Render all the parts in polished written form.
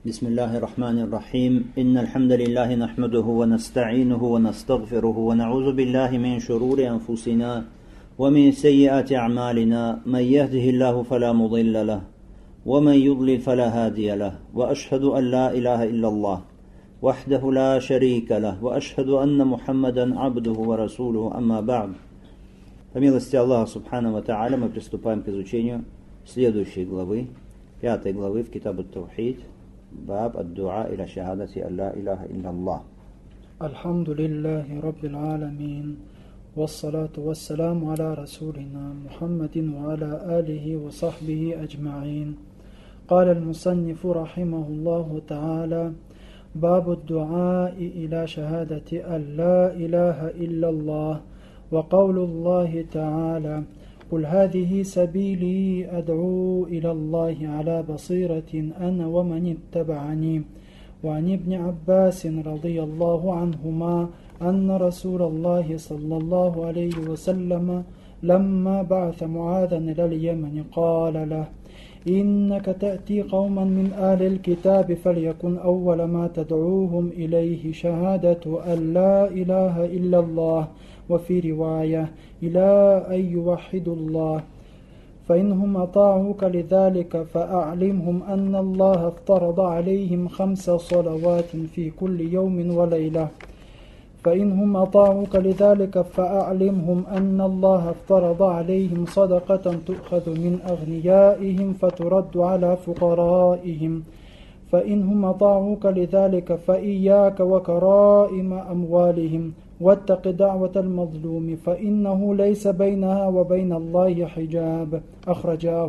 بسم الله الرحمن الرحيم إن الحمد لله نحمده ونستعينه ونستغفره ونعوذ بالله من شرور أنفسنا ومن سيئات أعمالنا من يهده الله فلا مضل له ومن يضلل فلا هادي له وأشهد أن لا إله إلا الله وحده لا شريك له وأشهد أن محمدا عبده ورسوله أما بعد. По милости Аллаха Субхану ва Тааля мы приступаем к изучению следующей главы, 5 главы в Китаб ат-Таухид, باب الدعاء إلى شهادة أن لا إله إلا الله. الحمد لله رب العالمين والصلاة والسلام على رسولنا محمد وعلى آله وصحبه أجمعين. قال المصنف رحمه الله تعالى: باب الدعاء إلى شهادة أن لا إله إلا الله. وقول الله تعالى: قل هذه سبيلي أدعو إلى الله على بصيرة أنا ومن اتبعني. وعن ابن عباس رضي الله عنهما أن رسول الله صلى الله عليه وسلم لما بعث معاذا إلى اليمن قال له: إنك تأتي قوما من أهل الكتاب فليكن أول ما تدعوهم إليه شهادة أن لا إله إلا الله، وفي رواية إلى أن يوحدوا الله، فإنهم أطاعوك لذلك فأعلمهم أن الله افترض عليهم 5 صلوات في كل يوم وليلة. فإنهم أطاعوك لذلك فأعلمهم أن الله افترض عليهم صدقة تؤخذ من أغنيائهم فترد على فقرائهم. فإنهم أطاعوك لذلك فإياك وكرائم أموالهم، واتق دعوة المظلوم فإنه ليس بينها وبين الله حجاب. أخرجاه.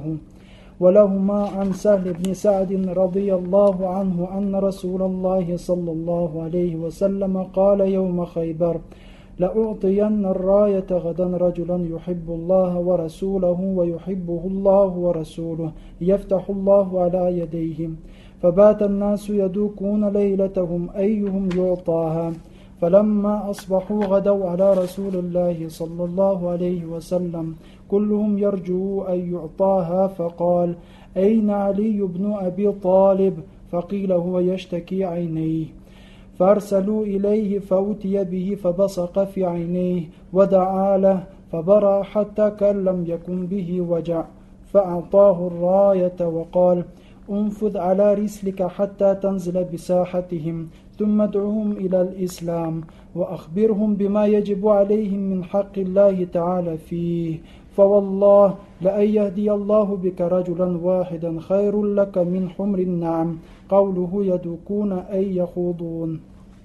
ولهما عن سهل بن سعد رضي الله عنه أن رسول الله صلى الله عليه وسلم قال يوم خيبر: لأعطين الراية غدا رجلا يحب الله ورسوله ويحبه الله ورسوله يفتح الله على يديهم. فبات الناس يدوكون ليلتهم أيهم يعطاها، فلما أصبحوا غدوا على رسول الله صلى الله عليه وسلم كلهم يرجو أن يعطاها، فقال: أين علي بن أبي طالب؟ فقيل: هو يشتكي عينيه. فأرسلوا إليه فأتي به فبصق في عينيه ودعا له فبرأ حتى كأن لم يكن به وجع، فأعطاه الراية وقال: انفذ على رسلك حتى تنزل بساحتهم، ثم ادعوهم إلى الإسلام وأخبرهم بما يجب عليهم من حق الله تعالى فيه، فوالله لأن يهدي الله بك رجلا واحدا خير لك من حمر النعم. قوله يدوكون أي يخوضون.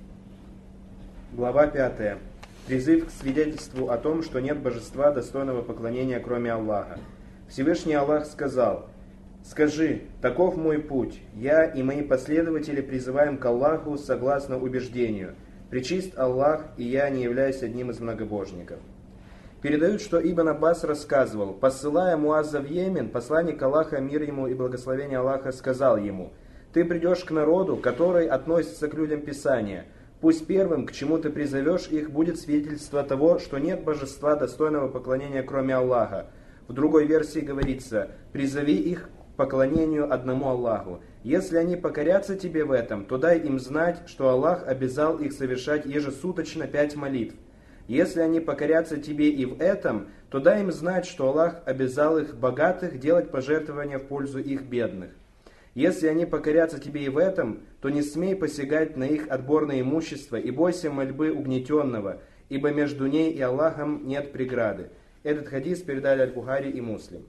Глава 5. Призыв к свидетельству о том, что нет божества, достойного поклонения, кроме Аллаха. Всевышний Аллах сказал: «Скажи, таков мой путь, я и мои последователи призываем к Аллаху согласно убеждению. Пречист Аллах, и я не являюсь одним из многобожников». Передают, что Ибн Аббас рассказывал: посылая Муаза в Йемен, посланник Аллаха, мир ему и благословение Аллаха, сказал ему: «Ты придешь к народу, который относится к людям Писания. Пусть первым, к чему ты призовешь их, будет свидетельство того, что нет божества, достойного поклонения, кроме Аллаха». В другой версии говорится: «Призови их к поклонению одному Аллаху. Если они покорятся тебе в этом, то дай им знать, что Аллах обязал их совершать ежесуточно 5 молитв. Если они покорятся тебе и в этом, то дай им знать, что Аллах обязал их богатых делать пожертвования в пользу их бедных. Если они покорятся тебе и в этом, то не смей посягать на их отборное имущество и бойся мольбы угнетенного, ибо между ней и Аллахом нет преграды». Этот хадис передали Аль-Бухари и Муслим.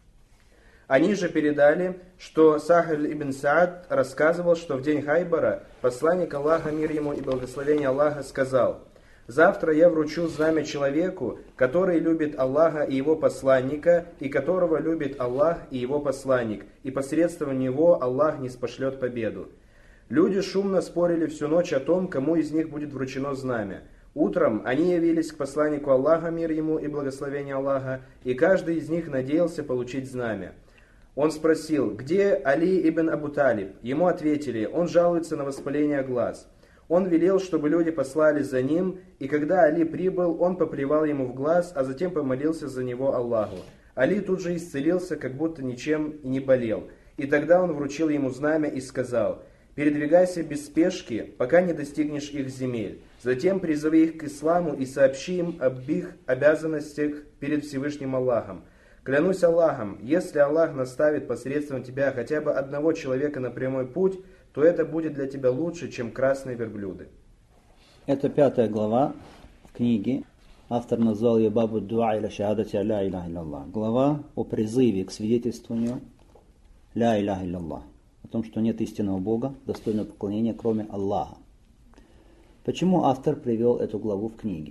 Они же передали, что Сахаль ибн Саад рассказывал, что в день Хайбара посланник Аллаха, мир ему и благословение Аллаха, сказал: «Завтра я вручу знамя человеку, который любит Аллаха и его посланника, и которого любит Аллах и его посланник, и посредством него Аллах ниспошлет победу». Люди шумно спорили всю ночь о том, кому из них будет вручено знамя. Утром они явились к посланнику Аллаха, мир ему и благословение Аллаха, и каждый из них надеялся получить знамя. Он спросил: «Где Али ибн Абу Талиб?» Ему ответили: «Он жалуется на воспаление глаз». Он велел, чтобы люди послали за ним, и когда Али прибыл, он поплевал ему в глаз, а затем помолился за него Аллаху. Али тут же исцелился, как будто ничем и не болел. И тогда он вручил ему знамя и сказал: Передвигайся без спешки, пока не достигнешь их земель. Затем призови их к исламу и сообщи им об их обязанностях перед Всевышним Аллахом. Клянусь Аллахом, если Аллах наставит посредством тебя хотя бы одного человека на прямой путь, то это будет для тебя лучше, чем красные верблюды. Это 5 глава в книге. Автор назвал ее «Бабу дуа иля шахадати ля иляха илляллах». Глава о призыве к свидетельствованию «Ля иляха илляллах». О том, что нет истинного Бога, достойного поклонения, кроме Аллаха. Почему автор привел эту главу в книге?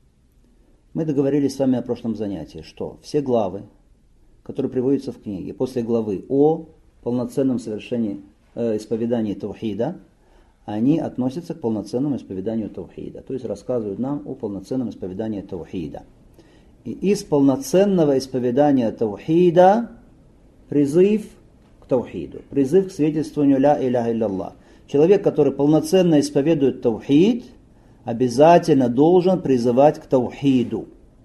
Мы договорились с вами о прошлом занятии, что все главы, которые приводятся в книге, после главы о полноценном совершении исповедании таухида, они относятся к полноценному исповеданию таухида, то есть рассказывают нам о полноценном исповедании таухида. И из полноценного исповедания таухида призыв к таухиду, призыв к свидетельствованию ля иляха илляллах. Человек, который полноценно исповедует таухид, обязательно должен призывать к таухиду.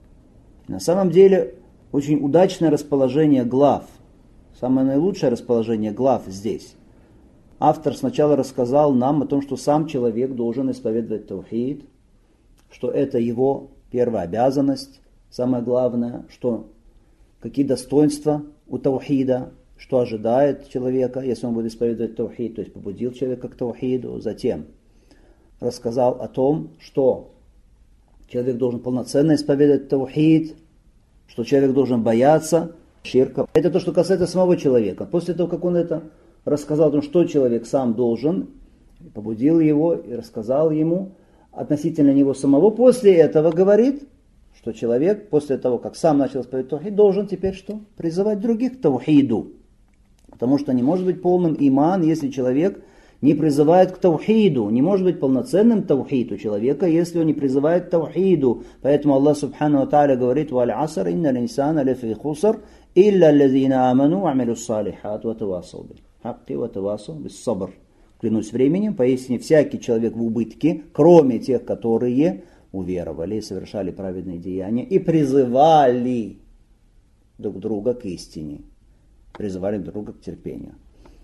На самом деле, очень удачное расположение глав, самое наилучшее расположение глав здесь. Автор сначала рассказал нам о том, что сам человек должен исповедовать таухид, что это его первая обязанность, самое главное, что какие достоинства у таухида, что ожидает человека, если он будет исповедовать таухид, то есть побудил человека к таухиду. Затем рассказал о том, что человек должен полноценно исповедовать таухид, что человек должен бояться ширка. Это то, что касается самого человека. После того, как он это рассказал о том, что человек сам должен, побудил его и рассказал ему относительно него самого, после этого говорит, что человек после того, как сам начал исповедовать таухид, должен теперь что? Призывать других к таухиду. Потому что не может быть полным иман, если человек не призывает к таухиду. Не может быть полноценным таухид у человека, если он не призывает к таухиду. Поэтому Аллах Субхану ва Тааля говорит: «Валь аср, инна линсана лефи хуср, илля лазина аману ва амилу салихат, ва тавасау бил хакки, ва тавасау бис сабр». Клянусь временем, поистине всякий человек в убытке, кроме тех, которые уверовали и совершали праведные деяния и призывали друг друга к истине. Призывали друг друга к терпению.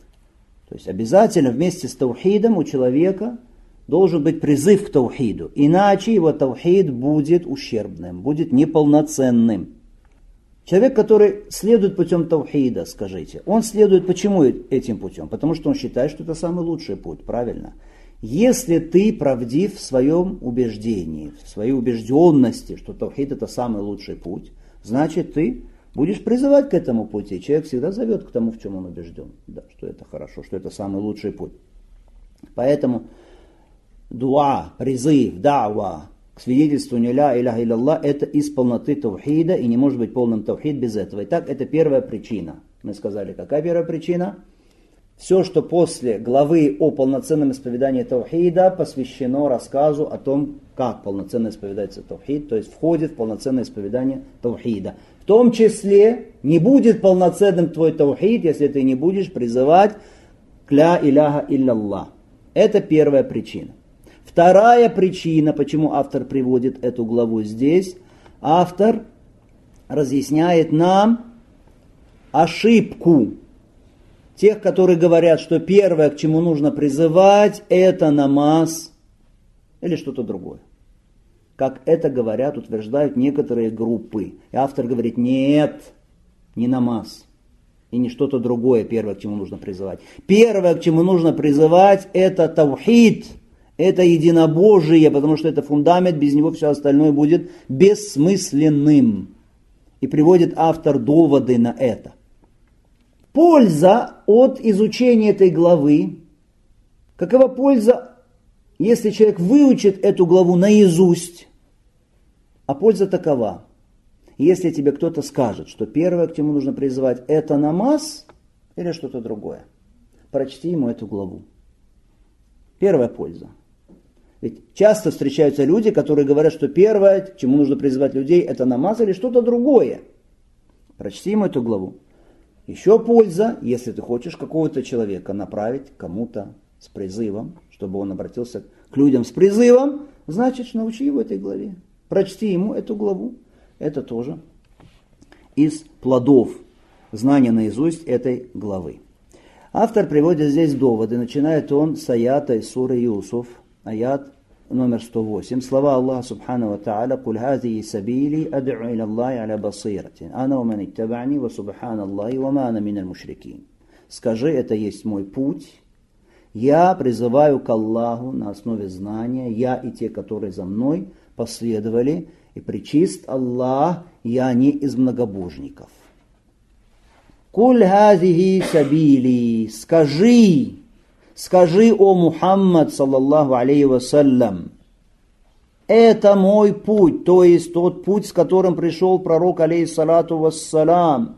То есть обязательно вместе с таухидом у человека должен быть призыв к таухиду. Иначе его таухид будет ущербным, будет неполноценным. Человек, который следует путем таухида, скажите, он следует почему этим путем? Потому что он считает, что это самый лучший путь, правильно? Если ты правдив в своем убеждении, в своей убежденности, что таухид это самый лучший путь, значит ты будешь призывать к этому пути. Человек всегда зовет к тому, в чем он убежден. Да, что это хорошо, что это самый лучший путь. Поэтому дуа, призыв, дa'ва к свидетельствованию ля иляха илляллах это из полноты таухида, и не может быть полным таухид без этого. Итак, это первая причина. Мы сказали, какая первая причина? Все, что после главы о полноценном исповедании таухида посвящено рассказу о том, как полноценно исповедается таухид, то есть входит в полноценное исповедание таухида. В том числе не будет полноценным твой таухид, если ты не будешь призывать к ля иляха илляллах. Это первая причина. Вторая причина, почему автор приводит эту главу здесь, автор разъясняет нам ошибку тех, которые говорят, что первое, к чему нужно призывать, это намаз или что-то другое. Как это говорят, утверждают некоторые группы. И автор говорит, нет, не намаз и не что-то другое первое, к чему нужно призывать. Первое, к чему нужно призывать, это таухид, это единобожие, потому что это фундамент, без него все остальное будет бессмысленным. И приводит автор доводы на это. Польза от изучения этой главы. Какова польза, если человек выучит эту главу наизусть? А польза такова. Если тебе кто-то скажет, что первое, к чему нужно призывать, это намаз или что-то другое, прочти ему эту главу. Первая польза. Ведь часто встречаются люди, которые говорят, что первое, к чему нужно призывать людей, это намаз или что-то другое. Прочти ему эту главу. Еще польза, если ты хочешь какого-то человека направить кому-то с призывом, чтобы он обратился к людям с призывом, значит, научи его этой главе. Прочти ему эту главу. Это тоже из плодов знания наизусть этой главы. Автор приводит здесь доводы. Начинает он с аята из суры Юсуф, аят номер 108. Слова Аллаха Субхану ва Тааля: «Куль хазии сабили ад'у иля Аллахи аля басиратин, ана ва ман иттабани ва субхан Аллахи ва ма ана миналь мушрикин». Скажи, это есть мой путь. Я призываю к Аллаху на основе знания, я и те, которые за мной последовали, и пречист Аллах, я не из многобожников. Куль хазихи сабили, скажи, о Мухаммад, саллаллаху алейхи вассалям, это мой путь, то есть тот путь, с которым пришел пророк, алейхиссалату вассалам,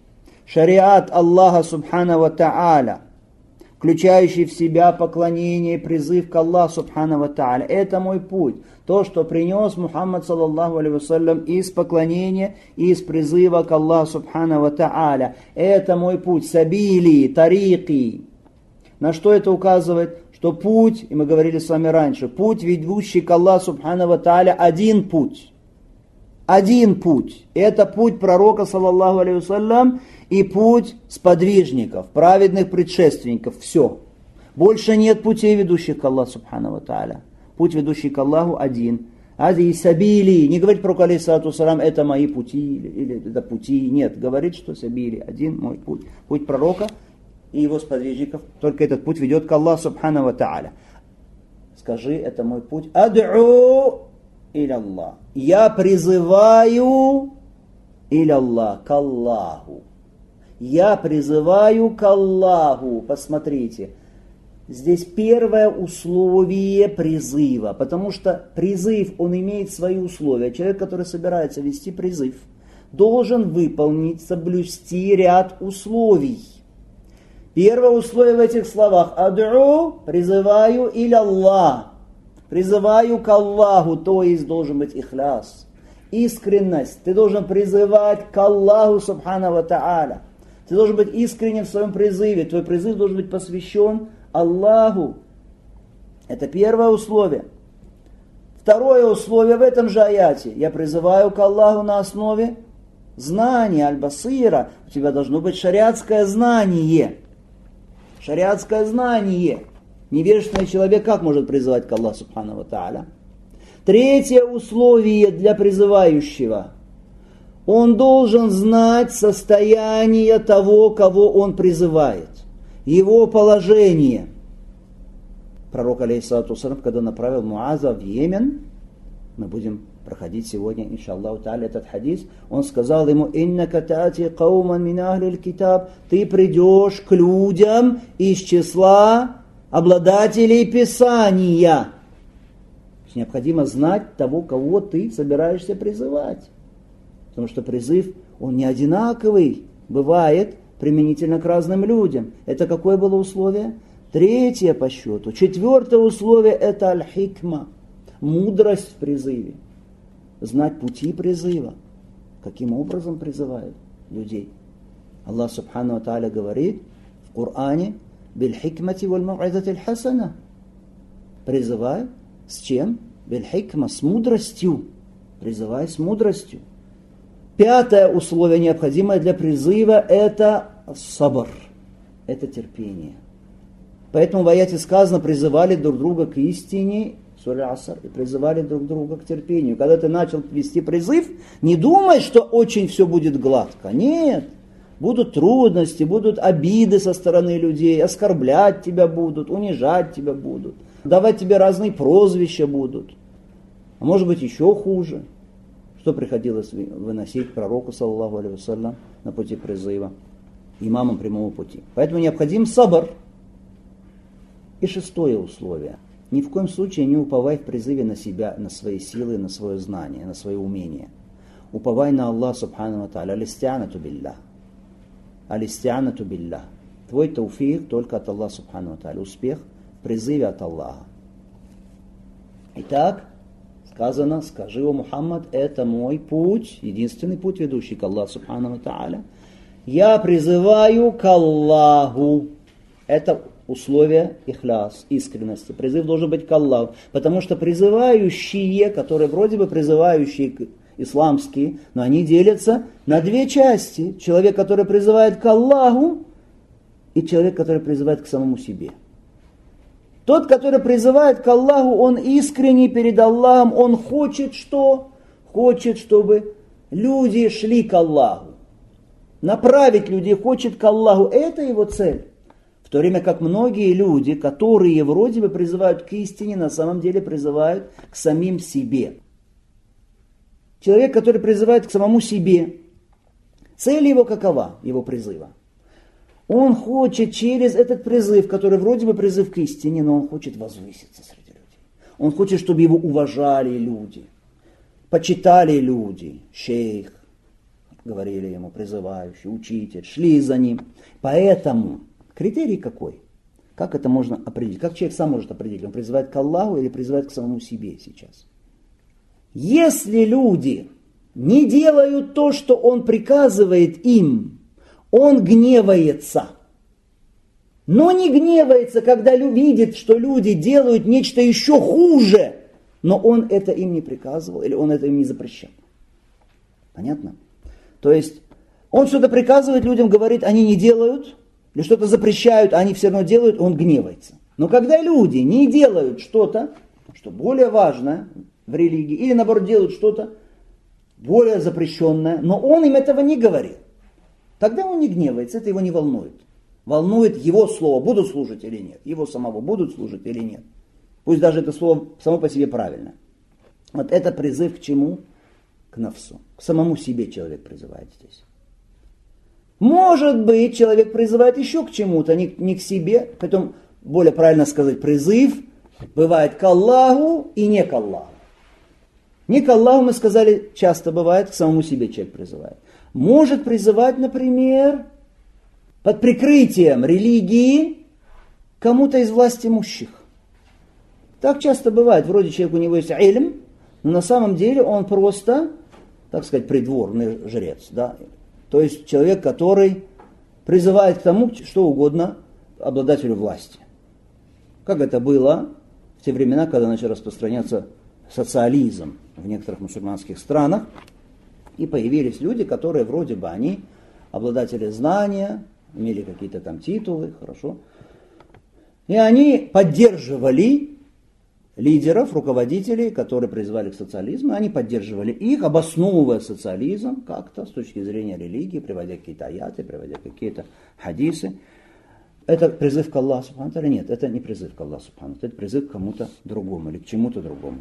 шариат Аллаха субхана ва тааля, включающий в себя поклонение и призыв к Аллаху субхана ва тааля. Это мой путь. То, что принес Мухаммад саллаллаху алейхи вассалям из поклонения и из призыва к Аллаху субхана ва тааля. Это мой путь. Сабили, тарики. На что это указывает? Что путь, и мы говорили с вами раньше, путь, ведущий к Аллаху субхана ва тааля, один путь. Один путь. Это путь пророка саллаллаху алейхи вассалям и путь сподвижников, праведных предшественников. Все. Больше нет путей, ведущих к Аллаху субхана ва тааля. Путь, ведущий к Аллаху, один. Ади сабили. Не говорит про алейхиссалату вассалям, это мои пути, или это пути. Нет, говорит, что сабили, один мой путь. Путь пророка и его сподвижников. Только этот путь ведет к Аллаху субхана ва тааля. Скажи, это мой путь. Ад'у иля Аллах. Я призываю иля Аллах, к Аллаху. Я призываю к Аллаху. Посмотрите. Здесь первое условие призыва, потому что призыв, он имеет свои условия. Человек, который собирается вести призыв, должен выполнить, соблюсти ряд условий. Первое условие в этих словах: ад'у, призываю иля Аллах, призываю к Аллаху, то есть должен быть ихляс, искренность. Ты должен призывать к Аллаху субхана ва тааля. Ты должен быть искренним в своем призыве. Твой призыв должен быть посвящен Аллаху. Это первое условие. Второе условие в этом же аяте. Я призываю к Аллаху на основе знания, аль-басира. У тебя должно быть шариатское знание. Шариатское знание. Невежественный человек как может призывать к Аллаху субхану ва тааля? Третье условие для призывающего. Он должен знать состояние того, кого он призывает. Его положение. Пророк, алейхиссалату вассалям, когда направил Муаза в Йемен, мы будем проходить сегодня, иншаллаху тааля, этот хадис, он сказал ему: «Иннака таати кауман мин ахлил китаб», ты придешь к людям из числа обладателей Писания. Необходимо знать того, кого ты собираешься призывать. Потому что призыв, он не одинаковый, бывает применительно к разным людям. Это какое было условие? Третье по счету. Четвертое условие — это аль-хикма, мудрость в призыве. Знать пути призыва. Каким образом призывают людей. Аллах субхану ва тааля говорит в Коране: «Биль-хикмати валь-мау'изати аль-хасана». Призывай с чем? Биль-хикма, с мудростью. Призывай с мудростью. Пятое условие, необходимое для призыва, это сабр, это терпение. Поэтому в аяте сказано: призывали друг друга к истине, сура Аср, и призывали друг друга к терпению. Когда ты начал вести призыв, не думай, что очень все будет гладко. Нет, будут трудности, будут обиды со стороны людей, оскорблять тебя будут, унижать тебя будут, давать тебе разные прозвища будут. А может быть еще хуже. Что приходилось выносить пророку, саллаллаху алейхи вассалям, на пути призыва, имамам прямого пути. Поэтому необходим сабр. И шестое условие. Ни в коем случае не уповай в призыве на себя, на свои силы, на свое знание, на свое умение. Уповай на Аллах субхану ва тааля. Алистианату биллах. Алистианату биллах. Твой тауфик только от Аллаха субхану ва тааля. Успех в призыве от Аллаха. Итак, сказано: скажи, о Мухаммад, это мой путь, единственный путь, ведущий к Аллаху субхану ва тааля. Я призываю к Аллаху. Это условие ихляс, искренности. Призыв должен быть к Аллаху. Потому что призывающие, которые вроде бы призывающие исламские, но они делятся на две части. Человек, который призывает к Аллаху, и человек, который призывает к самому себе. Тот, который призывает к Аллаху, он искренний перед Аллахом, он хочет что? Хочет, чтобы люди шли к Аллаху. Направить людей хочет к Аллаху. Это его цель. В то время как многие люди, которые вроде бы призывают к истине, на самом деле призывают к самим себе. Человек, который призывает к самому себе, цель его какова, его призыва? Он хочет через этот призыв, который вроде бы призыв к истине, но он хочет возвыситься среди людей. Он хочет, чтобы его уважали люди, почитали люди, шейх, говорили ему, призывающий, учитель, шли за ним. Поэтому критерий какой? Как это можно определить? Как человек сам может определить? Он призывает к Аллаху или призывает к самому себе сейчас? Если люди не делают то, что он приказывает им, он гневается. Но не гневается, когда видит, что люди делают нечто еще хуже, но он это им не приказывал или он это им не запрещал. Понятно? То есть он что-то приказывает людям, говорит, они не делают, или что-то запрещают, а они все равно делают, он гневается. Но когда люди не делают что-то, что более важное в религии, или наоборот делают что-то более запрещенное, но он им этого не говорит, тогда он не гневается, это его не волнует. Волнует его слово, будут служить или нет, его самого будут служить или нет. Пусть даже это слово само по себе правильно. Вот это призыв к чему? К нафсу. К самому себе человек призывает здесь. Может быть, человек призывает еще к чему-то, не к себе. Поэтому более правильно сказать, призыв бывает к Аллаху и не к Аллаху. Не к Аллаху, мы сказали, часто бывает, к самому себе человек призывает. Может призывать, например, под прикрытием религии кому-то из власть имущих. Так часто бывает. Вроде человек, у него есть ильм, но на самом деле он просто, так сказать, придворный жрец. Да? То есть человек, который призывает к тому, что угодно обладателю власти. Как это было в те времена, когда начал распространяться социализм в некоторых мусульманских странах. И появились люди, которые вроде бы они обладатели знания, имели какие-то там титулы, хорошо. И они поддерживали лидеров, руководителей, которые призывали к социализму, они поддерживали их, обосновывая социализм как-то с точки зрения религии, приводя какие-то аяты, приводя какие-то хадисы. Это призыв к Аллаху субхану ва тааля? Нет, это не призыв к Аллаху субхану ва тааля, это призыв к кому-то другому или к чему-то другому.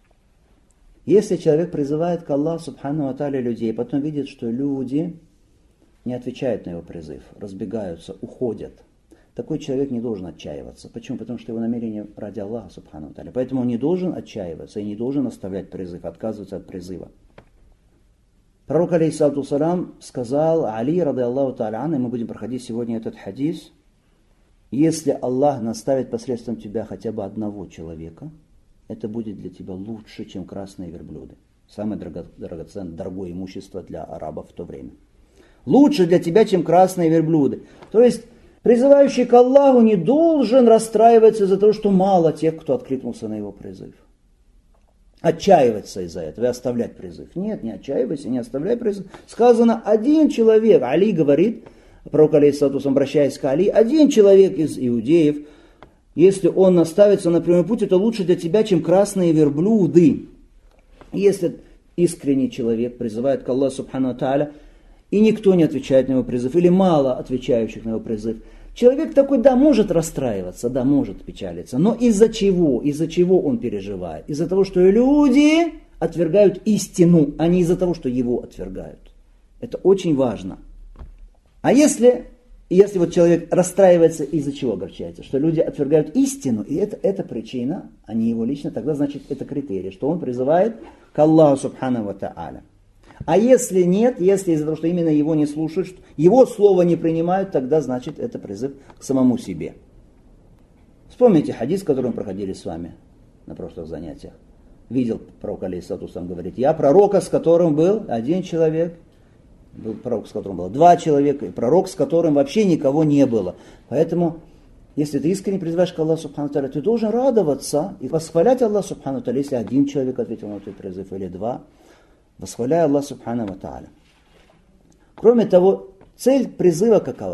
Если человек призывает к Аллаху субхану ва тааля людей, потом видит, что люди не отвечают на его призыв, разбегаются, уходят, такой человек не должен отчаиваться. Почему? Потому что его намерение ради Аллаха субхану ва тааля. Поэтому он не должен отчаиваться и не должен оставлять призыв, отказываться от призыва. Пророк, алейхиссалату вассалям, сказал Али, рады Аллаху тааля ан, и мы будем проходить сегодня этот хадис: если Аллах наставит посредством тебя хотя бы одного человека, это будет для тебя лучше, чем красные верблюды. Самое драгоценное, дорогое имущество для арабов в то время. Лучше для тебя, чем красные верблюды. То есть, призывающий к Аллаху не должен расстраиваться из-за того, что мало тех, кто откликнулся на его призыв. Отчаиваться из-за этого и оставлять призыв. Нет, не отчаивайся, не оставляй призыв. Сказано, один человек, Али говорит, пророк, алейхиссалату вассалям, обращаясь к Али, один человек из иудеев, если он наставится на прямой путь, это лучше для тебя, чем красные верблюды. Если искренний человек призывает к Аллаху субхану ва тааля, и никто не отвечает на его призыв, или мало отвечающих на его призыв, человек такой, да, может расстраиваться, да, может печалиться, но из-за чего? Из-за чего он переживает? Из-за того, что люди отвергают истину, а не из-за того, что его отвергают. Это очень важно. А если вот человек расстраивается, из-за чего огорчается? Что люди отвергают истину, и это причина, а не его лично, тогда значит это критерий, что он призывает к Аллаху субхану ва тааля. А если нет, если из-за того, что именно его не слушают, его слово не принимают, тогда значит это призыв к самому себе. Вспомните хадис, который мы проходили с вами на прошлых занятиях. Видел пророк, алейхиссалату вассалям, говорит, я пророка, с которым был один человек, был пророк, с которым было два человека, и пророк, с которым вообще никого не было. Поэтому, если ты искренне призываешь к Аллаху субхану ва тааля, ты должен радоваться и восхвалять Аллаха субхану ва тааля, если один человек ответил на твой призыв, или два. Восхваляя Аллаха субхану ва тааля. Кроме того, цель призыва какова?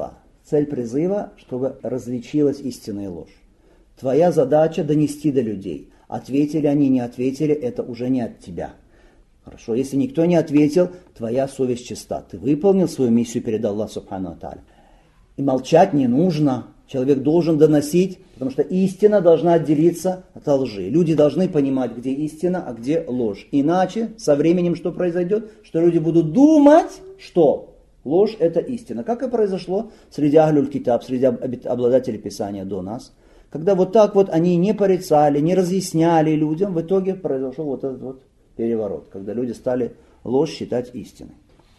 Цель призыва, чтобы различилась истина и ложь. Твоя задача донести до людей. Ответили они, не ответили, это уже не от тебя. Хорошо, если никто не ответил, твоя совесть чиста. Ты выполнил свою миссию перед Аллахом Субхану ва Тааля. И молчать не нужно. Человек должен доносить, потому что истина должна отделиться от лжи. Люди должны понимать, где истина, а где ложь. Иначе со временем что произойдет? Что люди будут думать, что ложь это истина. Как и произошло среди Ахлюль Китаб, среди обладателей Писания до нас. Когда вот так вот они не порицали, не разъясняли людям, в итоге произошел вот этот вот переворот, когда люди стали ложь считать истиной.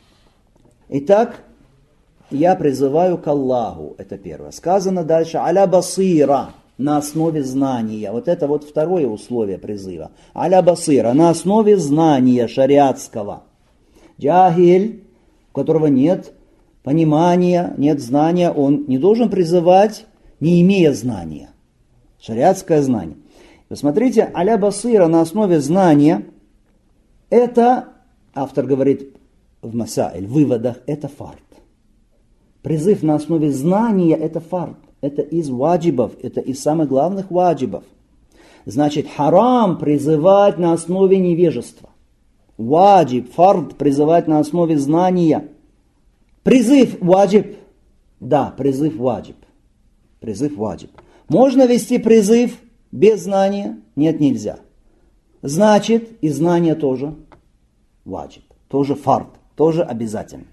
Итак, я призываю к Аллаху, это первое. Сказано дальше, аля басира, на основе знания. Вот это вот второе условие призыва. Аля басира, на основе знания шариатского. Джахиль, у которого нет понимания, нет знания, он не должен призывать, не имея знания. Шариатское знание. Посмотрите, аля басира, на основе знания, это, автор говорит в Масаиль, в выводах, это фард. Призыв на основе знания – это фард, это из ваджибов, это из самых главных ваджибов. Значит, харам призывать на основе невежества. Ваджиб, фард призывать на основе знания. Призыв ваджиб, да, призыв ваджиб. Призыв ваджиб. Можно вести призыв без знания? Нет, нельзя. Значит, и знание тоже ваджиб, тоже фард, тоже обязательно.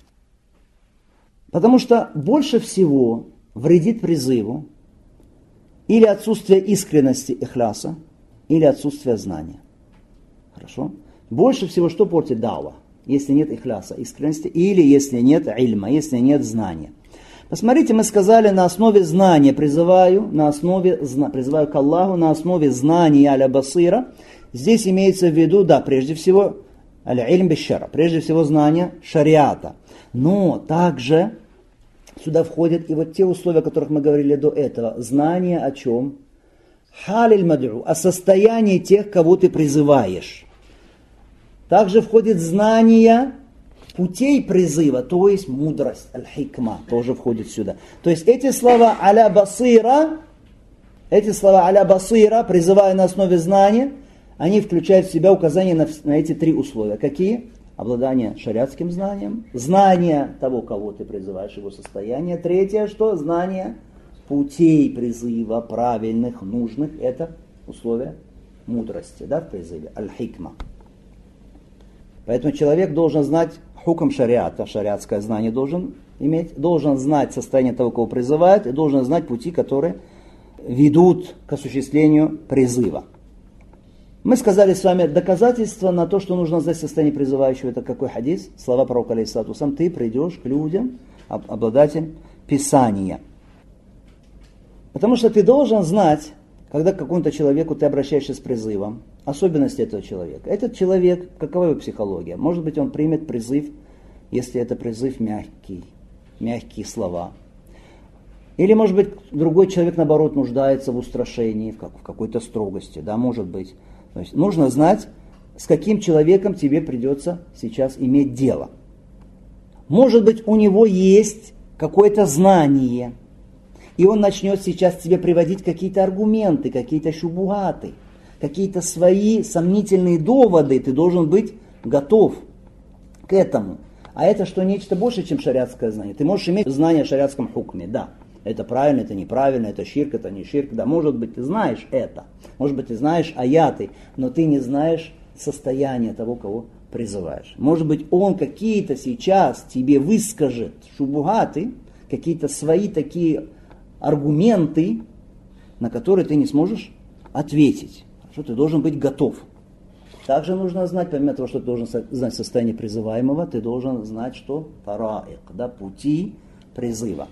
Потому что больше всего вредит призыву или отсутствие искренности ихляса, или отсутствие знания. Хорошо? Больше всего что портит дава, если нет ихляса, искренности, или если нет ильма, если нет знания. Посмотрите, мы сказали на основе знания, призываю к Аллаху на основе знания аля басира. Здесь имеется в виду, да, прежде всего, аль-ильм биш-шара, прежде всего знание шариата. Но также сюда входят и вот те условия, о которых мы говорили до этого. Знание о чем? Халиль мад'у, о состоянии тех, кого ты призываешь. Также входит знание путей призыва, то есть мудрость, аль-хикма, тоже входит сюда. То есть эти слова аля басира, призывая на основе знания, они включают в себя указания на эти три условия. Какие? Обладание шариатским знанием, знание того, кого ты призываешь, его состояние. Третье, что? Знание путей призыва, правильных, нужных. Это условия мудрости, да, в призыве, аль-хикма. Поэтому человек должен знать хукм шариата, шариатское знание должен иметь, должен знать состояние того, кого призывает, и должен знать пути, которые ведут к осуществлению призыва. Мы сказали с вами доказательство на то, что нужно знать состояние призывающего. Это какой хадис? Слова пророка алейхиссалату вассалям: ты придешь к людям, обладатель Писания. Потому что ты должен знать, когда к какому-то человеку ты обращаешься с призывом, особенности этого человека. Этот человек, какова его психология? Может быть, он примет призыв, если это призыв мягкий, мягкие слова. Или, может быть, другой человек, наоборот, нуждается в устрашении, в какой-то строгости. Да, может быть. То есть нужно знать, с каким человеком тебе придется сейчас иметь дело. Может быть, у него есть какое-то знание, и он начнет сейчас тебе приводить какие-то аргументы, какие-то шубугаты, какие-то свои сомнительные доводы. Ты должен быть готов к этому. А это что, нечто больше, чем шариатское знание? Ты можешь иметь знание о шариатском хукме, да. Это правильно, это неправильно, это ширк, это не ширк. Да, может быть, ты знаешь это. Может быть, ты знаешь аяты, но ты не знаешь состояние того, кого призываешь. Может быть, он какие-то сейчас тебе выскажет шубугаты, какие-то свои такие аргументы, на которые ты не сможешь ответить. Что ты должен быть готов. Также нужно знать, помимо того, что ты должен знать состояние призываемого, ты должен знать, что тараик, да, пути призыва.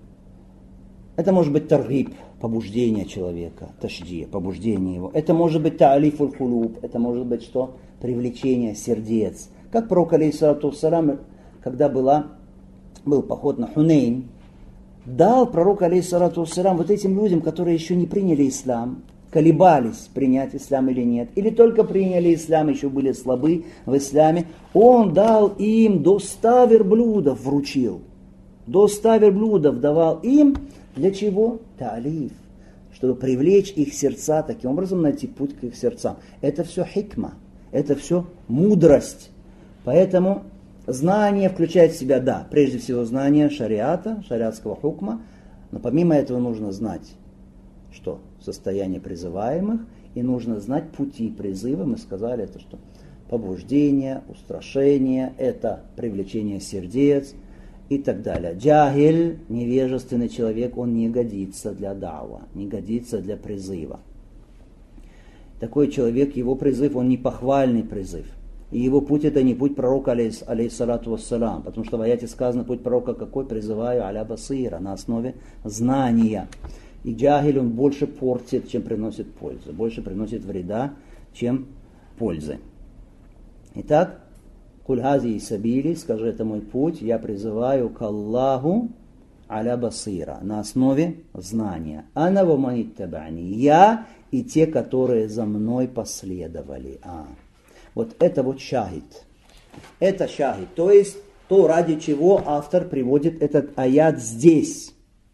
Это может быть таргиб, побуждение человека, ташджия, побуждение его. Это может быть та'алифуль хулуб, это может быть что? Привлечение сердец. Как пророк алейхиссалату вассалям, когда был поход на Хунейн, дал пророк алейхиссалату вассалям вот этим людям, которые еще не приняли ислам, колебались, принять ислам или нет, или только приняли ислам, еще были слабы в исламе, он дал им до 100 верблюдов, вручил. до 100 верблюдов давал им. Для чего? Та'лиф. Чтобы привлечь их сердца, таким образом найти путь к их сердцам. Это все хикма, это все мудрость. Поэтому знание включает в себя, да, прежде всего знание шариата, шариатского хукма, но помимо этого нужно знать, что состояние призываемых, и нужно знать пути призыва. Мы сказали, это что? Побуждение, устрашение, это привлечение сердец и так далее. Джахиль, невежественный человек, он не годится для дауа, не годится для призыва. Такой человек, его призыв, он не похвальный призыв. И его путь это не путь пророка, алейхиссалату вассалам, потому что в аяте сказано, путь пророка какой? Призываю аля басира, на основе знания. И джахиль, он больше портит, чем приносит пользу, больше приносит вреда, чем пользы. Итак, куль хази и сабили, скажи, это мой путь, я призываю к Аллаху аля басира, на основе знания. Ана ва ман иттабани, я и те, которые за мной последовали. Вот это вот шахид. Это шахид, то есть то, ради чего автор приводит этот аят здесь.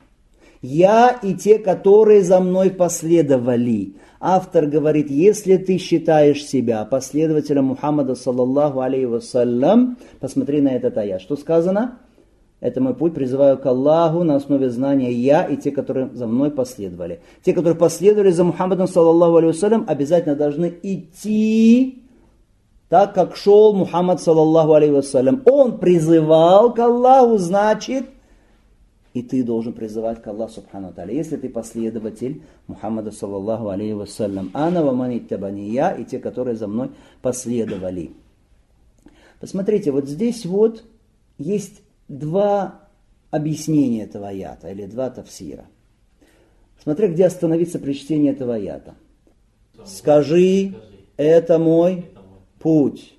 Я и те, которые за мной последовали. Автор говорит, если ты считаешь себя последователем Мухаммада, саллаллаху алейхи вассалям, посмотри на этот аят. Что сказано? Это мой путь, призываю к Аллаху на основе знания я и те, которые за мной последовали. Те, которые последовали за Мухаммадом, саллаллаху алейхи вассалям, обязательно должны идти так, как шел Мухаммад, саллаллаху алейхи вассалям. Он призывал к Аллаху, значит, и ты должен призывать к Аллаху субхану тааля. Если ты последователь Мухаммада, саллаллаху алейхи вассалям, ана ва ман иттабани, я и те, которые за мной последовали. Посмотрите, вот здесь вот есть два объяснения этого аята, или два тафсира. Смотри, где остановиться при чтении этого аята. Скажи, это мой путь.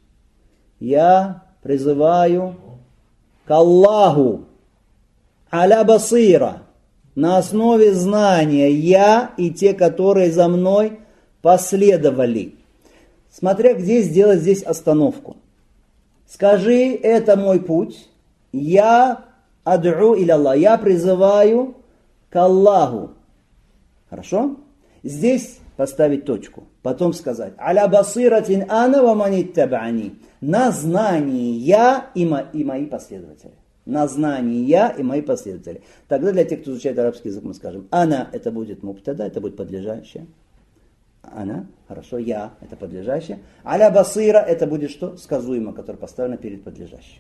Я призываю к Аллаху аля басира, на основе знания я и те, которые за мной последовали. Смотря где сделать здесь остановку. Скажи, это мой путь. Я ад'у иля Аллах. Я призываю к Аллаху. Хорошо? Здесь поставить точку. Потом сказать. Аля басиратин ана ва ман иттабани. На знании я и мои последователи. На знании я и мои последователи. Тогда для тех, кто изучает арабский язык, мы скажем. Ана это будет мубтада, это будет подлежащее. Ана, хорошо, я это подлежащее. Аля басира это будет что? Сказуемо, которое поставлено перед подлежащим.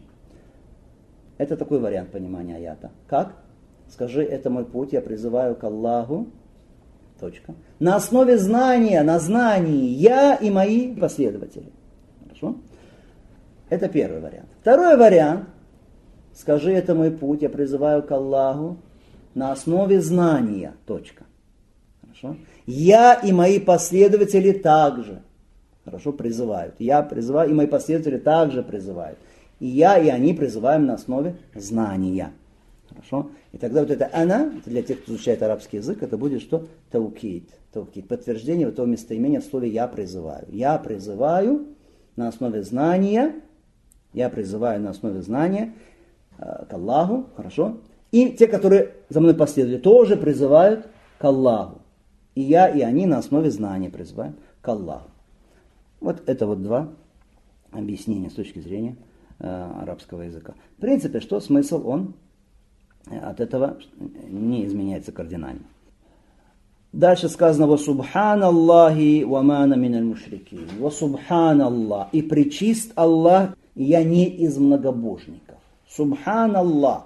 Это такой вариант понимания аята. Как? Скажи, это мой путь, я призываю к Аллаху. Точка. На основе знания, на знании я и мои последователи. Хорошо? Это первый вариант. Второй вариант. Скажи, это мой путь, я призываю к Аллаху на основе знания. Точка. Хорошо? Я и мои последователи также. Хорошо, призывают. Я призываю, и мои последователи также призывают. И я, и они призываем на основе знания. Хорошо? И тогда вот это ана, это для тех, кто изучает арабский язык, это будет что? Таукид. Таукид. Подтверждение этого местоимения в слове я призываю. Я призываю на основе знания. Я призываю на основе знания к Аллаху. Хорошо? И те, которые за мной последовали, тоже призывают к Аллаху. И я, и они на основе знания призываем к Аллаху. Вот это вот два объяснения с точки зрения арабского языка. В принципе, что смысл, он от этого не изменяется кардинально. Дальше сказано: «Ва субханаллахи ва мана миналь мушрикин». «Ва субханаллах». И пречист Аллах, и я не из многобожников. Субханаллах.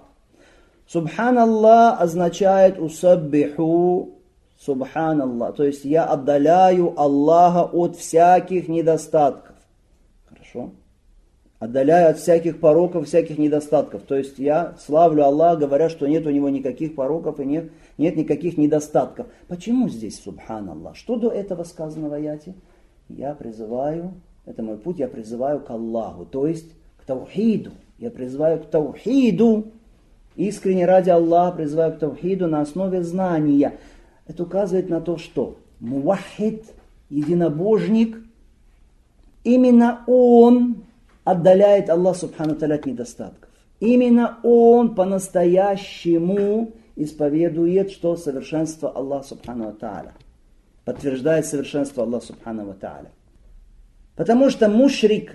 Субханаллах означает усаббиху субханаллах. То есть я отдаляю Аллаха от всяких недостатков. Хорошо? Отдаляю от всяких пороков, всяких недостатков. То есть я славлю Аллаха, говоря, что нет у него никаких пороков и нет никаких недостатков. Почему здесь субханаллах? Что до этого сказано в аяте? Я призываю, это мой путь, я призываю к Аллаху, то есть к таухиду. Я призываю к таухиду, искренне ради Аллаха призываю к таухиду на основе знания. Это указывает на то, что муваххид, единобожник, именно он отдаляет Аллах субхану тааля от недостатков. Именно он по-настоящему исповедует, что совершенство Аллаха Субхану ва Тааля. Подтверждает совершенство Аллаха Субхану ва Тааля. Потому что мушрик,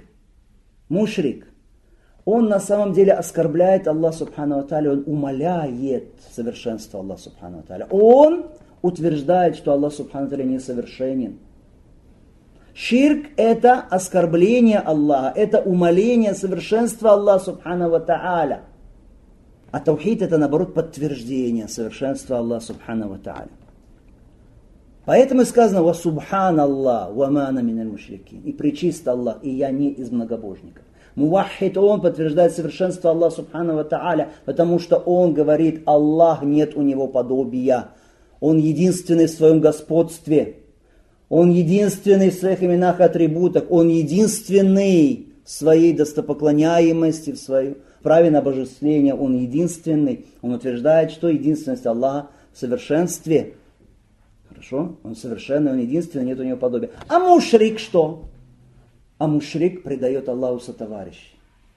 он на самом деле оскорбляет Аллаха Субхану ва Тааля, он умаляет совершенство Аллаха Субхану ва Тааля. Он утверждает, что Аллах Субхану ва Тааля несовершенен. Ширк – это оскорбление Аллаха, это умаление совершенства Аллаха Субхану ва Тааля. А таухид – это, наоборот, подтверждение совершенства Аллаха Субхану ва Тааля. Поэтому сказано «Ва субхан Аллах, ва мана миналь мушрикин». И пречист Аллах, и я не из многобожников. Муваххид, он подтверждает совершенство Аллаха Субхану ва Тааля, потому что он говорит, Аллах, нет у него подобия. Он единственный в своем господстве. Он единственный в своих именах и атрибутах. Он единственный в своей достопоклоняемости, в своем праве на обожествление. Он единственный. Он утверждает, что единственность Аллаха в совершенстве. Хорошо? Он совершенный, он единственный, нет у него подобия. А мушрик что? А мушрик предает Аллаху сотоварищей.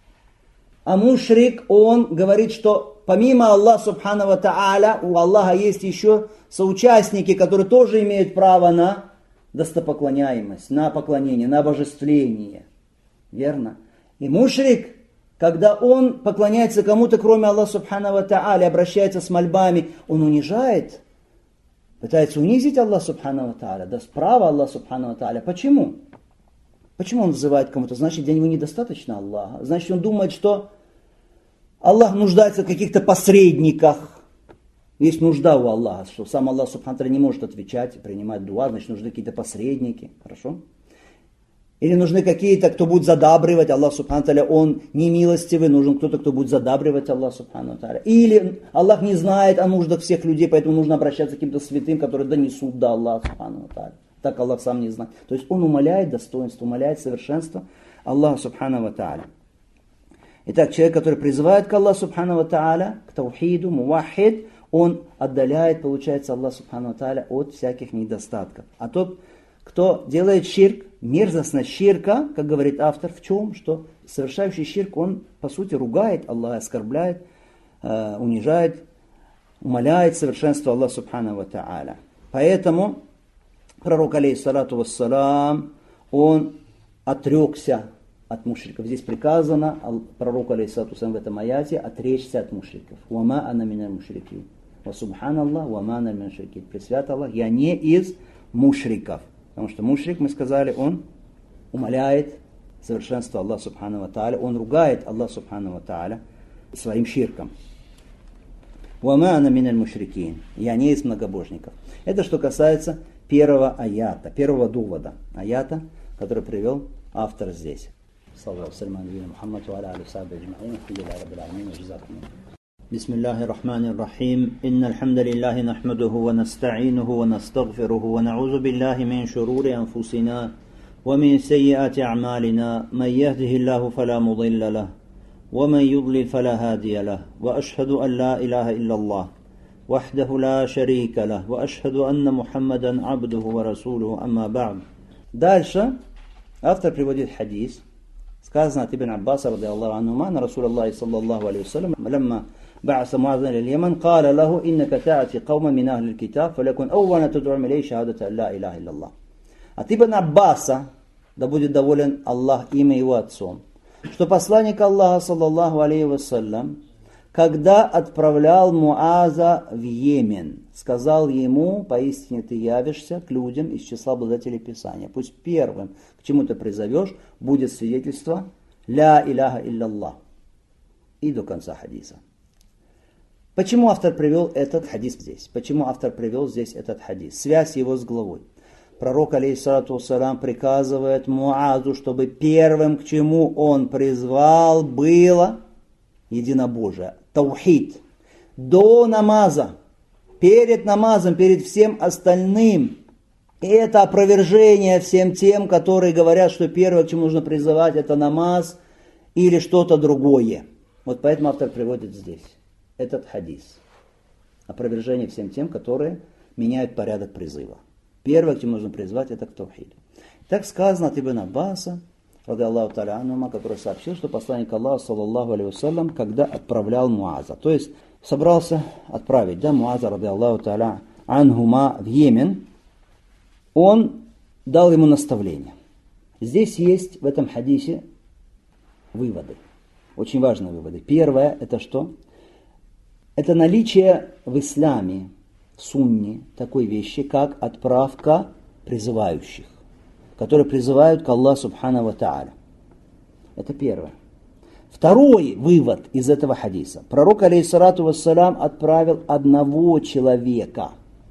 А мушрик, он говорит, что помимо Аллаха Субхану ва Тааля, у Аллаха есть еще соучастники, которые тоже имеют право на достопоклоняемость, на поклонение, на обожествление. Верно? И мушрик, когда он поклоняется кому-то, кроме Аллаха Субхану ва Тааля, обращается с мольбами, он унижает, пытается унизить Аллаха Субхану ва Тааля, даст право Аллаху Субхану ва Тааля. Почему? Почему он взывает кому-то? Значит, для него недостаточно Аллаха. Значит, он думает, что Аллах нуждается в каких-то посредниках. Есть нужда у Аллаха, что сам Аллах Субхану ва Тааля не может отвечать и принимать дуа, значит, нужны какие-то посредники. Хорошо? Или нужны какие-то, кто будет задабривать Аллах Субхану ва Тааля, он не милостивый, нужен кто-то, кто будет задабривать Аллах Субхану ва Тааля. Или Аллах не знает о нуждах всех людей, поэтому нужно обращаться к каким-то святым, которые донесут до Аллаха Субхану ва Тааля. Так Аллах сам не знает. То есть он умаляет достоинство, умаляет совершенство Аллаха Субхану ва Тааля. Итак, человек, который призывает к Аллаху Субхану ва Тааля, к таухиду, муваххид, он отдаляет, получается, Аллах Субхану ва Тааля от всяких недостатков. А тот, кто делает ширк, мерзостность ширка, как говорит автор, в чем? Что совершающий ширк, он, по сути, ругает Аллаха, оскорбляет, унижает, умаляет совершенство Аллаха Субхану ва Тааля. Поэтому пророк, алейхиссалату вассалам, он отрекся от мушриков. Здесь приказано пророку, алейхиссалату вассалам, в этом аяте отречься от мушриков. «Вама ана миналь мушрикин». «Ва субханаллах, вама ана миналь мушрикин». Пресвят Аллах, я не из мушриков. Потому что мушрик, мы сказали, он умаляет совершенство Аллаха Субхану ва Тааля, он ругает Аллаха Субхану ва Тааля своим ширком. «Вама ана миналь мушрикин». Я не из многобожников. Это что касается первого аята, первого довода аята, который привел автор здесь. بسم الله الرحمن الرحيم إن الحمد لله نحمده ونستعينه ونستغفره ونعوذ بالله من شرور أنفسنا ومن سيئات أعمالنا من يهده الله فلا مضل له ومن يضلل فلا هادي له وأشهد أن لا إله إلا الله وحده لا شريك له وأشهد أن محمدا عبده ورسوله أما بعد. Дальше автор приводит хадис. Сказано от Ибн Аббаса, ради Аллаху анхума, на Расул Аллахи саллаллаху алейхи вассалям, لما بعث معاذ إلى اليمن قال له إنك تأتي قوما من أهل الكتاب فليكن أول تدعوهم إليه شهادة أن لا إله إلا الله. От Ибн Аббаса, да будет доволен Аллах им и его отцом, что посланник Аллаха саллаллаху алейхи вассалям, когда отправлял Муаза в Йемен, сказал ему: поистине ты явишься к людям из числа обладателей Писания. Пусть первым, к чему ты призовешь, будет свидетельство «Ля иляха илляллах». И до конца хадиса. Почему автор привел этот хадис здесь? Почему автор привел здесь этот хадис? Связь его с главой. Пророк, алейхиссалату вассалам, приказывает Муазу, чтобы первым, к чему он призвал, было единобожие, таухид. До намаза, перед намазом, перед всем остальным. И это опровержение всем тем, которые говорят, что первое, к чему нужно призывать, это намаз или что-то другое. Вот поэтому автор приводит здесь этот хадис. Опровержение всем тем, которые меняют порядок призыва. Первое, к чему нужно призвать, это к таухиду. Так сказано от Ибн Аббаса, ради Аллаху та'аля анхума, который сообщил, что посланник Аллаха, саллаллаху алейхи вассалям, когда отправлял Муаза, то есть собрался отправить, Муаза, ради Аллаху та'аля анхума, в Йемен, он дал ему наставление. Здесь есть в этом хадисе выводы, очень важные выводы. Первое, это что? Это наличие в исламе, в сунне, такой вещи, как отправка призывающих, которые призывают к Аллаху субхану ва та'аля. Это первое. Второй вывод из этого хадиса. Пророк, алейхиссалату вассалям, отправил одного человека.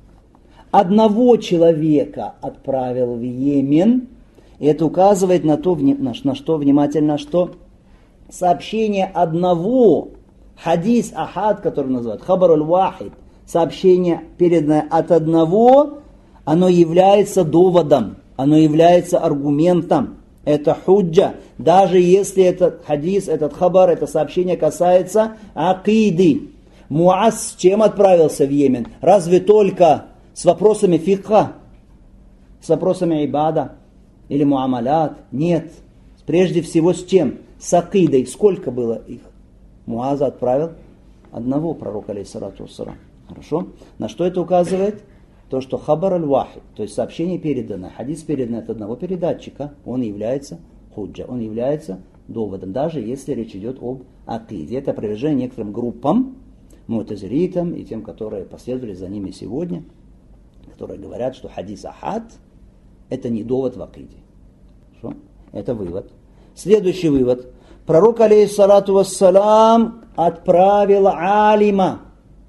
Одного человека отправил в Йемен. И это указывает на то, на что внимательно, что сообщение одного, хадис ахад, который называют хабар аль-вахид, сообщение, переданное от одного, оно является доводом, оно является аргументом. Это худжа. Даже если этот хадис, этот хабар, это сообщение касается акиды. Муаз с чем отправился в Йемен? Разве только с вопросами фикха? С вопросами ибада? Или муамалят? Нет. Прежде всего с чем? С акидой. Сколько было их? Муаза отправил одного пророка, алейхиссалату вассалям. Хорошо? На что это указывает? То, что хабар аль-вахид, то есть сообщение переданное, хадис переданный от одного передатчика, он является худжа, он является доводом, даже если речь идет об акиде. Это опровержение некоторым группам, му'тазилитам и тем, которые последовали за ними сегодня, которые говорят, что хадис ахад это не довод в акиде. Хорошо? Это вывод. Следующий вывод. Пророк, алейхиссалату вассалам, отправил алима,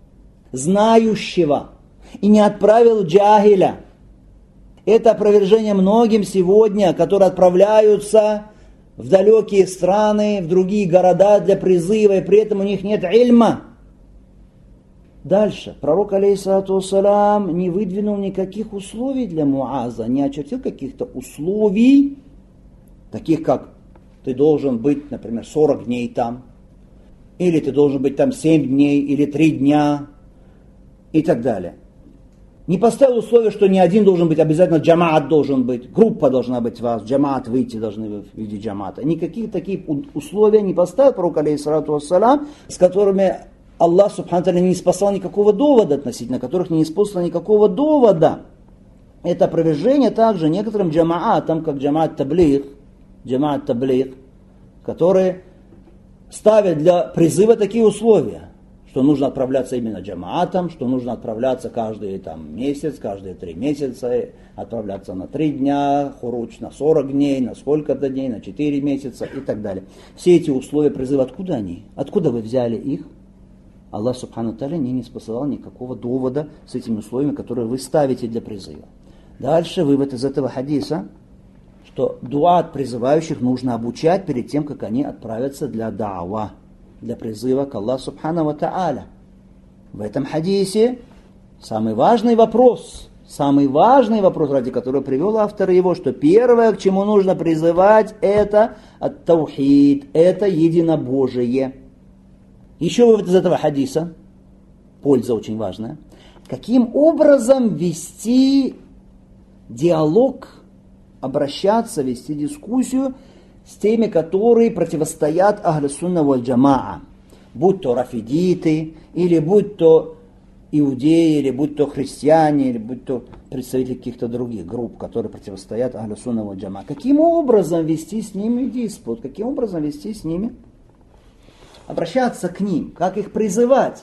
знающего, и не отправил джахиля. Это опровержение многим сегодня, которые отправляются в далекие страны, в другие города для призыва, и при этом у них нет ильма. Дальше. Пророк, алейхиссалату вассалам, не выдвинул никаких условий для Муаза, не очертил каких-то условий, таких как ты должен быть, например, 40 дней там, или ты должен быть там 7 дней, или 3 дня, и так далее. Не поставил условия, что не один должен быть, обязательно джамаат должен быть, группа должна быть у вас, джамаат выйти должны в виде джамаата. Никаких таких условий не поставил пророк, алейхиссалату вассалам, с которыми Аллах субхану тааля не спасал никакого довода относительно, которых не использовал никакого довода. Это опровержение также некоторым джамаатам, как джамаат таблигh, которые ставят для призыва такие условия, что нужно отправляться именно джамаатом, что нужно отправляться каждый месяц, каждые 3 месяца, отправляться на 3 дня, хуруч на 40 дней, на сколько-то дней, на 4 месяца и так далее. Все эти условия призыва, откуда они? Откуда вы взяли их? Аллах субхану тааля не спосылал никакого довода с этими условиями, которые вы ставите для призыва. Дальше вывод из этого хадиса, что дуат призывающих нужно обучать перед тем, как они отправятся для да'ва, для призыва к Аллаху субхану ва тааля. В этом хадисе самый важный вопрос, ради которого привел автор его, что первое, к чему нужно призывать, это ат-таухид, это единобожие. Еще вывод из этого хадиса, польза очень важная, каким образом вести диалог, обращаться, вести дискуссию с теми, которые противостоят ахлю сунна валь джамаа, будь то рафидиты, или будь то иудеи, или будь то христиане, или будь то представители каких-то других групп, которые противостоят ахлю сунна валь джамаа. Каким образом вести с ними диспут, каким образом вести с ними, обращаться к ним, как их призывать.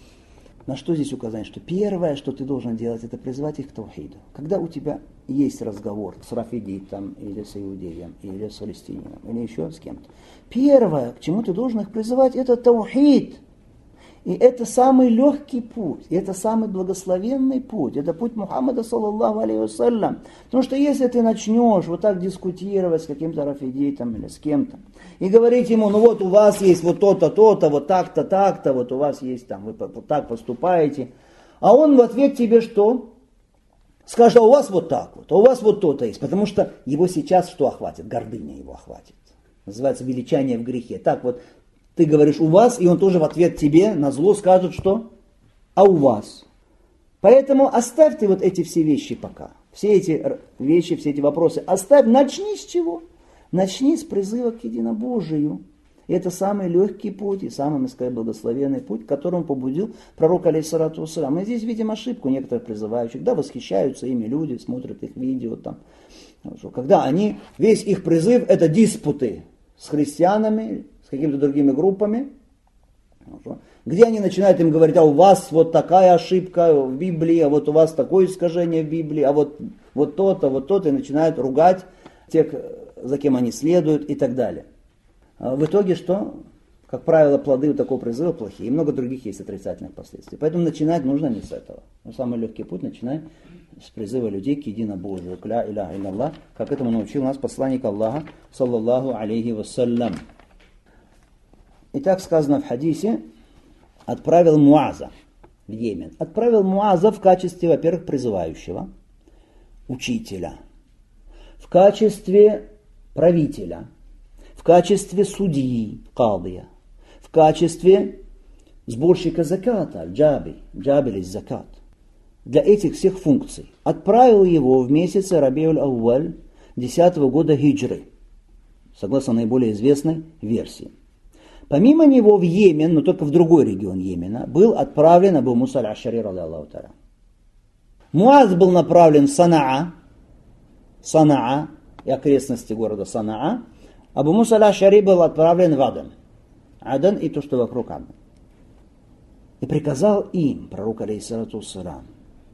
На что здесь указание? Что первое, что ты должен делать, это призывать их к таухиду. Когда у тебя есть разговор с рафидитом, или с иудеем, или с палестинином, или еще с кем-то, первое, к чему ты должен их призывать, это таухид. И это самый легкий путь, и это самый благословенный путь. Это путь Мухаммада, саллаллаху алейхи вассалям. Потому что если ты начнешь вот так дискутировать с каким-то рафидитом или с кем-то, и говорить ему, ну вот у вас есть вот то-то, то-то, вот так-то, так-то, вот у вас есть там, вы вот так поступаете. А он в ответ тебе что? Скажет, а у вас вот так вот, а у вас вот то-то есть. Потому что его сейчас что охватит? Гордыня его охватит. Называется величание в грехе. Так вот, ты говоришь у вас, и он тоже в ответ тебе на зло скажет, что? А у вас. Поэтому оставь ты вот эти все вещи пока. Все эти вещи, все эти вопросы оставь. Начни с чего? Начни с призыва к единобожию. И это самый легкий путь и самый, мы сказали, благословенный путь, к которому побудил пророк алейхиссалату вассалям. Мы здесь видим ошибку некоторых призывающих. Да, восхищаются ими люди, смотрят их видео там. Когда они, весь их призыв это диспуты с христианами, с какими-то другими группами, где они начинают им говорить, а у вас вот такая ошибка в Библии, а вот у вас такое искажение в Библии, а вот то-то, и начинают ругать тех, за кем они следуют и так далее. А в итоге что? Как правило, плоды у такого призыва плохие, и много других есть отрицательных последствий. Поэтому начинать нужно не с этого. Но самый легкий путь начинать с призыва людей к единобожию, к ля иляха илlallah, как этому научил нас посланник Аллаха, саллаллаху алейхи вассалям. Итак, сказано в хадисе, отправил Муаза в Йемен. Отправил Муаза в качестве, во-первых, призывающего, учителя, в качестве правителя, в качестве судьи, кадия, в качестве сборщика заката, джабель из закат. Для этих всех функций. Отправил его в месяц Рабиуль Ауаль 10-го года хиджры, согласно наиболее известной версии. Помимо него в Йемен, но только в другой регион Йемена, был отправлен Абу Муса аль-Ашари, радиаллаху та'аля. Муаз был направлен в Санаа и окрестности города Санаа. Абу Муса аль-Ашари был отправлен в Адан. Адан и то, что вокруг Адана. И приказал им, пророк алейхиссалату вассалям,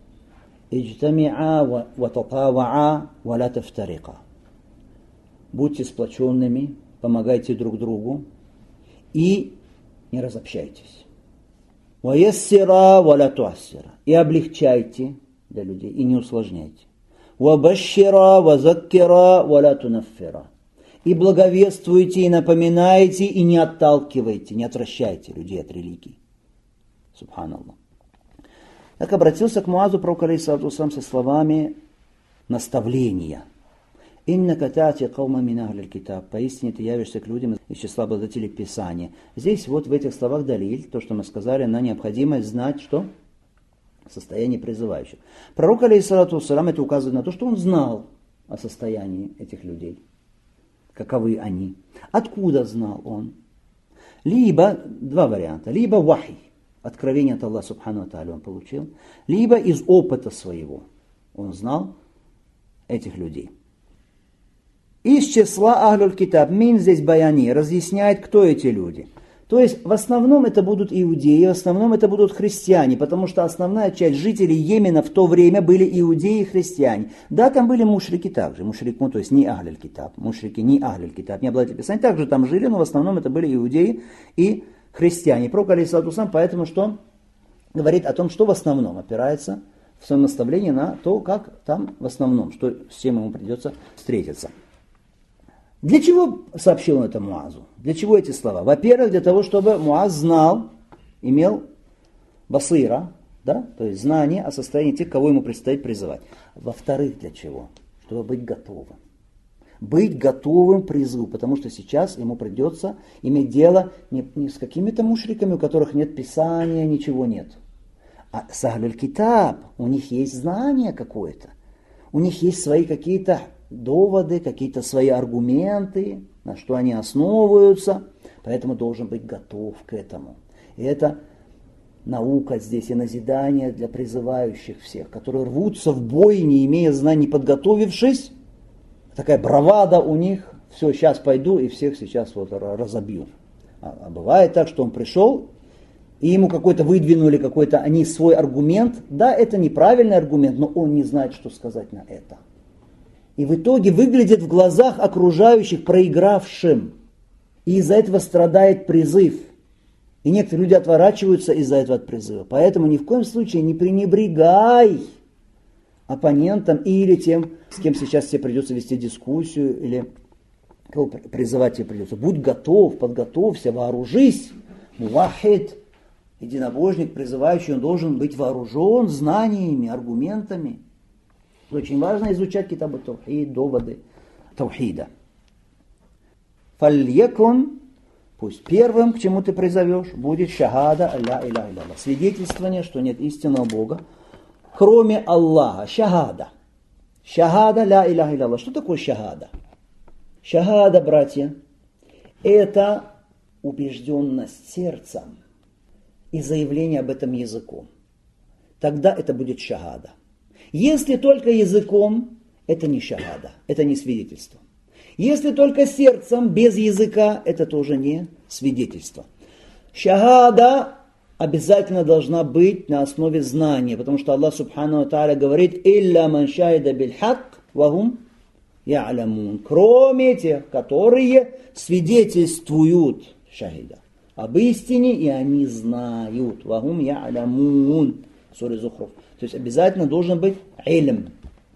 «Иджтами'a ва татава'a ва ла тафтариqa». Будьте сплоченными, помогайте друг другу и не разобщайтесь. «Ва яссира ва ла туассира». И облегчайте для людей, и не усложняйте. «Ва башшира ва заккира ва ла тунаффира». И благовествуйте, и напоминайте, и не отталкивайте, не отвращайте людей от религии. Субханаллах. Так обратился к Муазу пророк алейхиссалату вассалям со словами наставления. «Иннака та'ти каума мин ахлил китаб». Поистине ты явишься к людям из числа обладателей Писания. Здесь вот в этих словах далиль, то, что мы сказали, на необходимость знать, что? Состояние призывающих. Пророк алейхиссалату вассалям это указывает на то, что он знал о состоянии этих людей. Каковы они? Откуда знал он? Либо, два варианта, либо вахи, откровение от Аллаха субхану ва тааля он получил, либо из опыта своего он знал этих людей. Из числа ахлюль китаб, мин здесь баяни, разъясняет, кто эти люди. То есть в основном это будут иудеи, в основном это будут христиане, потому что основная часть жителей Йемена в то время были иудеи и христиане. Да, там были мушрики также, то есть не ахлюль китаб, мушрики не ахлюль китаб, не обладатели Писания, также там жили, но в основном это были иудеи и христиане. Пророк алейхиссалату вассалям поэтому что говорит о том, что в основном опирается в своем наставлении на то, как там в основном, что с чем ему придется встретиться. Для чего сообщил он это Муазу? Для чего эти слова? Во-первых, для того, чтобы Муаз знал, имел басира, да? То есть знание о состоянии тех, кого ему предстоит призывать. Во-вторых, для чего? Чтобы быть готовым. Быть готовым к призыву, потому что сейчас ему придется иметь дело не с какими-то мушриками, у которых нет Писания, ничего нет. А с ахлюль китаб, у них есть знание какое-то, у них есть свои какие-то доводы, какие-то свои аргументы, на что они основываются, поэтому должен быть готов к этому. И это наука здесь и назидание для призывающих всех, которые рвутся в бой, не имея знаний, не подготовившись. Такая бравада у них, все, сейчас пойду и всех сейчас вот разобью. А бывает так, что он пришел, и ему какой-то выдвинули, они свой аргумент. Да, это неправильный аргумент, но он не знает, что сказать на это. И в итоге выглядит в глазах окружающих проигравшим. И из-за этого страдает призыв. И некоторые люди отворачиваются из-за этого от призыва. Поэтому ни в коем случае не пренебрегай оппонентам или тем, с кем сейчас тебе придется вести дискуссию, или кого призывать тебе придется. Будь готов, подготовься, вооружись. Мувахид, единобожник, призывающий, он должен быть вооружен знаниями, аргументами. Очень важно изучать китаб ат-таухид, доводы таухида. Фальякун, пусть первым, к чему ты призовешь, будет шахада ля иляха илlallah. Свидетельствование, что нет истинного Бога, кроме Аллаха. Шахада. Шахада ля иляха илlallah. Что такое шахада? Шахада, братья, это убежденность сердцем и заявление об этом языком. Тогда это будет шахада. Если только языком, это не шахада, это не свидетельство. Если только сердцем, без языка, это тоже не свидетельство. Шахада обязательно должна быть на основе знания, потому что Аллах Субхану ва Тааля говорит: «Илля ман шахида биль хак, вахум я'лямун». Кроме тех, которые свидетельствуют шахида об истине, и они знают. Вахум я'лямун. Сура Зухруф. То есть обязательно должен быть илм.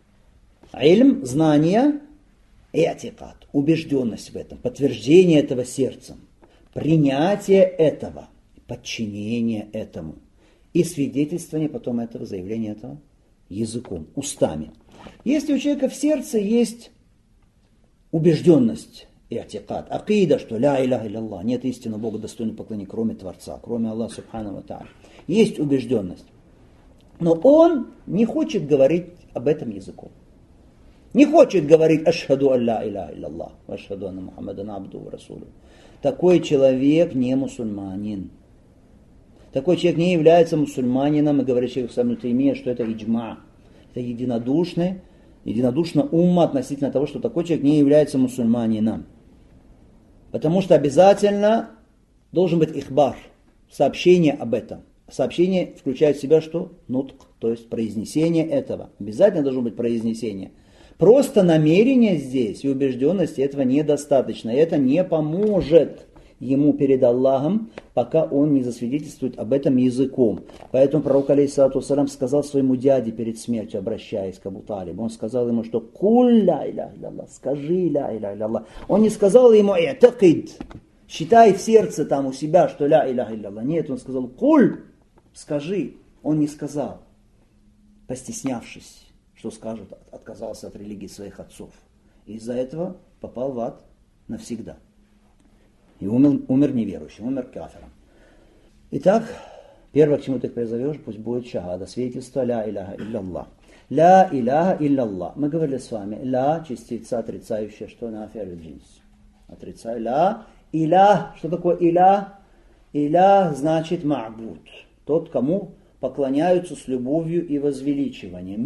Илм, знание, и'тикад, убежденность в этом, подтверждение этого сердцем, принятие этого, подчинение этому и свидетельствование потом этого, заявление этого языком, устами. Если у человека в сердце есть убежденность, и'тикад, акида, что ля иляха илля-Аллах, нет истинного Бога достойного поклонения, кроме Творца, кроме Аллаха Субхану ва Тааля, есть убежденность, но он не хочет говорить об этом языком. Не хочет говорить «Ашхаду алла иляха илля-Аллах, ашхаду анна Мухаммадан абдуху ва расулюху». Такой человек не мусульманин. Такой человек не является мусульманином, и говорит шейх Ислам ибн Таймия, что это иджма. Это единодушно умма относительно того, что такой человек не является мусульманином. Потому что обязательно должен быть ихбар, сообщение об этом. Сообщение включает в себя что? Нутк, то есть произнесение этого. Обязательно должно быть произнесение. Просто намерение здесь и убежденности этого недостаточно. Это не поможет ему перед Аллахом, пока он не засвидетельствует об этом языком. Поэтому пророк алейхиссалату вассалям сказал своему дяде перед смертью, обращаясь к Абу Талибу, он сказал ему, что «Куль ля иляха илля-Аллах», скажи ля иляха илля-Аллах. Он не сказал ему «И'такид», считай в сердце там у себя, что ля иляха илля-Аллах. Нет, он сказал «Куль», скажи. Он не сказал, постеснявшись, что скажут, отказался от религии своих отцов. И из-за этого попал в ад навсегда. И умер неверующим, умер кафиром. Итак, первое, к чему ты призовешь, пусть будет шахада, свидетельство ля иляха илля-Аллах. Ля иляха илля-Аллах. Мы говорили с вами, ля, частица отрицающая, что нафи аль-джинс. Отрицаю ля. Илях, что такое илях? Илях значит ма'буд. Тот, кому поклоняются с любовью и возвеличиванием.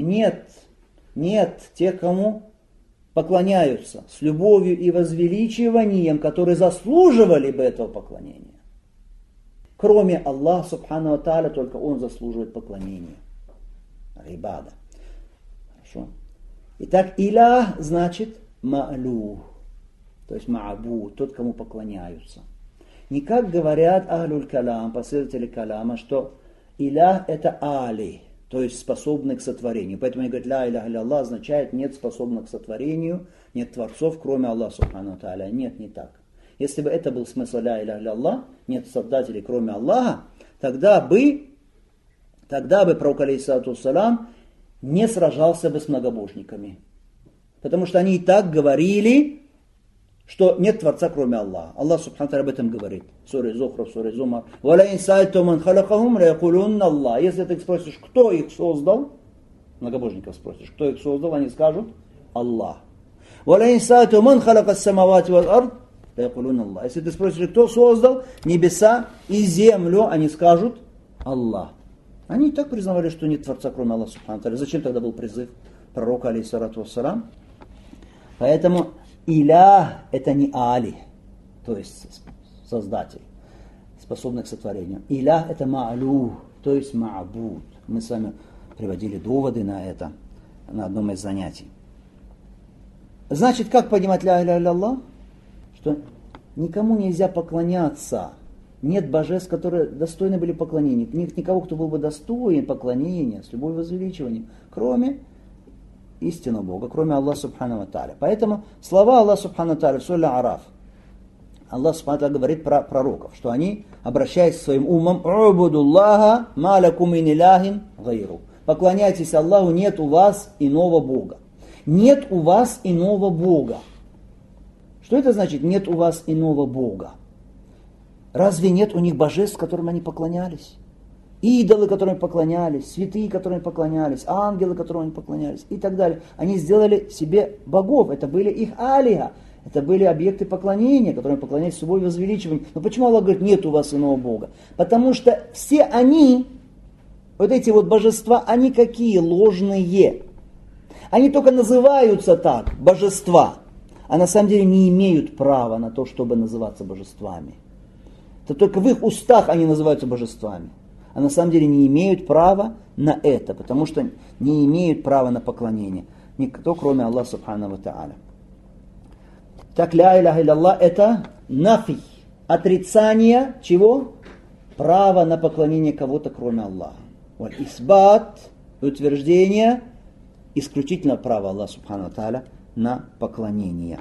Нет тех, кому поклоняются с любовью и возвеличиванием, которые заслуживали бы этого поклонения. Кроме Аллаха Субхану ва Тааля, только Он заслуживает поклонения. Ибада. Хорошо. Итак, илях значит ма'лух, то есть ма'буд, тот, кому поклоняются. Не как говорят ахлюль калам, последователи каляма, что илях это али, то есть способный к сотворению. Поэтому они говорят, ля иляха илля-Аллах означает нет способных к сотворению, нет творцов, кроме Аллаха Субхану ва Тааля. Нет, не так. Если бы это был смысл ля иляха илля-Аллах, нет создателей, кроме Аллаха, тогда бы пророк алейхиссалату вассалам не сражался бы с многобожниками. Потому что они и так говорили, что нет Творца, кроме Аллаха. Аллах Субхану ва Тааля об этом говорит. Сура Зухруф, сура Зумар. «Валаин са'альту ман халакахум ляякулунна Аллах». Если ты спросишь, кто их создал, многобожников спросишь, кто их создал, они скажут Аллах. «Валаин са'альту ман халакас самавати вал ард ляякулунна Аллах». Если ты спросишь, кто создал небеса и землю, они скажут Аллах. Они и так признавали, что нет Творца, кроме Аллаха Субхану ва Тааля. Зачем тогда был призыв пророка алейхиссалату вассалам? Поэтому илях это не али, то есть создатель, способный к сотворению. Илях это ма'лух, то есть ма'буд. Мы с вами приводили доводы на это на одном из занятий. Значит, как понимать ля иляха илля-Аллах? Что никому нельзя поклоняться. Нет божеств, которые достойны были поклонения. Нет никого, кто был бы достоин поклонения с любовью и возвеличиванием, кроме истинного Бога, кроме Аллаха Субхану ва Тааля. Поэтому слова Аллаха Субхану ва Тааля в суре А'раф. Аллах Субхану ва Тааля говорит про пророков, что они, обращаясь к своим умам, «Убудуллаха ма лакум мин илахин гайру». Поклоняйтесь Аллаху, нет у вас иного Бога. Нет у вас иного Бога. Что это значит «нет у вас иного Бога»? Разве нет у них божеств, которым они поклонялись? Идолы, которым поклонялись, святые, которым поклонялись, ангелы, которым они поклонялись и так далее. Они сделали себе богов, это были их алиха. Это были объекты поклонения, которым поклонялись с любовью и возвеличиванием. Но почему Аллах говорит, нет у вас иного Бога? Потому что все они, вот эти вот божества, они какие? Ложные. Они только называются так, божества, а на самом деле не имеют права на то, чтобы называться божествами. Это только в их устах они называются божествами, а на самом деле не имеют права на это, потому что не имеют права на поклонение. Никто, кроме Аллаха Субхану ва Тааля. Так, ля иляха илlallah это нафи, отрицание чего? Право на поклонение кого-то, кроме Аллаха. Валь исбат, утверждение исключительно права Аллаха Субхану ва Тааля на поклонение.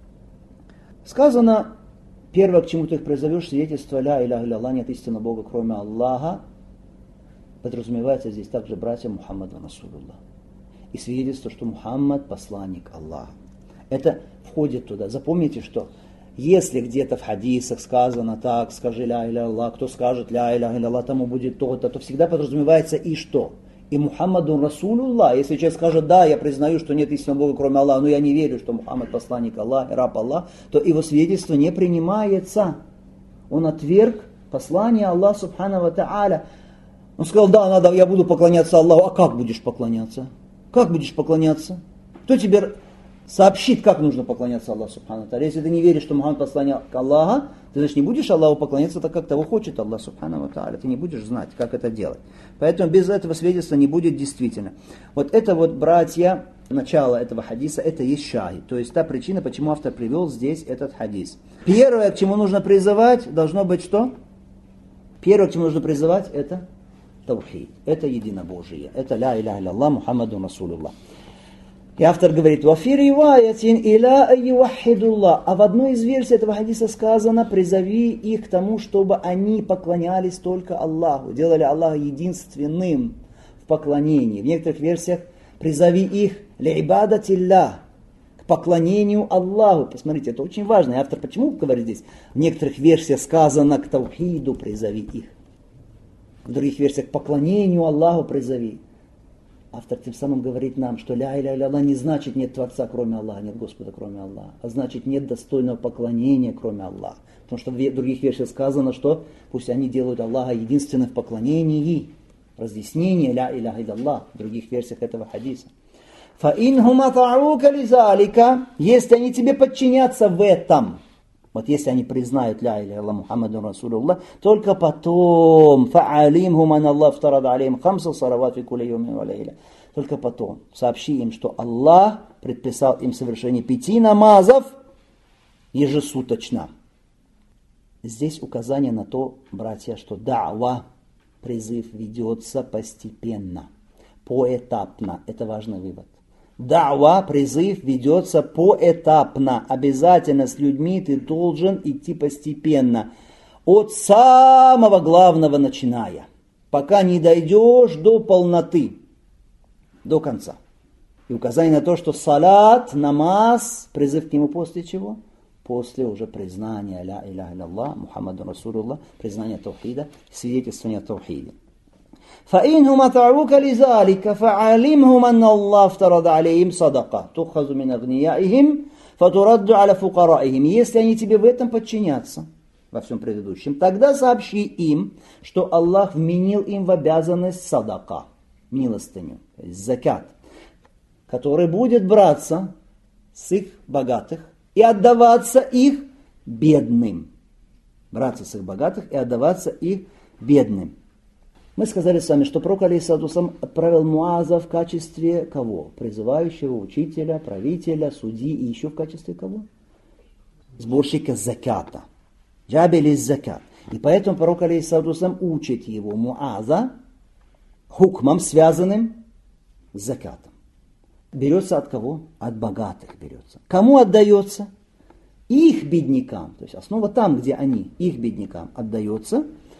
Сказано, первое, к чему ты их призовешь, свидетельство ля иляха илlallah, нет истинного Бога, кроме Аллаха, подразумевается здесь также братья Мухаммаду Расулуллах. И свидетельство, что Мухаммад посланник Аллаха. Это входит туда. Запомните, что если где-то в хадисах сказано так, скажи ля иля Аллах, кто скажет ля иля Аллах, тому будет то-то, то всегда подразумевается и что? И Мухаммаду Расулуллах. Если человек скажет, да, я признаю, что нет истинного Бога, кроме Аллаха, но я не верю, что Мухаммад посланник Аллаха, раб Аллаха, то его свидетельство не принимается. Он отверг послание Аллаха Субхану ва Тааля. Он сказал, да, надо, я буду поклоняться Аллаху. А как будешь поклоняться? Как будешь поклоняться? Кто тебе сообщит, как нужно поклоняться Аллаху Субхану ва Тааля? Если ты не веришь, что Мухаммад посланник Аллаха, ты, значит, не будешь Аллаху поклоняться так, как того хочет Аллах Субхану ва Тааля. Ты не будешь знать, как это делать. Поэтому без этого свидетельства не будет действительно. Вот это вот, братья, начало этого хадиса, это есть шахид. То есть та причина, почему автор привел здесь этот хадис. Первое, к чему нужно призывать, должно быть что? Первое, к чему нужно призывать, это таухид. Это единобожие. Это ля иляха илlallah Мухаммаду Расулуллах. И автор говорит, «Вафи риваятин иля ювахидуллах». А в одной из версий этого хадиса сказано, призови их к тому, чтобы они поклонялись только Аллаху, делали Аллаха единственным в поклонении. В некоторых версиях призови их ли'ибадатиллах, к поклонению Аллаху. Посмотрите, это очень важно. И автор почему говорит здесь? В некоторых версиях сказано, к таухиду призови их. В других версиях к поклонению Аллаху призови. Автор тем самым говорит нам, что ля иля илlallah не значит нет Творца, кроме Аллаха, нет Господа, кроме Аллаха, а значит нет достойного поклонения, кроме Аллаха. Потому что в других версиях сказано, что пусть они делают Аллаха единственным в поклонении. Разъяснение ля иляха илlallah в других версиях этого хадиса. فَإِنْهُمْ أَطَعُوكَ لِذَلِكَ, если они тебе подчинятся в этом, вот если они признают ля иля илlallah Мухаммаду Расулуллах, только потом فَعَلِمْهُمْ أَنَ اللَّهَ افْتَرَضَ عَلَيْهِمْ خَمْسَ صَلَوَاتٍ فِي كُلِّ يَوْمٍ وَلَيْلَةٍ. Только потом сообщи им, что Аллах предписал им совершение 5 намазов ежесуточно. Здесь указание на то, братья, что да'ва, призыв ведется постепенно, поэтапно. Это важный вывод. Да'ва, призыв ведется поэтапно. Обязательно с людьми ты должен идти постепенно. От самого главного начиная. Пока не дойдешь до полноты. До конца. И указание на то, что салат, намаз, призыв к нему после чего? После уже признания ля иляха илlallah Мухаммаду Расулуллах, признания таухида, свидетельствования таухида. فإنهم أطاعوك لذلك فعلمهم أن الله افترض عليهم صدقة تؤخذ من أغنيائهم فترد على فقرائهم. Если они тебе в этом подчинятся, во всем предыдущем, тогда сообщи им, что Аллах вменил им в обязанность садака, милостыню, то есть закат, который будет браться с их богатых и отдаваться их бедным. Браться с их богатых и отдаваться их бедным. Мы сказали с вами, что пророк алейхиссалату вассалям отправил Муаза в качестве кого? Призывающего, учителя, правителя, судьи и еще в качестве кого? Сборщика заката. Джабель из закат. И поэтому пророк алейхиссалату вассалям учит его, Муаза, хукмам, связанным с закатом. Берется от кого? От богатых берется. Кому отдается? Их беднякам. То есть основа там, где они, их беднякам отдается.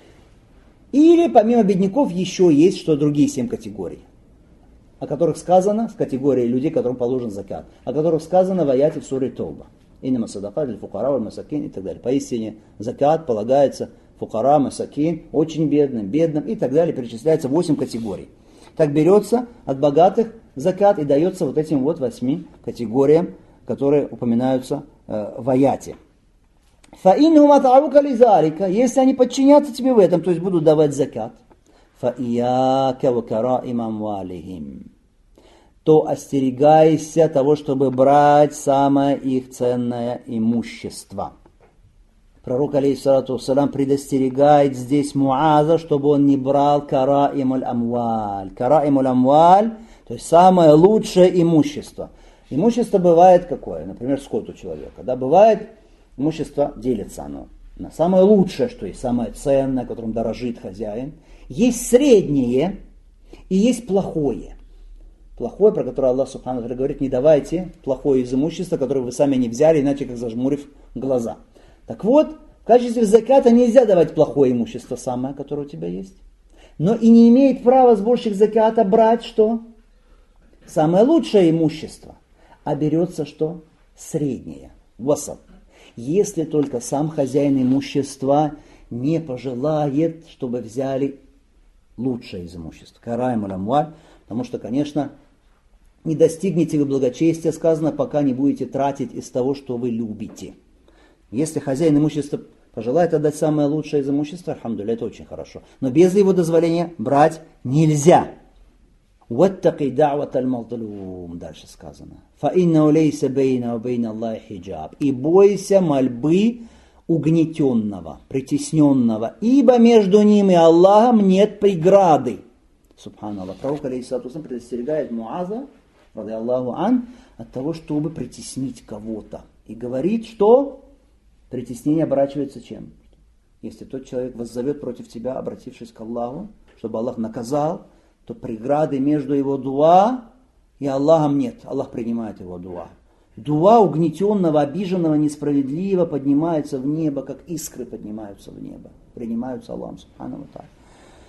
Или помимо бедняков еще есть что другие 7 категорий, о которых сказано в категории людей, которым положен закат, о которых сказано в аяте в суре Тауба. Иннама садака лиль фукара валь масакин и так далее. Поистине закат полагается фукара, масакин, очень бедным, бедным и так далее. Перечисляется 8 категорий. Так берется от богатых закат и дается вот этим вот 8 категориям, которые упоминаются в аяте. فَإِنْهُمْ أَطَعُوكَ لِذَلِكَ, если они подчинятся тебе в этом, то есть будут давать закат, فَإِيَّاكَ وَكَرَائِمَ أَمْوَالِهِمْ, то остерегайся того, чтобы брать самое их ценное имущество. Пророк, алейхиссалату вассалям, предостерегает здесь Муаза, чтобы он не брал караимуль амваль. Караимуль амваль, то есть самое лучшее имущество. Имущество бывает какое? Например, скот у человека. Да, бывает, имущество делится оно на самое лучшее, что есть, самое ценное, которым дорожит хозяин. Есть среднее и есть плохое. Плохое, про которое Аллах Субхану ва Тааля говорит, не давайте плохое из имущества, которое вы сами не взяли, иначе как зажмурив глаза. Так вот, в качестве заката нельзя давать плохое имущество самое, которое у тебя есть. Но и не имеет права сборщик заката брать что? Самое лучшее имущество. А берется что? Среднее. Васат. Если только сам хозяин имущества не пожелает, чтобы взяли лучшее из имущества. Караимуль амваль, потому что, конечно, не достигнете вы благочестия, сказано, пока не будете тратить из того, что вы любите. Если хозяин имущества пожелает отдать самое лучшее из имущества, альхамдулилля, это очень хорошо. Но без его дозволения брать нельзя. وَاتَّقِ دَعْوَةَ الْمَظْلُومِ, дальше сказано. فَإِنَّهُ لَيْسَ بَيْنَهُ وَبَيْنَ اللَّهِ حِجَابٌ. И бойся мольбы угнетенного, притесненного, ибо между ним и Аллахом нет преграды. Субханаллах. Пророк, алейхиссалату вассалям, предостерегает Муаза, ради Аллаху ан, от того, чтобы притеснить кого-то. И говорит, что притеснение оборачивается чем? Если тот человек воззовет против тебя, обратившись к Аллаху, чтобы Аллах наказал, то преграды между его дуа и Аллахом нет. Аллах принимает его дуа. Дуа угнетенного, обиженного, несправедливо поднимается в небо, как искры поднимаются в небо. Принимаются Аллахом Субхану ва Тааля.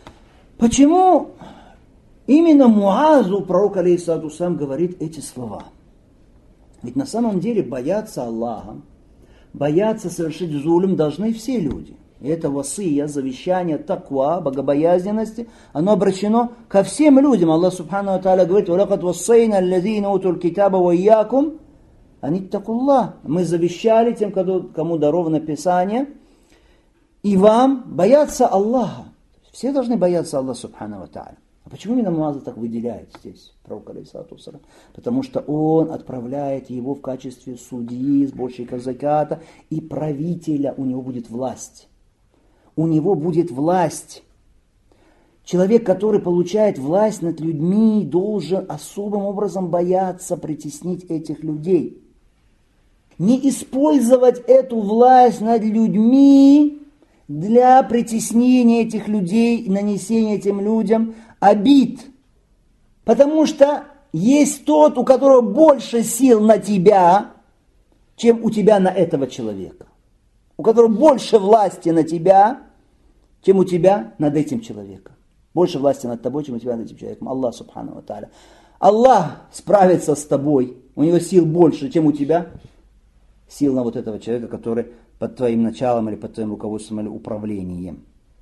Почему именно Муазу пророк, алейхиссалату вассалям, говорит эти слова? Ведь на самом деле бояться Аллаха, бояться совершить зулм должны все люди. И это васия, завещание, таква, богобоязненности, оно обращено ко всем людям. Аллах Субхану ва Тааля говорит: «Валакад вассайна аллазина утуль китаба ва ийякум аниттакуллах». Мы завещали тем, кому даровано Писание, и вам бояться Аллаха. Все должны бояться Аллаха Субхану ва Тааля. А почему именно Муаза так выделяет здесь, пророк, алейхиссалату вассалям? Потому что он отправляет его в качестве судьи, сборщика заката и правителя. У него будет власть. У него будет власть. Человек, который получает власть над людьми, должен особым образом бояться притеснить этих людей. Не использовать эту власть над людьми для притеснения этих людей и нанесения этим людям обид. Потому что есть тот, у которого больше сил на тебя, чем у тебя на этого человека. У которого больше власти на тебя, чем у тебя над этим человеком. Больше власти над тобой, чем у тебя над этим человеком. Аллах Субхану ва Тааля. Аллах справится с тобой. У него сил больше, чем у тебя сил на вот этого человека, который под твоим началом или под твоим руководством или управлением.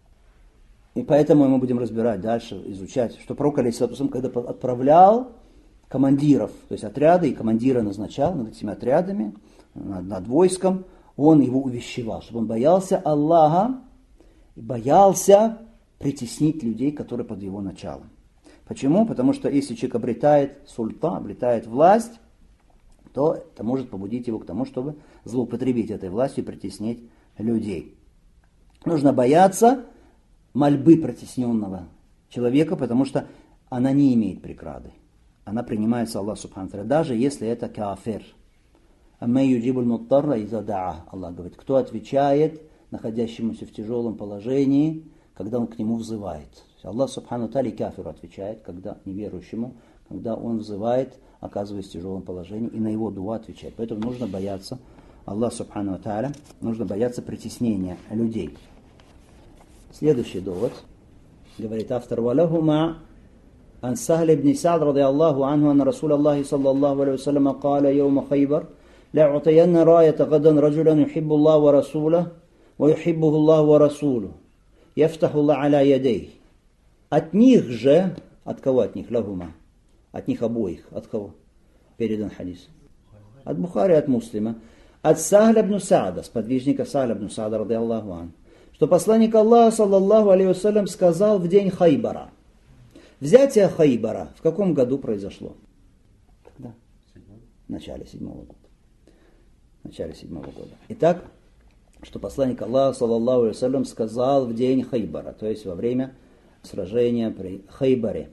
И поэтому мы будем разбирать дальше, изучать, что пророк, алейхиссалату вассалям, когда отправлял командиров, то есть отряды, и командира назначал над этими отрядами, над войском, он его увещевал, чтобы он боялся Аллаха и боялся притеснить людей, которые под его началом. Почему? Потому что если человек обретает султан, обретает власть, то это может побудить его к тому, чтобы злоупотребить этой властью и притеснить людей. Нужно бояться мольбы протесненного человека, потому что она не имеет преграды. Она принимается Аллах Субхану ва Тааля, даже если это кафир. Аммай юджибуль муттарра иза даа. Аллах говорит, кто отвечает находящемуся в тяжелом положении, когда он к нему взывает. Аллах Субхану ва Тааля и кафиру отвечает, когда неверующему, когда он взывает, оказываясь в тяжелом положении, и на его дуа отвечает. Поэтому нужно бояться Аллах Субхану ва Тааля, нужно бояться притеснения людей. Следующий довод, говорит автор: «Валахума ан Сахль ибн Саад ради Аллаху анху анна Расул Аллахи саллаллаху алейхи вассалям каля йома Хайбар ла'утаянна раята гадан раджулян юхиббу Аллах ва Расулах ва юхиббуху Аллах ва Расулу яфтаху Аллах аля ядей». От них же, от кого от них? Лахума. От них обоих. От кого? Передан хадис. От Бухари, от Муслима. от Сахля ибн Саада, сподвижника Сахля ибн Саада, ради Аллаху ан, что посланник Аллаха, саллаллаху алейхи вассалям, сказал в день Хайбара. Взятие Хайбара в каком году произошло? Когда? В начале 7 года. В начале 7 года. Итак, что посланник Аллаха, саллаллаху алейхи вассалям, сказал в день Хайбара, то есть во время сражения при Хайбаре.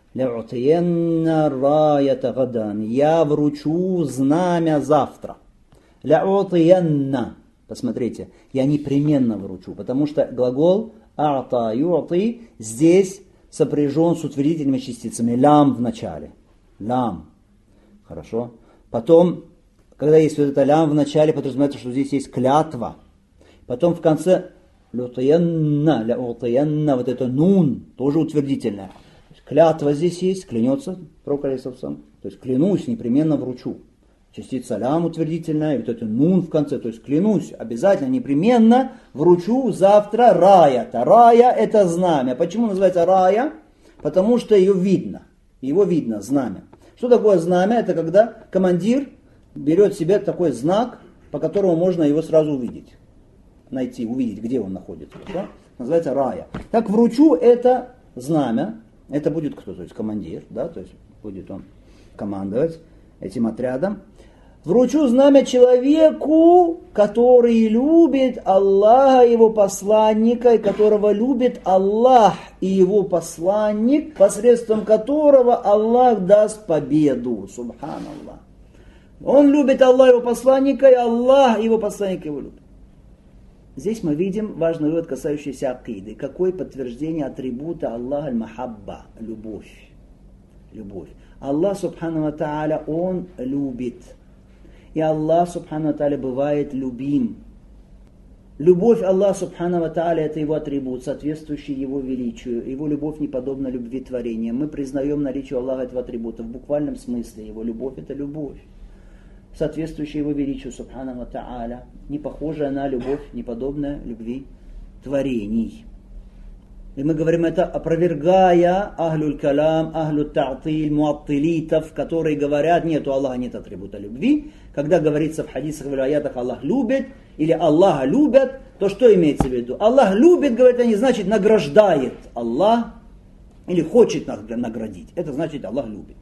«Ля'утиенна раята гадан». Я вручу знамя завтра. «Ля'утиенна». Посмотрите, я непременно вручу, потому что глагол «а'та ю'ти» здесь сопряжен с утвердительными частицами. «Лям» в начале. «Лям». Хорошо. Потом, когда есть вот это «лям» в начале, подразумевается, что здесь есть клятва. Потом в конце «лютиенна», «ля'утиенна», вот это «нун», тоже утвердительное. Клятва здесь есть, клянется пророк алейхиссалату вассалам. То есть клянусь, непременно вручу. Частица лям утвердительная, и вот это нун в конце. То есть клянусь, обязательно, непременно вручу завтра рая-то. Рая это знамя. Почему называется рая? Потому что ее видно. Его видно, знамя. Что такое знамя? Это когда командир берет себе такой знак, по которому можно его сразу увидеть. Найти, увидеть, где он находится. Да? Называется рая. Так вручу это знамя. Это будет кто? То есть командир, да, то есть будет он командовать этим отрядом. Вручу знамя человеку, который любит Аллаха и его посланника, и которого любит Аллах и его посланник, посредством которого Аллах даст победу. Субханаллах. Он любит Аллаха и его посланника, и Аллах и его посланника его любит. Здесь мы видим важный вывод, касающийся акиды. Какое подтверждение атрибута Аллаха аль-махабба, любовь. Любовь. Аллах, субхану ва тааля, Он любит. И Аллах, субхану ва тааля, бывает любим. Любовь Аллаха, субхану ва тааля, это Его атрибут, соответствующий Его величию. Его любовь не подобна любви творения. Мы признаем наличие Аллаха этого атрибута. В буквальном смысле Его любовь это любовь, соответствующая Его величию, субхану ва тааля, не похожая на любовь, не подобная любви творений. И мы говорим это, опровергая ахлюль калам, ахлю та'тиль, муаттилитов, которые говорят, нет, у Аллаха нет атрибута любви. Когда говорится в хадисах, в аятах, Аллах любит, или Аллаха любят, то что имеется в виду? Аллах любит, говорят они, значит награждает Аллах, или хочет наградить. Это значит Аллах любит.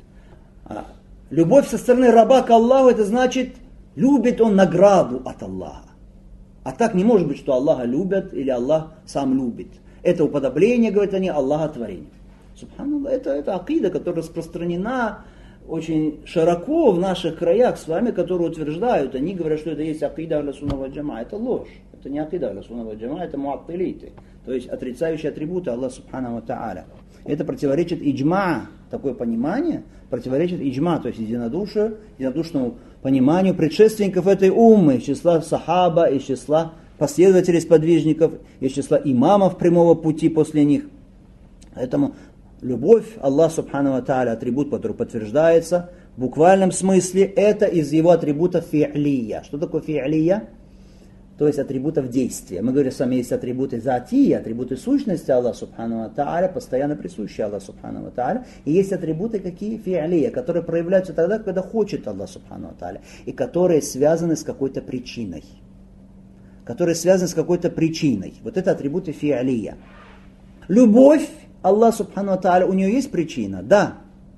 Любовь со стороны раба к Аллаху, это значит, любит он награду от Аллаха. А так не может быть, что Аллаха любят или Аллах сам любит. Это уподобление, говорят они, Аллаха творения. Субханаллах, это акида, которая распространена очень широко в наших краях с вами, которые утверждают, они говорят, что это есть акида ахля сунна валь джамаа. Это ложь. Это не акида ахля сунна валь джамаа, это муаттилиты. То есть отрицающие атрибуты Аллаха субхану ва тааля. Это противоречит иджма, такое понимание, противоречит иджма, то есть единодушному пониманию предшественников этой уммы, из числа сахаба, из числа последователей сподвижников, из числа имамов прямого пути после них. Поэтому любовь Аллах субхану ва тааля, атрибут, который подтверждается в буквальном смысле, это из его атрибутов фи'лия. Что такое фи'лия? То есть атрибутов действия. Мы говорим, с вами есть атрибуты затии, атрибуты сущности Аллаха субхану ва тааля, постоянно присущие Аллаху субхану ва тааля. И есть атрибуты какие? Фи'лия, которые проявляются тогда, когда хочет Аллах субхану ва тааля. И которые связаны с какой-то причиной. Которые связаны с какой-то причиной. Вот это атрибуты фи'лия. Любовь Аллах субхану ва тааля, у нее есть причина? Да.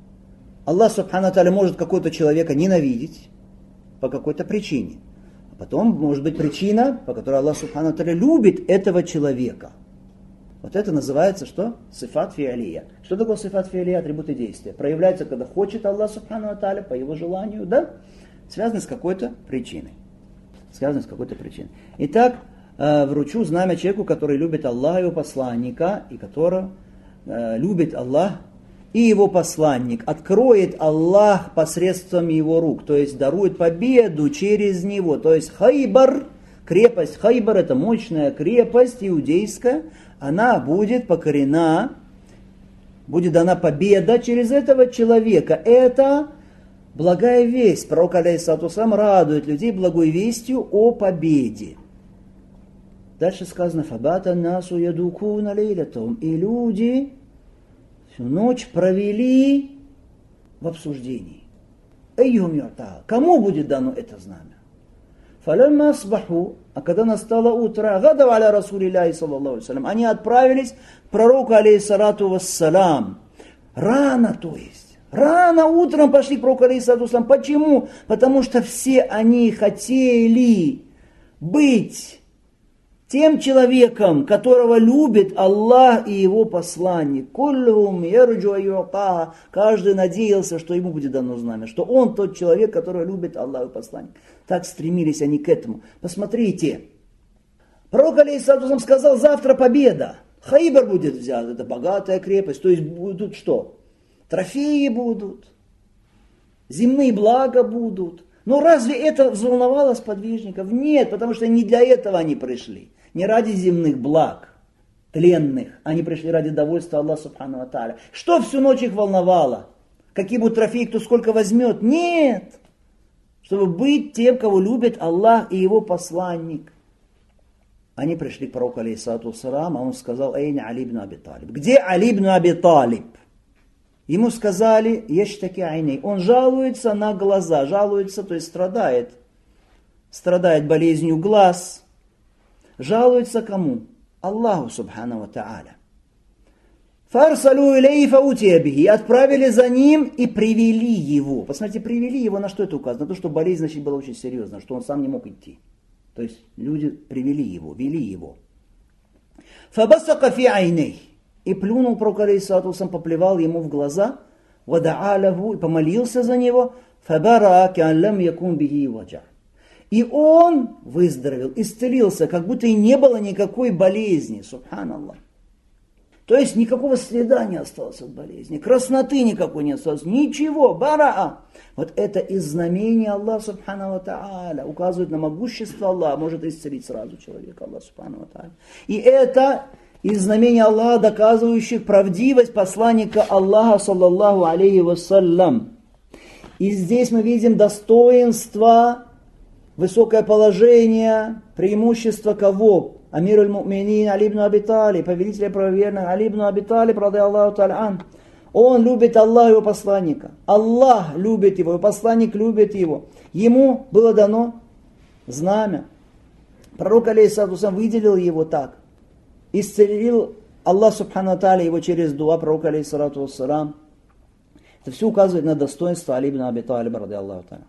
Аллах субхану ва тааля может какого-то человека ненавидеть по какой-то причине. Потом может быть причина, по которой Аллах субхану ва тааля любит этого человека. Вот это называется что? Сифат фи'лия. Что такое сифат фи'лия? Атрибуты действия. Проявляется, когда хочет Аллах субхану ва тааля, по его желанию, да? Связаны с какой-то причиной. Связаны с какой-то причиной. Итак, вручу знамя человеку, который любит Аллаха и его посланника, и которого любит Аллах и его посланник. Откроет Аллах посредством его рук, то есть дарует победу через него. То есть Хайбар, крепость Хайбар, это мощная крепость иудейская, она будет покорена, будет дана победа через этого человека. Это благая весть. Пророк алейхиссалату вассалам радует людей благой вестью о победе. Дальше сказано, «Фабата насу ядукуна лейлятум». И люди всю ночь провели в обсуждении. Кому будет дано это знамя? فَلَمَّا أَصْبَحُوا, а когда настало утро, غَدَوْا عَلَى رَسُولِ اللَّهِ صَلَّى اللَّهُ عَلَيْهِ وَسَلَّمَ, они отправились к пророку, алейхиссалату вассалам. Рано, то есть. Рано утром пошли к пророку, алейхиссалату вассалам. Почему? Потому что все они хотели быть тем человеком, которого любит Аллах и его посланник. Каждый надеялся, что ему будет дано знамя, что он тот человек, который любит Аллах и посланник. Так стремились они к этому. Посмотрите, пророк алейхиссалату сказал: завтра победа. Хайбар будет взят, это богатая крепость, то есть будут что? Трофеи будут, земные блага будут. Но разве это взволновало сподвижников? Нет, потому что не для этого они пришли. Не ради земных благ, тленных. Они пришли ради довольства Аллаха субхану ва тааля. Что всю ночь их волновало? Какие будут трофеи, кто сколько возьмет? Нет. Чтобы быть тем, кого любит Аллах и его посланник. Они пришли к пророку, алейхиссалату вассалам, а он сказал: «Айна Али ибн Аби Талиб». Где Али ибн Аби Талиб? Ему сказали: «Яштаки айней». Он жалуется на глаза. Жалуется, то есть страдает. Страдает болезнью глаз. Жалуется кому? Аллаху субхану ва тааля. «Фарсалу илейхи фаутия бихи». Отправили за ним и привели его. Посмотрите, привели его, на что это указано? На то, что болезнь, значит, была очень серьезна, что он сам не мог идти. То есть люди привели его, вели его. «Фабасака фи айней». И плюнул пророк, алейхиссалату вассалам, поплевал ему в глаза. «Вадаа лаху», и помолился за него. «Фабара кан лам якун бихи ваджа». И он выздоровел, исцелился, как будто и не было никакой болезни. Субханаллах. То есть никакого следа не осталось от болезни, красноты никакой не осталось, ничего, бараа. Вот это из знамения Аллаха субхану ва тааля, указывает на могущество Аллаха, может исцелить сразу человека, Аллах субхану ва тааля. И это из знамения Аллаха, доказывающих правдивость посланника Аллаха, саллаллаху алейхи вассалям. И здесь мы видим достоинство, высокое положение, преимущество кого? Амир аль-Му'минин Али ибн Аби Талиб, повелителя правоверных Али ибн Аби Талиб, ради Аллаху та'аля ан. Он любит Аллаха и его посланника. Аллах любит его, и посланник любит его. Ему было дано знамя. Пророк, алейхиссалату вассалам, выделил его так. Исцелил Аллах субхану ва тааля его через дуа пророка, алейхиссалату вассалам. Это все указывает на достоинство Али ибн Аби Талиб, ради Аллаху та'аля.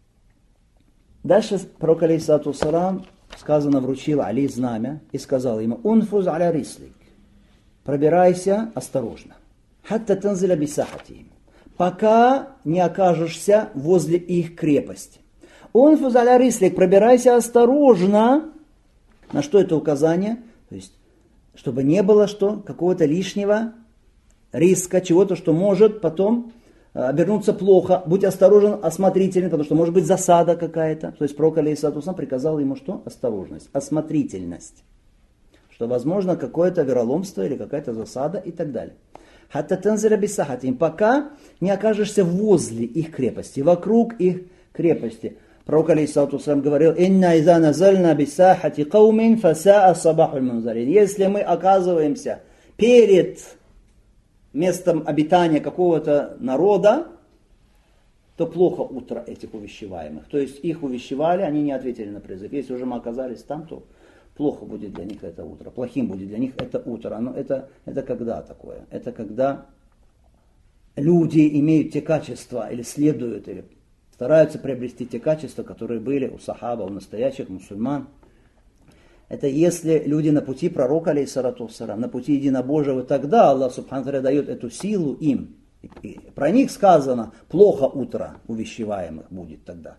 Дальше пророк, алейхиссалату вассалам, сказано, вручил Али знамя и сказал ему: «Унфуз аля рислик». Пробирайся осторожно. «Хатта танзиля бисахатихим». Пока не окажешься возле их крепости. «Унфуз аля рислик». Пробирайся осторожно. На что это указание? То есть, чтобы не было что? Какого-то лишнего риска, чего-то, что может потом обернуться плохо. Будь осторожен, осмотрителен, потому что может быть засада какая-то. То есть пророк, алейхиссалату вассалам, приказал ему что? Осторожность, осмотрительность. Что возможно какое-то вероломство или какая-то засада и так далее. «Хатта танзиля бисахатихим». Пока не окажешься возле их крепости, вокруг их крепости. Пророк, алейхиссалату вассалам, говорил: «Инна иза назальна бисахати каумин фасаа сабахуль мунзарин». Если мы оказываемся перед местом обитания какого-то народа, то плохо утро этих увещеваемых. То есть их увещевали, они не ответили на призыв. Если уже мы оказались там, то плохо будет для них это утро. Плохим будет для них это утро. Но это когда такое? Это когда люди имеют те качества, или следуют, или стараются приобрести те качества, которые были у сахаба, у настоящих мусульман. Это если люди на пути пророка, алейхиссалату вассалам, на пути единобожия, тогда Аллах субхану ва тааля дает эту силу им. И про них сказано: плохо утро увещеваемых будет тогда.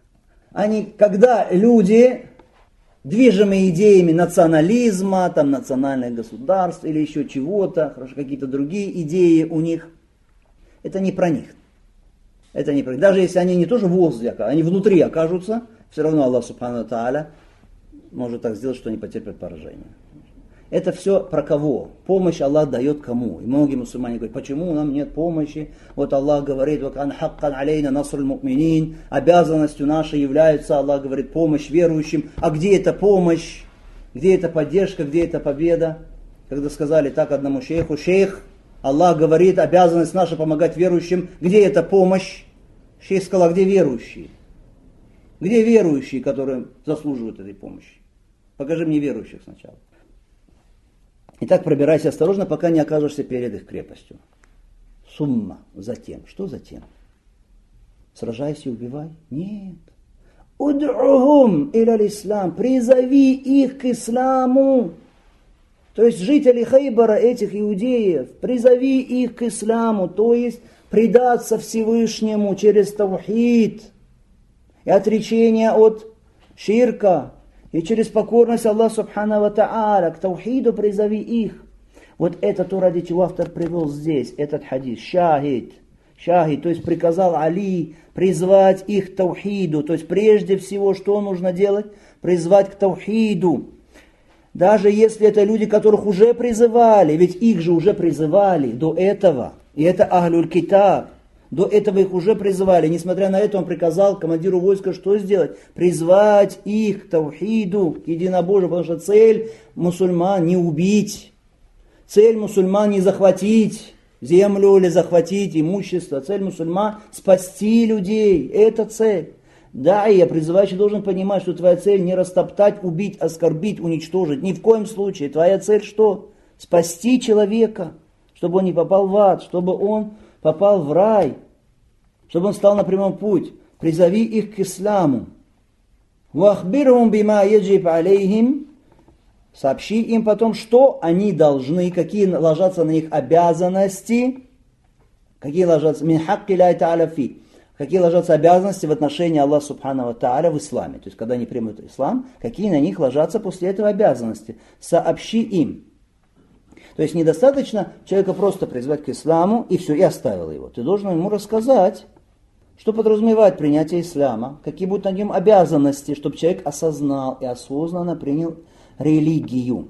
Когда люди, движимые идеями национализма, там, национальных государств или еще чего-то, какие-то другие идеи у них, это не про них. Это не про них. Даже если они не тоже возле, они внутри окажутся, все равно Аллах субхану ва тааля может так сделать, что они потерпят поражение. Это все про кого? Помощь Аллах дает кому? И многие мусульмане говорят: почему нам нет помощи? Вот Аллах говорит: «Вакан хаккан алейна насруль му'минин». Обязанностью нашей является, Аллах говорит, помощь верующим. А где эта помощь? Где эта поддержка? Где эта победа? Когда сказали так одному шейху: «Шейх, Аллах говорит, обязанность наша помогать верующим. Где эта помощь?» Шейх сказал: «А где верующие?» Где верующие, которые заслуживают этой помощи? Покажи мне верующих сначала. Итак, пробирайся осторожно, пока не окажешься перед их крепостью. Сумма. Затем. Что затем? Сражайся и убивай? Нет. Уд'ухум иля ислам. Призови их к исламу. То есть жители Хайбара, этих иудеев, призови их к исламу, то есть предаться Всевышнему через таухид и отречение от ширка, и через покорность Аллаху Субхану ва Тааля, к таухиду призови их. Вот это то, ради чего автор привел здесь, этот хадис, шахид, то есть приказал Али призвать их к таухиду, то есть прежде всего, что нужно делать? Призвать к таухиду. Даже если это люди, которых уже призывали, ведь их же уже призывали до этого, и это Ахлюль Китаб, до этого их уже призывали, несмотря на это он приказал командиру войска что сделать? Призвать их к таухиду, к единобожию, потому что цель мусульман не убить, цель мусульман не захватить землю или захватить имущество, цель мусульман спасти людей, это цель. Да, и я призывающий должен понимать, что твоя цель не растоптать, убить, оскорбить, уничтожить. Ни в коем случае. Твоя цель что? Спасти человека, чтобы он не попал в ад, чтобы он попал в рай, чтобы он стал на прямом путь. Призови их к исламу. Вахбирхум бима яджиб алейхим. Сообщи им потом, что они должны, какие ложатся на них обязанности, какие ложатся мин хакки ля та'аля фи. Какие ложатся обязанности в отношении Аллаха Субхану ва Тааля в исламе. То есть, когда они примут ислам, какие на них ложатся после этого обязанности. Сообщи им. То есть, недостаточно человека просто призвать к исламу и все, и оставил его. Ты должен ему рассказать, что подразумевает принятие ислама, какие будут на нем обязанности, чтобы человек осознал и осознанно принял религию.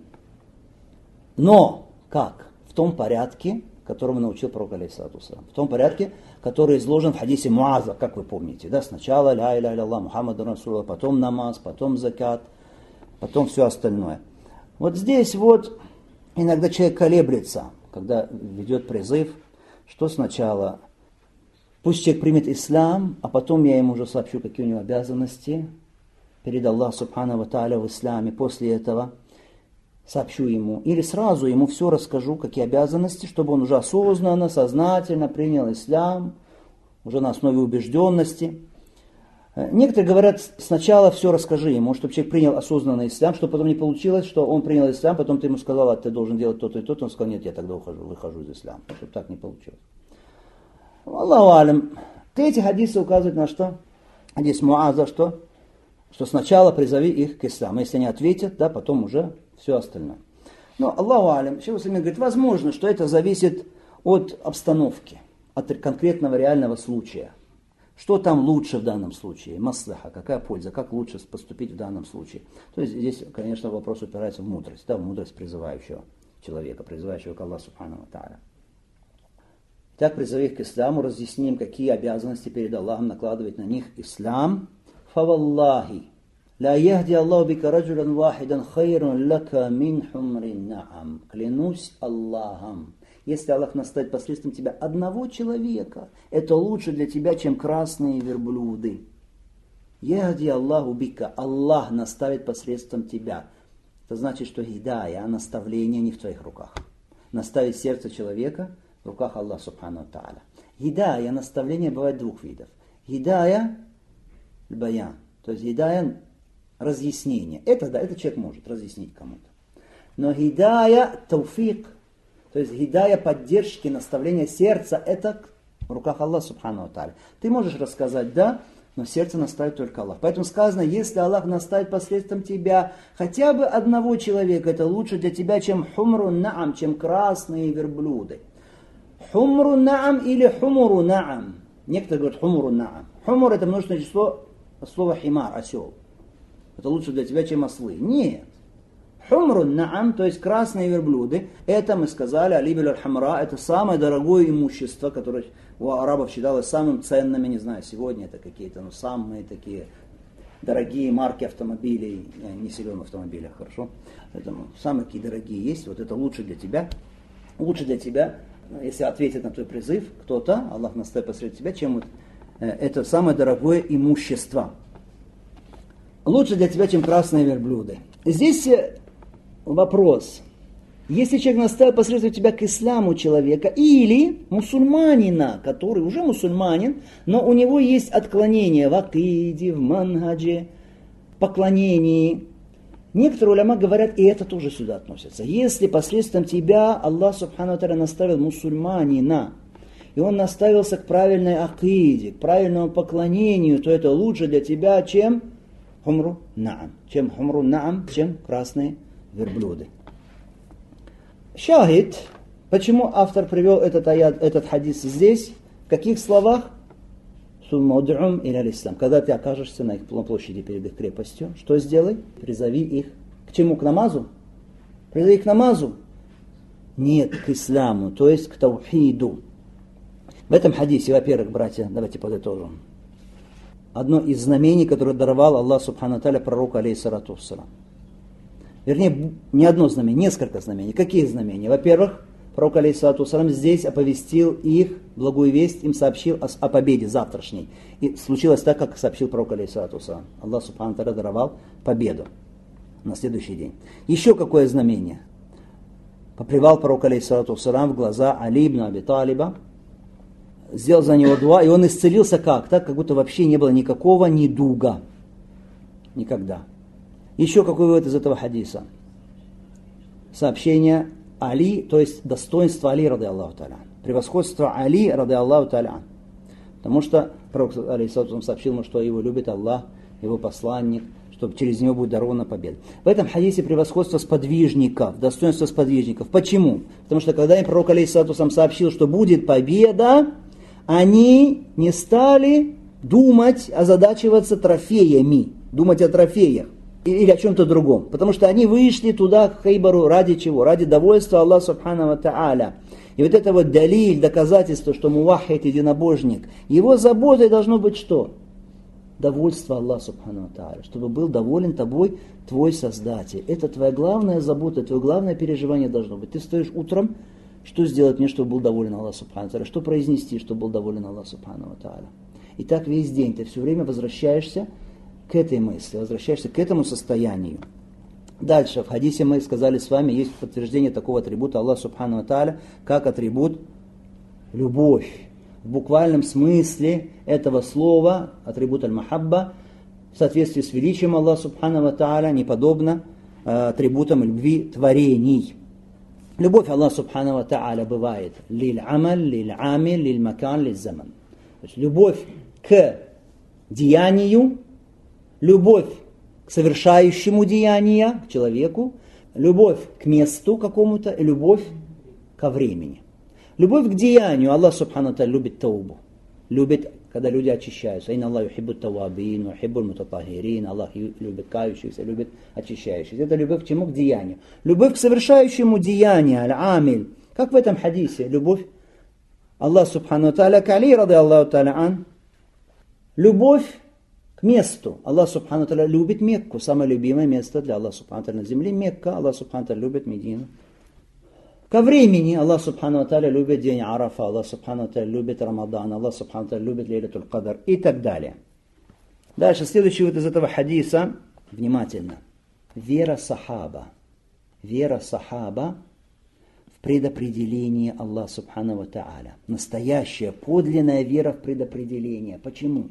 Но, как? В том порядке, которому научил пророк алейхиссалату вассалям. В том порядке, который изложен в хадисе Муаза, как вы помните. Да? Сначала ля иля илля Аллах, Мухаммаду Расулуллах, потом намаз, потом закат, потом все остальное. Вот здесь вот иногда человек колеблется, когда ведет призыв, что сначала пусть человек примет ислам, а потом я ему уже сообщу, какие у него обязанности перед Аллахом Субхану ва Тааля в исламе. После этого сообщу ему, или сразу ему все расскажу, какие обязанности, чтобы он уже осознанно, сознательно принял ислам, уже на основе убежденности. Некоторые говорят, сначала все расскажи ему, чтобы человек принял осознанно ислам, чтобы потом не получилось, что он принял ислам, потом ты ему сказал, а ты должен делать то-то и то-то, он сказал, нет, я тогда выхожу из ислама, чтобы так не получилось. Аллаху алям. Эти хадисы указывают на что? Хадис Муаза, что сначала призови их к исламу. Если они ответят, да, потом уже все остальное. Но Аллаху алям, Шейх Усаймин говорит, возможно, что это зависит от обстановки, от конкретного реального случая. Что там лучше в данном случае? Маслаха, какая польза, как лучше поступить в данном случае. То есть здесь, конечно, вопрос упирается в мудрость, да, в мудрость призывающего человека, призывающего к Аллаху Субхану ва Тааля. Так, призови их к исламу, разъясним, какие обязанности перед Аллахом накладывает на них ислам. Фаваллахи. لا يهدي الله بك رجلا واحدا خير لك من حمر النعم. Клянусь Аллахом, если Аллах наставит посредством тебя одного человека, это лучше для тебя, чем красные верблюды. Яхди Аллаху бика. Аллах наставит посредством тебя. Это значит, что хидая, наставление не в твоих руках. Наставить сердце человека в руках Аллаха Субхану ва Тааля. Хидая, наставление бывает двух видов. Хидая, баян. То есть хидая, разъяснение. Это да, этот человек может разъяснить кому-то. Но хидая тауфик, то есть хидая поддержки, наставления сердца, это в руках Аллаха Субхану ва Тааля. Ты можешь рассказать, да, но сердце наставит только Аллах. Поэтому сказано, если Аллах наставит посредством тебя хотя бы одного человека, это лучше для тебя, чем хумру наам, чем красные верблюды. Хумру наам или хумуру наам. Некоторые говорят хумуру наам. Хумур это множественное число слова химар, осел. Это лучше для тебя, чем ослы. Нет. Хумру наам, то есть красные верблюды, это мы сказали, алибиль аль-хамра, это самое дорогое имущество, которое у арабов считалось самым ценным, не знаю, сегодня это какие-то, самые такие дорогие марки автомобилей, я не силен в автомобилях, хорошо, поэтому самые такие дорогие есть, вот это лучше для тебя, если ответит на твой призыв кто-то, Аллах наставит посреди тебя, чем вот это самое дорогое имущество. лучше для тебя, чем красные верблюды. Здесь вопрос. Если человек наставил посредством тебя к исламу человека или мусульманина, который уже мусульманин, но у него есть отклонение в акиде, в манхадже, поклонении. Некоторые уляма говорят, и это тоже сюда относится. Если посредством тебя Аллах Субхану ва Тааля наставил мусульманина, и он наставился к правильной акиде, к правильному поклонению, то это лучше для тебя, чем хумру наам, чем красные верблюды. Шахид, почему автор привел этот хадис здесь, в каких словах? Когда ты окажешься на их площади перед их крепостью, что сделай? Призови их. К чему? К намазу? Призови их к намазу? Нет, к исламу, то есть к таухиду. В этом хадисе, во-первых, братья, давайте подытожим. Одно из знамений, которое даровал Аллах Субхану ва Тааля пророку алейхиссалату вассалам. Вернее, не одно знамение, несколько знамений. Какие знамения? Во-первых, пророк алейхиссалату вассалам здесь оповестил их, благую весть, им сообщил о победе завтрашней. И случилось так, как сообщил пророк алейхиссалату вассалам. Аллах Субхану ва Тааля даровал победу на следующий день. Еще какое знамение? Поплевал пророк алейхиссалату вассалам в глаза Али ибн Аби Талиба, сделал за него дуа, и он исцелился как? Так, как будто вообще не было никакого недуга. Никогда. Еще какой вывод из этого хадиса? Сообщение Али, то есть достоинство Али, рады Аллаху та'аля. Превосходство Али, рады Аллаху та'аля. Потому что пророк алейхиссалату сообщил ему, что его любит Аллах, его посланник, что через него будет дарована победа. В этом хадисе превосходство сподвижников, достоинство сподвижников. Почему? Потому что когда им пророк алейхиссалату сообщил, что будет победа, они не стали думать, озадачиваться трофеями, думать о трофеях или о чем-то другом. Потому что они вышли туда, к Хайбару, ради чего? Ради довольства Аллаха Субхану ва Тааля. И вот это вот далиль, доказательство, что муваххид, единобожник, его заботой должно быть что? Довольство Аллаха Субхану ва Тааля. Чтобы был доволен тобой твой Создатель. Это твоя главная забота, твое главное переживание должно быть. Ты встаешь утром, что сделать мне, чтобы был доволен Аллах Субхану ва Тааля? Что произнести, чтобы был доволен Аллах Субхану ва Тааля? И так весь день ты все время возвращаешься к этой мысли, возвращаешься к этому состоянию. Дальше, в хадисе мы сказали с вами, есть подтверждение такого атрибута Аллаха Субхану ва Тааля, как атрибут любовь. В буквальном смысле этого слова, атрибут аль-махабба, в соответствии с величием Аллаха Субхану ва Тааля, не подобно атрибутам любви творений. Любовь Аллаха Субхану ва Тааля бывает лиль-амаль, лиль-амиль, лиль-макан, лиль-заман. То есть любовь к деянию, любовь к совершающему деяния, к человеку, любовь к месту какому-то и любовь ко времени. Любовь к деянию. Аллах Субхану ва Тааля любит таубу, любит, когда люди очищаются. Инна Аллах юхиббу тавабин, юхиббу мутатахирин. Аллах любит кающихся, любит очищающихся. Это любовь к чему? К деянию. Любовь к совершающему деянию, аль-амиль. Как в этом хадисе, любовь Аллах Субхану ва Тааля к Али, рады Аллаху Тааля ан. Любовь к месту. Аллах Субхану ва Тааля любит Мекку. Самое любимое место для Аллаха Субхану ва Тааля на земле Мекка. Аллах Субхану ва Тааля любит Медину. Ко времени Аллах Субхану ва Тааля любит день Арафа. Аллах Субхану ва Тааля любит Рамадан. Аллах Субхану ва Тааля любит Лейлатуль Кадр и так далее. Дальше, следующий вот из этого хадиса. Внимательно. Вера сахаба. Вера сахаба в предопределение Аллаха Субхану ва Тааля. Настоящая, подлинная вера в предопределение. Почему?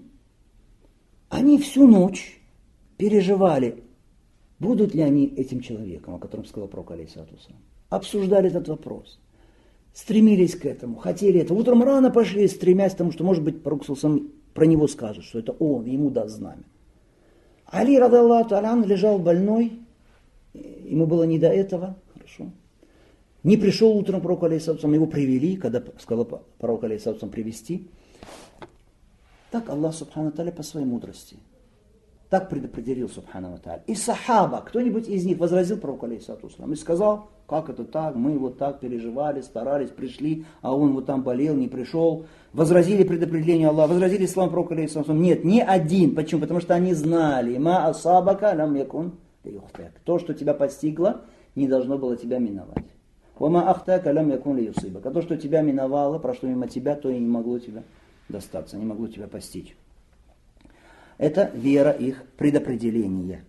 Они всю ночь переживали, будут ли они этим человеком, о котором сказал пророк алейхиссалату вассалам. Обсуждали этот вопрос, стремились к этому, хотели это. Утром рано пошли, стремясь к тому, что, может быть, пророк сам про него скажет, что это он, ему даст знамя. Али, рады Аллаху тааля, лежал больной, ему было не до этого, хорошо. Не пришел утром пророк алейхиссалату вассалам, его привели, когда сказал пророк алейхиссалату вассалам привести. Так Аллах Субхану ва Тааля по своей мудрости. Так предопределил Субхану ва Тааля. И сахаба, кто-нибудь из них возразил пророку алейхиссалату вассалам и сказал, как это так, мы вот так переживали, старались, пришли, а он вот там болел, не пришел. Возразили предопределению Аллаха, возразили словам пророка алейхиссалату вассалам. Нет, ни один. Почему? Потому что они знали. Ма асабака лам якун лиюхтак. То, что тебя постигло, не должно было тебя миновать. Ма ахтака лам якун лиюсибак. А то, что тебя миновало, прошло мимо тебя, то и не могло тебя достаться, не могло тебя постичь. Это вера их предопределения.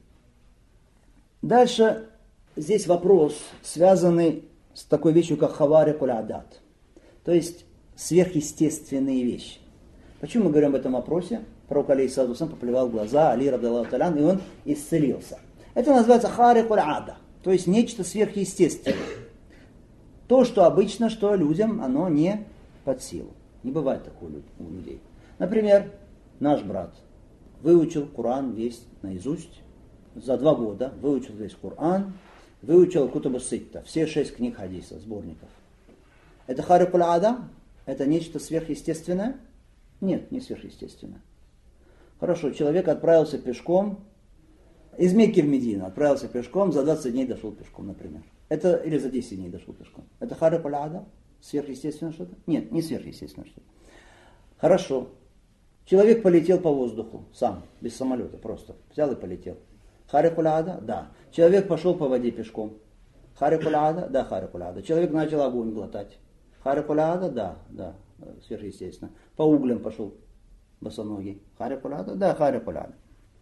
Дальше здесь вопрос, связанный с такой вещью, как хаварикуль адат. То есть сверхъестественные вещи. Почему мы говорим об этом вопросе? Пророк алейхиссалату вассалям поплевал глаза, Али радиаллаху та'аля анху, и он исцелился. Это называется харикуль ада, то есть нечто сверхъестественное. То, что обычно, что людям, оно не под силу. Не бывает такого у людей. Например, наш брат выучил Коран весь наизусть. За 2 года выучил весь Коран, выучил Кутубу Ситта, все 6 книг хадиса, сборников. Это харикуль ада? Это нечто сверхъестественное? Нет, не сверхъестественное. Хорошо, человек отправился пешком, из Мекки в Медину отправился пешком, за 20 дней дошел пешком, например. Это, или за 10 дней дошел пешком. Это харикуль ада? Сверхъестественное что-то? Нет, не сверхъестественное что-то. Хорошо. Человек полетел по воздуху сам, без самолета, просто взял и полетел. Харикуль ада? Да. Человек пошел по воде пешком. Харикуль ада? Да, харикуль ада. Человек начал огонь глотать. Харикуль ада? Да, сверхъестественно. По углям пошел босоногий. Харикуль ада? Да, харикуль ада.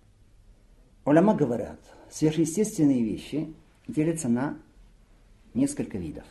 Уляма говорят, сверхъестественные вещи делятся на несколько видов.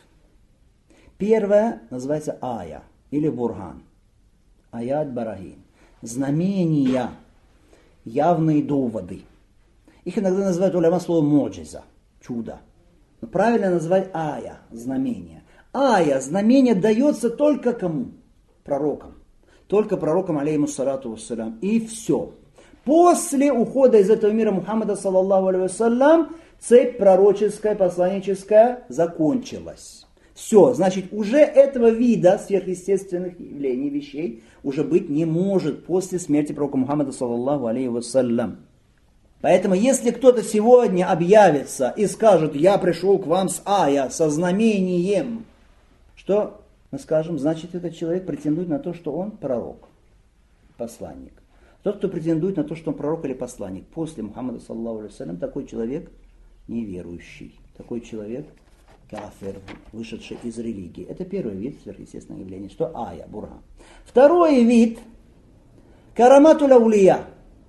Первое называется ая или бурган. Аят барахин. Знамения, явные доводы. Их иногда называют уляма словом муджиза, чудо. Но правильно называть ая, знамение. Ая, знамение дается только кому? Пророкам. Только пророкам, алейхиссалату вассалям. И все. После ухода из этого мира Мухаммада, саллаллаху алейхи вассалям, цепь пророческая, посланническая закончилась. Все, значит, уже этого вида сверхъестественных явлений, вещей, уже быть не может после смерти пророка Мухаммада, саллаллаху алейхи вассалям. Поэтому, если кто-то сегодня объявится и скажет, я пришел к вам с ая, со знамением, что мы скажем, значит, этот человек претендует на то, что он пророк, посланник. Тот, кто претендует на то, что он пророк или посланник, после Мухаммада, саллаллаху алейхи вассалям, такой человек неверующий, такой человек кафир, вышедший из религии. Это первый вид сверхъестественного явления, что ая, бурган. Второй вид караматуль аулия.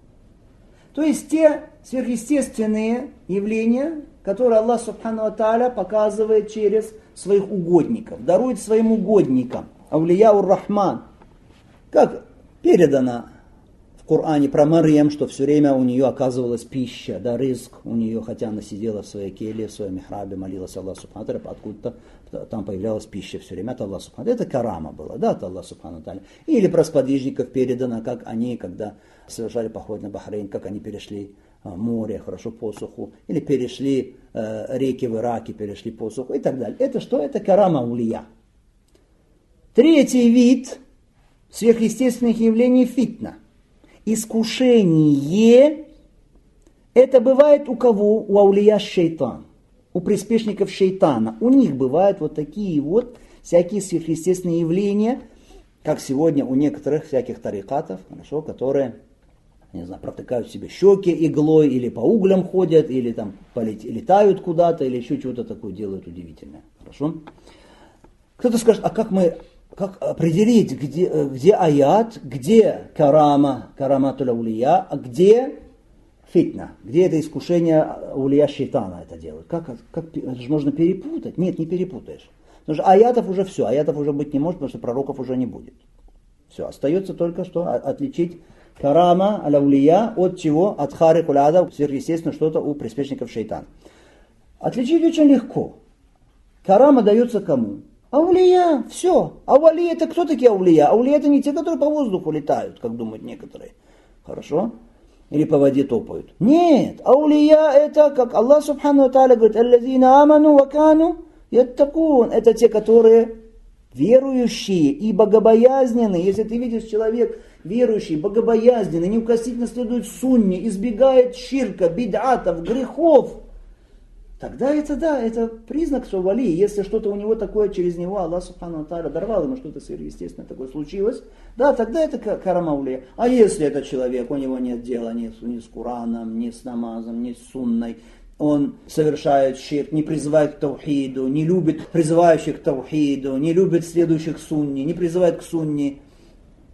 То есть те сверхъестественные явления, которые Аллах субхану ва тааля показывает через своих угодников, дарует своим угодникам. Аулия ур-Рахман. Как передано в Коране про Марьям, что все время у нее оказывалась пища, да, ризк у нее, хотя она сидела в своей келье, в своем михрабе, молилась Аллаху субхану ва тааля, откуда-то там появлялась пища все время от Аллаха субхану ва тааля. Это карама была, да, от Аллаха субхану ва тааля. Или про сподвижников передано, как они, когда совершали поход на Бахрейн, как они перешли море, хорошо, посуху, или перешли реки в Ираке, перешли посуху и так далее. Это что? Это карама улия. Третий вид сверхъестественных явлений фитна. Искушение. Это бывает у кого? У аулия шейтан, у приспешников шейтана. У них бывают вот такие вот всякие сверхъестественные явления, как сегодня у некоторых всяких тарикатов, хорошо, которые, не знаю, протыкают себе щеки иглой, или по углям ходят, или там летают куда-то, или еще чего-то такое делают удивительное. Хорошо? Кто-то скажет, а как определить, где аят, где караматуль аулия, а где фитна, где это искушение аулия шейтана это делают? Как это же можно перепутать? Нет, не перепутаешь. Потому что аятов уже все, аятов уже быть не может, потому что пророков уже не будет. Все, остается только что отличить карама аль-аулия от чего? От харикуль ада, сверхъестественно что-то у приспешников шейтана. Отличить очень легко. Карама дается кому? Аулия, все. А вали это кто такие аулия? Аулия это не те, которые по воздуху летают, как думают некоторые. Хорошо? Или по воде топают. Нет, аулия это, как Аллах субхану ва тааля говорит, аллазина аману ва кану яттакун. Это те, которые верующие и богобоязненные. Если ты видишь человек верующий, богобоязненный, неукоснительно следует сунне, избегает ширка, бид'атов, грехов, тогда это да, это признак, что вали. Если что-то у него такое через него, Аллах субхану ва тааля даровал ему что-то сверхъестественное такое случилось, да, тогда это карама аулия. А если этот человек, у него нет дела ни с Кураном, ни с намазом, ни с сунной, он совершает ширк, не призывает к таухиду, не любит призывающих к таухиду, не любит следующих сунни, не призывает к сунни,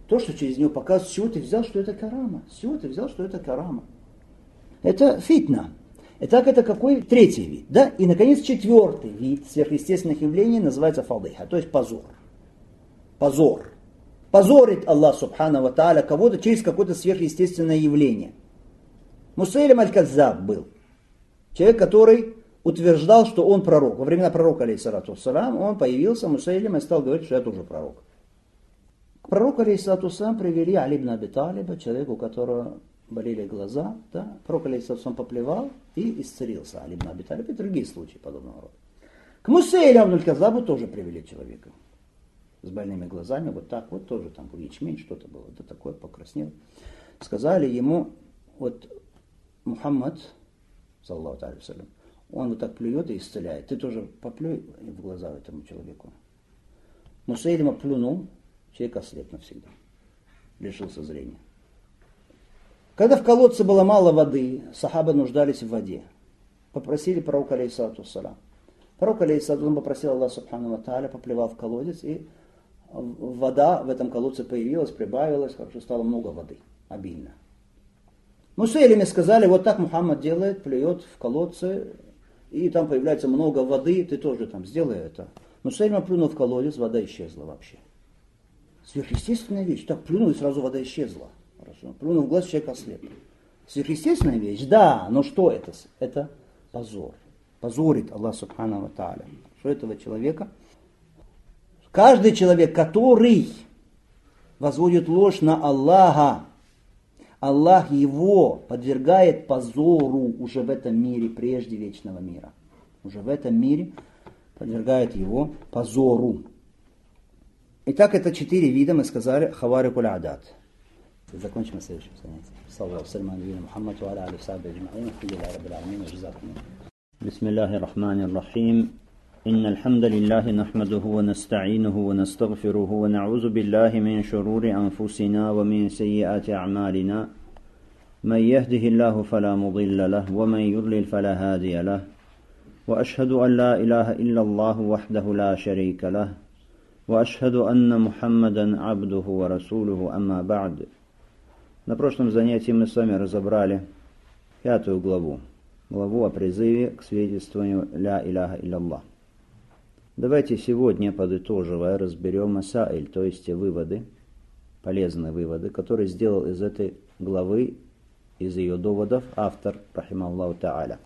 То, что через него показывают, с чего ты взял, что это карама? С чего ты взял, что это карама? Это фитна. Итак, это какой? Третий вид. Да? И, наконец, четвертый вид сверхъестественных явлений называется фадыха, то есть позор. Позор. Позорит Аллах Субхану ва Тааля кого-то через какое-то сверхъестественное явление. Мусайлим аль-Каззаб был. Человек, который утверждал, что он пророк. Во времена пророка, алейхиссалату вассалам, он появился, Мусайлим, и стал говорить, что я тоже пророк. К пророку, алейхиссалату вассалам, привели Али ибн Аби Талиба, человека, у которого болели глаза. Да? Пророк, алейхиссалату вассалам, поплевал и исцелился. Али ибн Аби Талиб и другие случаи подобного рода. К Мусайлиму аль-Каззабу тоже привели человека с больными глазами, вот так вот, тоже там был ячмень, что-то было, да такое, покраснел. Сказали ему, вот Мухаммад, саллаллаху алейхи ва саллям, он вот так плюет и исцеляет. Ты тоже поплюй в глаза этому человеку. Мусайлима плюнул, человек ослеп навсегда. Лишился зрения. Когда в колодце было мало воды, сахабы нуждались в воде. Попросили пророка, алейхиссалату вассалям. Пророк, алейхиссалату вассалям, попросил Аллаха Субхану ва Тааля, поплевал в колодец, и вода в этом колодце появилась, прибавилась, хорошо, стало много воды, обильно. Мусайлиме сказали, вот так Мухаммад делает, плюет в колодце, и там появляется много воды, ты тоже там сделай это. Мусайлима плюнул в колодец, вода исчезла вообще. Сверхъестественная вещь. Так плюнул, и сразу вода исчезла. Хорошо. Плюнул в глаз, человек ослеп. Сверхъестественная вещь, да, но что это? Это позор. Позорит Аллах Субхану ва Тааля. Что этого человека? Каждый человек, который возводит ложь на Аллаха, Аллах его подвергает позору уже в этом мире, прежде вечного мира. Уже в этом мире подвергает его позору. Итак, это 4 вида, мы сказали, хаварикуль адат. Закончим на следующем занятии. Саллаху алейкум Мухаммад ва аля алейхи сахбихи аджмаин. Алхамдулиллахи раббил аламин. Джазакум. Бисмиллахир рахманир рахим. إن الحمد لله نحمده ونستعينه ونستغفره ونعوذ بالله من شرور أنفسنا ومن سيئات أعمالنا من يهده الله فلا مضل له ومن يضلل فلا هادي له وأشهد أن لا إله إلا الله وحده لا شريك له وأشهد أن محمدا عبده ورسوله أما بعد. На прошлом занятии мы с вами разобрали 5 главу о призыве к свидетельствованию «Ля иляха илlallah». Давайте сегодня, подытоживая, разберем масаиль, то есть те выводы, полезные выводы, которые сделал из этой главы, из ее доводов автор, рахималлаху та'аля.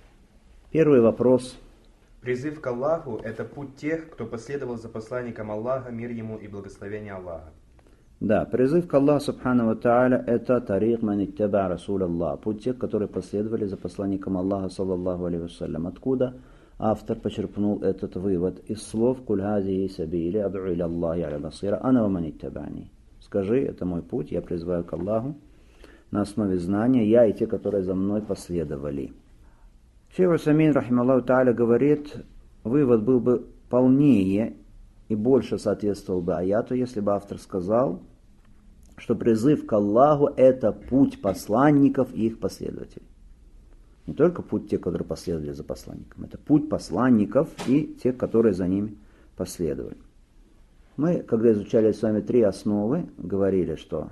Первый вопрос. Призыв к Аллаху – это путь тех, кто последовал за посланником Аллаха, мир ему и благословение Аллаха. Да, призыв к Аллаху субхану ва та'аля – это тарик ман иттаба расул Аллах, путь тех, которые последовали за посланником Аллаха, саллаллаху алейхи вассалям. Откуда автор почерпнул этот вывод из слов «Куль хазихи сабили ад'у иля Аллахи аля басира ана ва ман иттабани». Скажи, это мой путь, я призываю к Аллаху на основе знания, я и те, которые за мной последовали. Шейх Усаймин, рахималлаху та'аля, говорит, вывод был бы полнее и больше соответствовал бы аяту, если бы автор сказал, что призыв к Аллаху – это путь посланников и их последователей. Не только путь тех, которые последовали за посланником, это путь посланников и тех, которые за ними последовали. Мы, когда изучали с вами 3 основы, говорили, что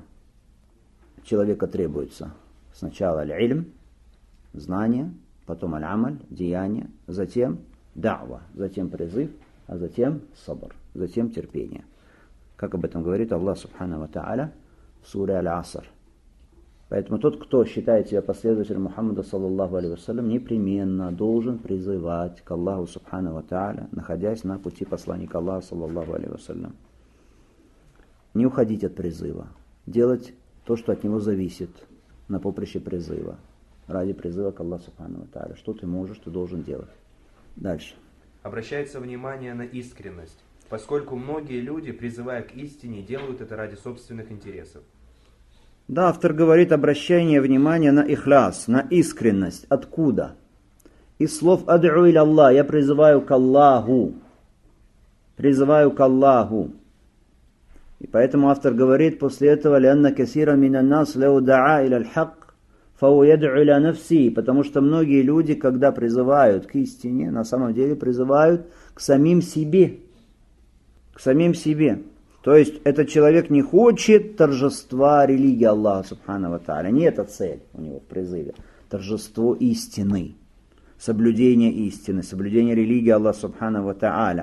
человека требуется сначала аль-ильм, знание, потом аль-амаль, деяние, затем да'ва, затем призыв, а затем сабр, затем терпение. Как об этом говорит Аллах Субхану ва Тааля в суре Аль-Аср. Поэтому тот, кто считает себя последователем Мухаммада, саллаллаху алейхи вассалям, непременно должен призывать к Аллаху Субхану ва Тааля, находясь на пути посланника Аллаха, саллаллаху алейхи вассалям. Не уходить от призыва, делать то, что от него зависит, на поприще призыва, ради призыва к Аллаху Субхану ва Тааля. Что ты можешь, ты должен делать. Дальше. Обращается внимание на искренность, поскольку многие люди, призывая к истине, делают это ради собственных интересов. Да, автор говорит обращение внимания на ихляс, на искренность. Откуда? Из слов «Ад'у иля Аллах», я призываю к Аллаху. Призываю к Аллаху. И поэтому автор говорит после этого «Лянна касира минан нас лау да'a иля аль-хак, фау яд'у иля нафси», потому что многие люди, когда призывают к истине, на самом деле призывают к самим себе. К самим себе. То есть этот человек не хочет торжества религии Аллаха Субхану ва Тааля. Не это цель у него в призыве. Торжество истины, соблюдение истины, соблюдение религии Аллаха Субхану ва Тааля.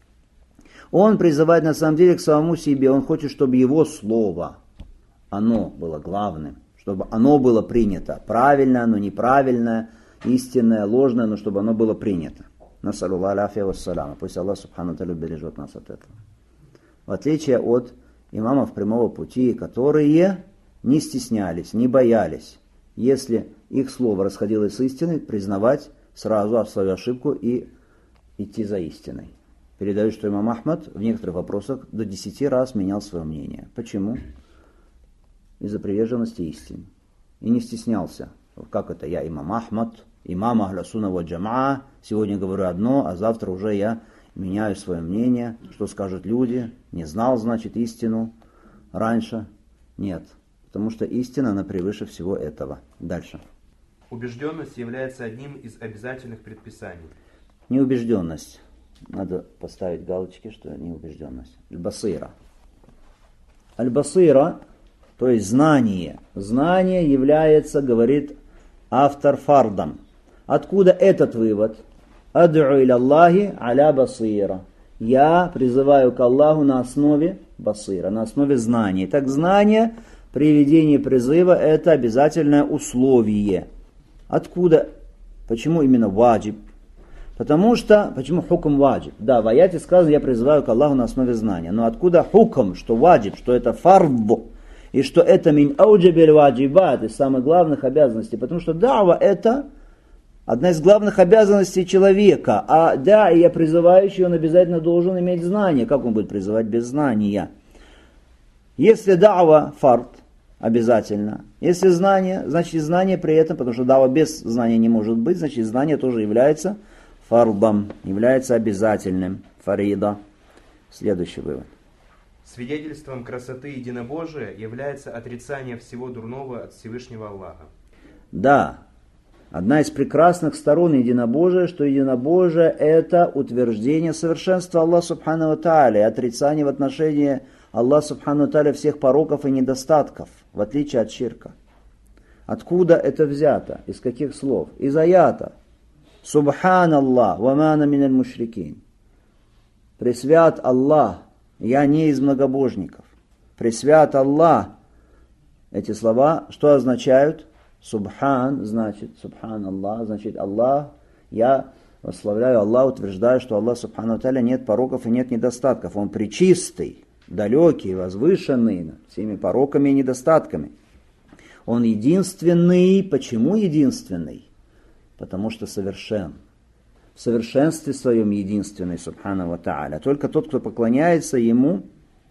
Он призывает на самом деле к самому себе. Он хочет, чтобы его слово, оно было главным, чтобы оно было принято. Правильное, оно неправильное, истинное, ложное, но чтобы оно было принято. Насаллаллаху аляфия вассаляма. Пусть Аллах Субхану ва Тааля бережет нас от этого. В отличие от имамов прямого пути, которые не стеснялись, не боялись, если их слово расходилось с истиной, признавать сразу свою ошибку и идти за истиной. Передаю, что имам Ахмад в некоторых вопросах до 10 раз менял свое мнение. Почему? Из-за приверженности истине. И не стеснялся. Как это? Я имам Ахмад, имам Ахля Сунна ва Джамаа, сегодня говорю одно, а завтра уже я меняю свое мнение, что скажут люди, не знал, значит, истину раньше. Нет, потому что истина, она превыше всего этого. Дальше. Убежденность является одним из обязательных предписаний. Неубежденность. Надо поставить галочки, что неубежденность. Аль-басира. Аль-басира, то есть знание. Знание является, говорит автор, фардом. Откуда этот вывод? Ад'у иля Аллахи аля басира. Я призываю к Аллаху на основе басира, на основе знаний. Так знание при ведении призыва это обязательное условие. Откуда? Почему именно ваджиб? Потому что, почему хукм ваджиб? Да, в аяте сказано, я призываю к Аллаху на основе знания. Но откуда хукм, что ваджиб, что это фард, и что это мин ауджабиль ваджибат, из самых главных обязанностей. Потому что дава это одна из главных обязанностей человека. А да, и я призывающий, он обязательно должен иметь знание. Как он будет призывать без знания? Если дава фард, обязательно. Если знание, значит и знание при этом, потому что дава без знания не может быть, значит знание тоже является фардом, является обязательным. Фарида. Следующий вывод. Свидетельством красоты единобожия является отрицание всего дурного от Всевышнего Аллаха. Да. Одна из прекрасных сторон единобожия, что единобожие это утверждение совершенства Аллаха Субхану ва Тааля, отрицание в отношении Аллаха Субхану ва Тааля всех пороков и недостатков, в отличие от ширка. Откуда это взято? Из каких слов? Из аята. Субханаллах, ва ма ана миналь мушрикин. Пресвят Аллах, я не из многобожников. Пресвят Аллах. Эти слова что означают? Субхан значит, Субхан Аллах, значит Аллах, я восславляю Аллах, утверждаю, что Аллах Субхану ва Тааля нет пороков и нет недостатков. Он пречистый, далекий, возвышенный над всеми пороками и недостатками. Он единственный. Почему единственный? Потому что совершен. В совершенстве своем единственный, Субхану ва Тааля. Только тот, кто поклоняется Ему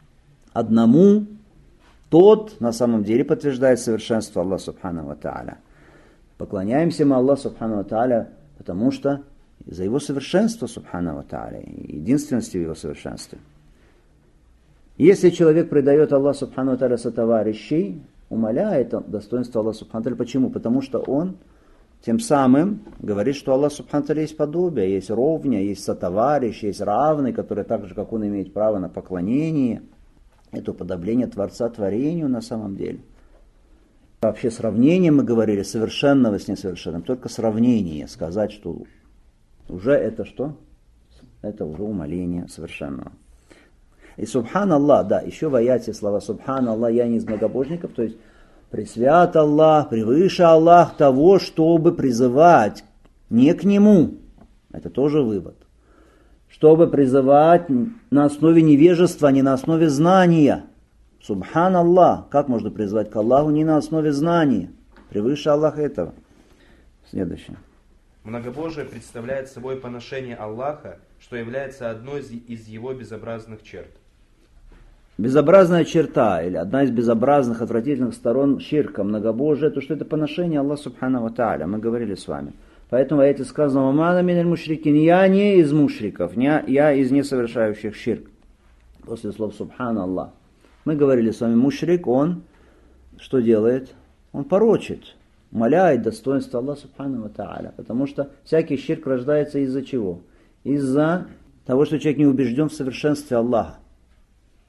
одному, тот на самом деле подтверждает совершенство Аллаха Субхану ва Тааля. Поклоняемся мы Аллаху Субхану ва Тааля, потому что за Его совершенство Субхану ва Тааля, единственности в Его совершенстве. Если человек предает Аллаху Субхану ва Тааля сотоварищей, умаляет достоинство Аллаха Субхану ва Тааля. Почему? Потому что он тем самым говорит, что Аллах Субхану ва Тааля есть подобие, есть ровня, есть сотоварищ, есть равный, который так же, как он, имеет право на поклонение. Это уподобление Творца творению на самом деле. Вообще сравнение, мы говорили, совершенного с несовершенным. Только сравнение, сказать, что уже это что? Это уже умаление совершенного. И Субхан Аллах, да, еще в аяте слова Субхан Аллах, я не из многобожников, то есть пресвят Аллах, превыше Аллах того, чтобы призывать не к Нему. Это тоже вывод. Чтобы призывать на основе невежества, а не на основе знания. Субхан Аллах. Как можно призывать к Аллаху не на основе знания? Превыше Аллаха этого. Следующее. Многобожие представляет собой поношение Аллаха, что является одной из его безобразных черт. Безобразная черта, или одна из безобразных, отвратительных сторон ширка, многобожия, то что это поношение Аллаха Субхану ва Тааля. Мы говорили с вами. Поэтому в аяте сказано, «Ма миналь мушрикин», я не из мушриков, я из несовершающих ширк. После слов «Субхан Аллах». Мы говорили с вами, мушрик, он что делает? Он порочит, умаляет достоинство Аллаха Субхану ва Тааля. Потому что всякий ширк рождается из-за чего? Из-за того, что человек не убежден в совершенстве Аллаха.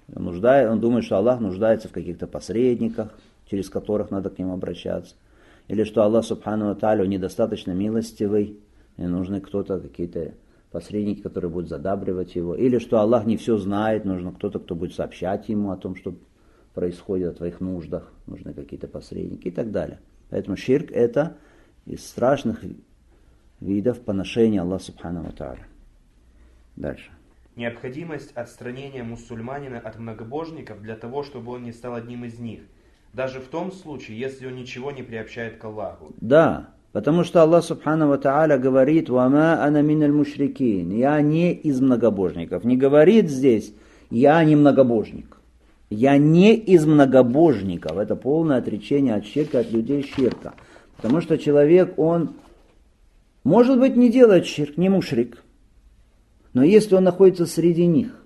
Он думает, что Аллах нуждается в каких-то посредниках, через которых надо к нему обращаться. Или что Аллах Субхану ва Тааля недостаточно милостивый, и нужны какие-то посредники, которые будут задабривать его. Или что Аллах не все знает, нужно кто-то, кто будет сообщать ему о том, что происходит, о твоих нуждах, нужны какие-то посредники и так далее. Поэтому ширк это из страшных видов поношения Аллаха Субхану ва Тааля. Дальше. Необходимость отстранения мусульманина от многобожников для того, чтобы он не стал одним из них. Даже в том случае, если он ничего не приобщает к Аллаху. Да, потому что Аллах Субхану ва Тааля говорит: «Вама ана миналь мушрикин». Я не из многобожников. Не говорит здесь: я не многобожник. Я не из многобожников. Это полное отречение от ширка, от людей ширка. Потому что человек, он может быть не делает ширк, не мушрик. Но если он находится среди них,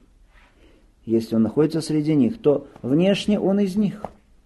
то внешне он из них.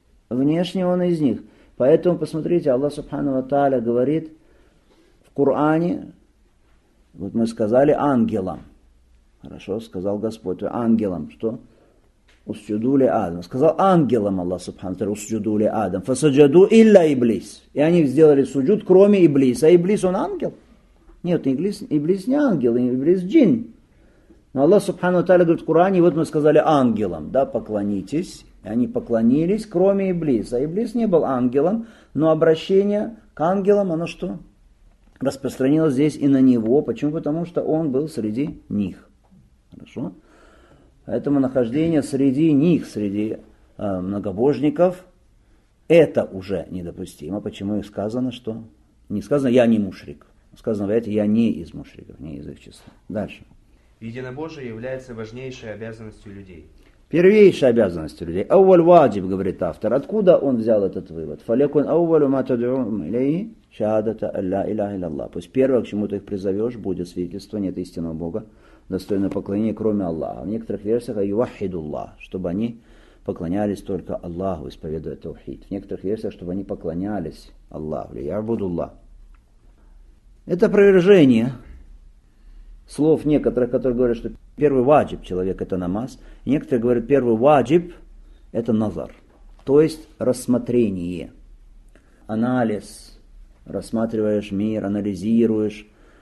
Поэтому, посмотрите, Аллах Субхану ва Тааля говорит в Коране, вот мы сказали ангелам. Хорошо, сказал Господь ангелам, что? Усджуду ли Адам. Сказал ангелам Аллах Субхану ва Тааля, усджуду ли Адам. Фасаджаду илля иблис. И они сделали суджуд, кроме Иблиса. А Иблис он ангел? Нет, Иблис не ангел, Иблис джин. Но Аллах Субхану ва Тааля говорит в Коране, вот мы сказали ангелам, да, поклонитесь. И они поклонились, кроме Иблиса. Иблис не был ангелом, но обращение к ангелам, оно что? Распространилось здесь и на него. Почему? Потому что он был среди них. Хорошо? Поэтому нахождение среди них, среди многобожников, это уже недопустимо. Почему их сказано, что? Не сказано «я не мушрик». Сказано, знаете, «я не из мушриков», не из их числа. Дальше. Единобожие является важнейшей обязанностью людей. Первейшая обязанность людей. Ауаль ваджиб, говорит автор. Откуда он взял этот вывод? Фалякун ауалю ма тад'ум илейхи шахадата алла илляха илляллах. Пусть первое, к чему ты их призовешь, будет свидетельство нет истинного Бога, достойное поклонения, кроме Аллаха. В некоторых версиях ювахидуллах, чтобы они поклонялись только Аллаху, исповедуя таухид. В некоторых версиях, чтобы они поклонялись Аллаху. Ябудуллах. Это опровержение слов некоторых, которые говорят, что первый ваджиб человек это намаз. И некоторые говорят, первый ваджиб это назар. То есть рассмотрение. Анализ. Рассматриваешь мир, анализируешь,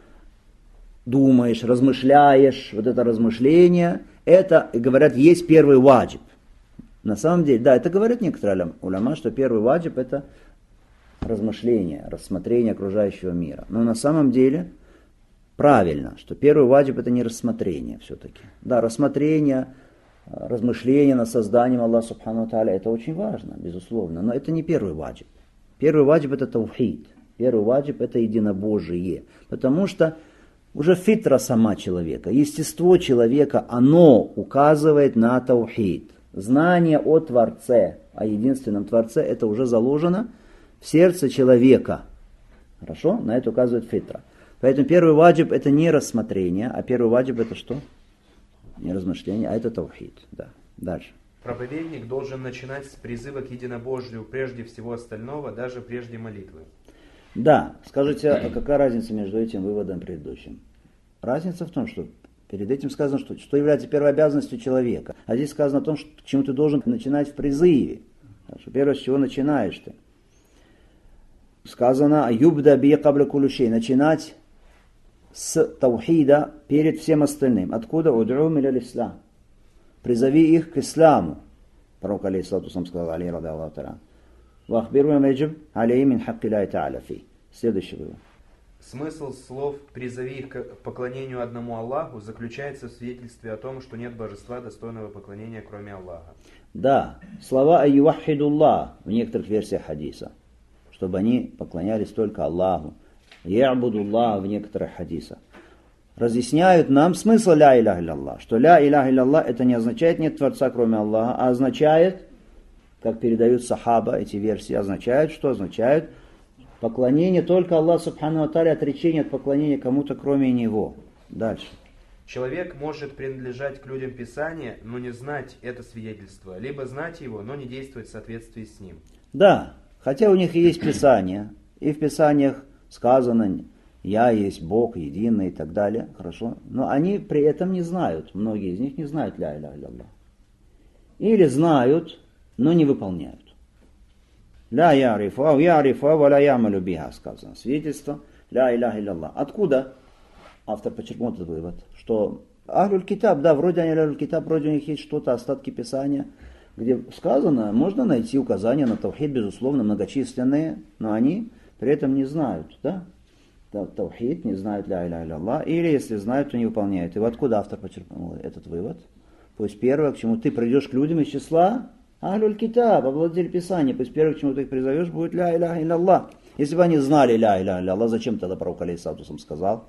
думаешь, размышляешь. Вот это размышление, это, говорят, есть первый ваджиб. На самом деле, да, это говорят некоторые уляма, что первый ваджиб это размышление, рассмотрение окружающего мира. Но на самом деле правильно, что первый ваджиб это не рассмотрение все-таки. Да, рассмотрение, размышление над созданием Аллаха Субхану ва Тааля это очень важно, безусловно, но это не первый ваджиб. Первый ваджиб это таухид, первый ваджиб это единобожие, потому что уже фитра сама человека, естество человека, оно указывает на таухид. Знание о Творце, о единственном Творце, это уже заложено в сердце человека. Хорошо? На это указывает фитра. Поэтому первый ваджиб это не рассмотрение, а первый ваджиб это что? Не размышление, а это таухид. Да. Дальше. Проповедник должен начинать с призыва к единобожию прежде всего остального, даже прежде молитвы. Да. Скажите, а какая разница между этим выводом и предыдущим? Разница в том, что перед этим сказано, что является первой обязанностью человека. А здесь сказано о том, что, к чему ты должен начинать в призыве. Что первое, с чего начинаешь ты. Сказано, юбда би кабля кулюшей, начинать с таухида перед всем остальным. Откуда? Уд'ум иля ислам. Призови их к исламу. Пророк алейхиссалату вассалам сказал, алейхи ради Аллаху та'аля. Вахбиру яджиб алейхи мин хакки Аллахи та'аля фи. Следующий вывод. Смысл слов «призови их к поклонению одному Аллаху» заключается в свидетельстве о том, что нет божества, достойного поклонения, кроме Аллаха. Да, слова «аювахидуллах» в некоторых версиях хадиса, чтобы они поклонялись только Аллаху. «Я'будуллах» в некоторых хадисах. Разъясняют нам смысл «ля иляха илляллах», что «ля иляха илляллах» это не означает «нет Творца, кроме Аллаха», а означает, как передают сахаба эти версии, означает, что означает поклонение только Аллаху Субхану ва Тааля, отречение от поклонения кому-то кроме Него. Дальше. Человек может принадлежать к людям Писания, но не знать это свидетельство, либо знать его, но не действовать в соответствии с ним. Да, хотя у них и есть Писание, и в Писаниях сказано «Я есть Бог, единый» и так далее, хорошо, но они при этом не знают, многие из них не знают «Ля иляха илляллах». или знают, но не выполняют. Ля ярифу, ау ярифу, ау ля ямалю биха, сказано. Свидетельство ля иляха илlallah. Откуда автор подчеркнул этот вывод? Что Ахлюль Китаб, да, вроде они Ахлюль Китаб, вроде у них есть что-то, остатки Писания, где сказано, можно найти указания на таухид, безусловно, многочисленные, но они при этом не знают, да? Таухид, не знают ля иляха илlallah, или если знают, то не выполняют. И вот откуда автор подчеркнул этот вывод? Пусть первое, к чему ты придешь к людям из числа Ахлюль Китаб, обладатель Писания, пусть первое, к чему ты их призовешь, будет ля иляха илlallah. Если бы они знали ля иляха илlallah, зачем тогда пророк алейхиссалату сказал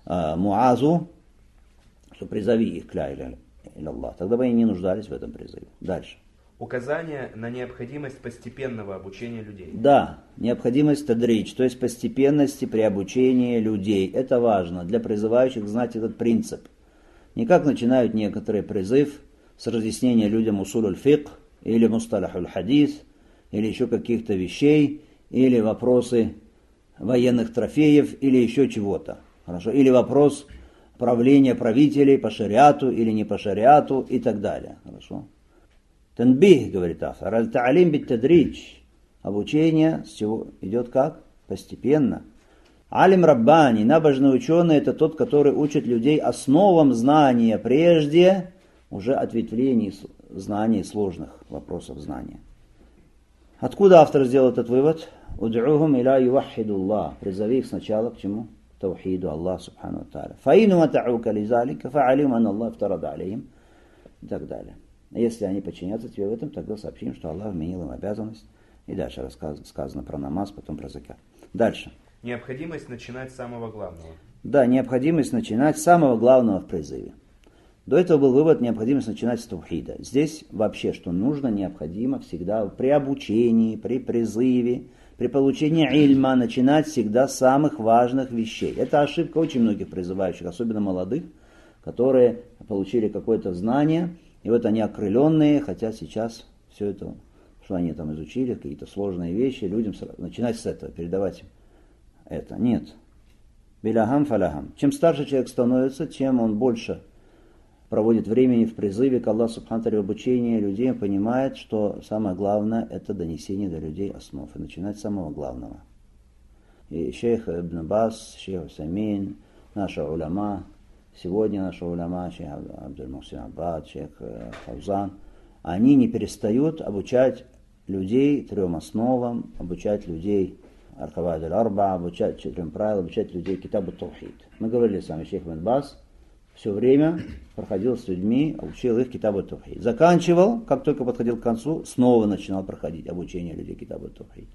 Муазу, что призови их к ля иляха илlallah. Тогда бы они не нуждались в этом призыве. Дальше. Указание на необходимость постепенного обучения людей. Да, необходимость тадридж, то есть постепенности при обучении людей. Это важно для призывающих знать этот принцип. Не как начинают некоторые призыв с разъяснения людям усуль фикх, или мусталахуль хадис, или еще каких-то вещей, или вопросы военных трофеев, или еще чего-то. Хорошо? Или вопрос правления правителей по шариату или не по шариату и так далее. Хорошо? Танбих, говорит автор, аль-та'алим бит-тадридж. Обучение с чего идет как? Постепенно. Алим Раббани, набожный ученый, это тот, который учит людей основам знания прежде уже ответвлений знаний, сложных вопросов знания. Откуда автор сделал этот вывод? Уд'ухум иля юваххидуллах. Призови их сначала к чему? Таухиду Аллах субхану ва тааля. Фаину матаука лизалика, фа'алим ан Аллах втарада алейхим. И так далее. Если они подчинятся тебе в этом, тогда сообщим, что Аллах вменил им обязанность. И дальше сказано про намаз, потом про закат. Дальше. Необходимость начинать с самого главного. Да, необходимость начинать с самого главного в призыве. До этого был вывод, необходимость начинать с таухида. Здесь вообще, что нужно, необходимо всегда при обучении, при призыве, при получении ильма начинать всегда с самых важных вещей. Это ошибка очень многих призывающих, особенно молодых, которые получили какое-то знание, и вот они окрыленные, хотя сейчас все это, что они там изучили, какие-то сложные вещи, людям начинать с этого, передавать им это. Нет. Биляхам фаляхам. Чем старше человек становится, чем он больше проводит времени в призыве к Аллаху субхану ва тааля, в обучении людей, он понимает, что самое главное это донесение до людей основ. И начинать с самого главного. И шейх Ибн Бас, шейх Усаймин, наши уляма, сегодня наши уляма, шейх Абдуль-Мухсин Аббад, шейх Фаузан, они не перестают обучать людей 3 основам, обучать людей Аль-Каваид аль-Арба, обучать 4 правилам, обучать людей Китабу Таухид. Мы говорили с вами, шейх Ибн Бас все время проходил с людьми, учил их Китабу Таухид. Заканчивал, как только подходил к концу, снова начинал проходить обучение людей Китабу Таухид.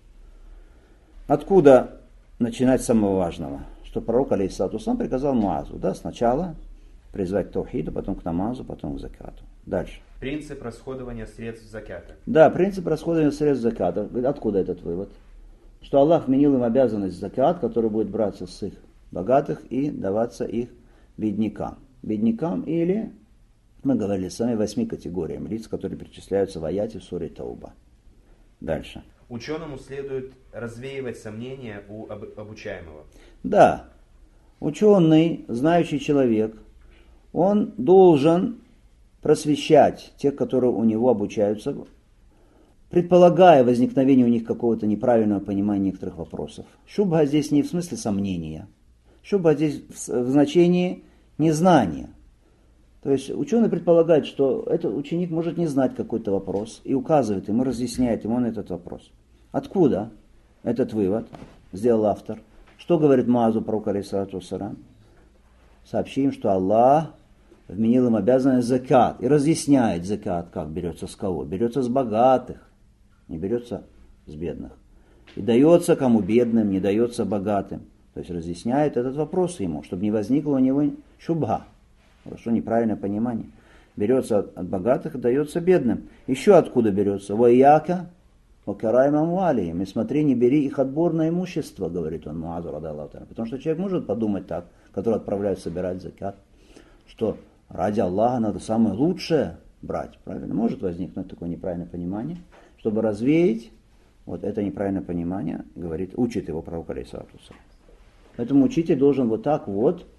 Откуда начинать с самого важного? Что пророк, алейхиссалату вассалам, приказал Муазу, да, сначала призвать к таухиду, потом к намазу, потом к закату. Дальше. Принцип расходования средств заката. Да, принцип расходования средств заката. Откуда этот вывод? Что Аллах вменил им обязанность закат, который будет браться с их богатых и даваться их беднякам. Беднякам или, мы говорили с вами, 8 категориям лиц, которые перечисляются в аяте в суре Тауба. Дальше. Ученому следует развеивать сомнения у обучаемого. Да, ученый, знающий человек, он должен просвещать тех, которые у него обучаются, предполагая возникновение у них какого-то неправильного понимания некоторых вопросов. Шубха здесь не в смысле сомнения. Шубха здесь в значении незнания. То есть ученый предполагает, что этот ученик может не знать какой-то вопрос и указывает ему, разъясняет ему на этот вопрос. Откуда этот вывод сделал автор? Что говорит Муазу пророк, алейхиссалату вассалам? Сообщим, что Аллах вменил им обязанность закат и разъясняет закат, как берется с кого. Берется с богатых, не берется с бедных. И дается кому бедным, не дается богатым. То есть разъясняет этот вопрос ему, чтобы не возникло у него шубха. Хорошо, неправильное понимание. Берется от богатых и дается бедным. Еще откуда берется? Ваяка, окарай мамвалием. И смотри, не бери их отборное имущество, говорит он Муазу, радаллаху та'аля. Потому что человек может подумать так, который отправляет собирать закат, что ради Аллаха надо самое лучшее брать. Правильно? Может возникнуть такое неправильное понимание. Чтобы развеять вот это неправильное понимание, говорит, учит его пророк, алейхиссалату вассалам. Поэтому учитель должен вот так вот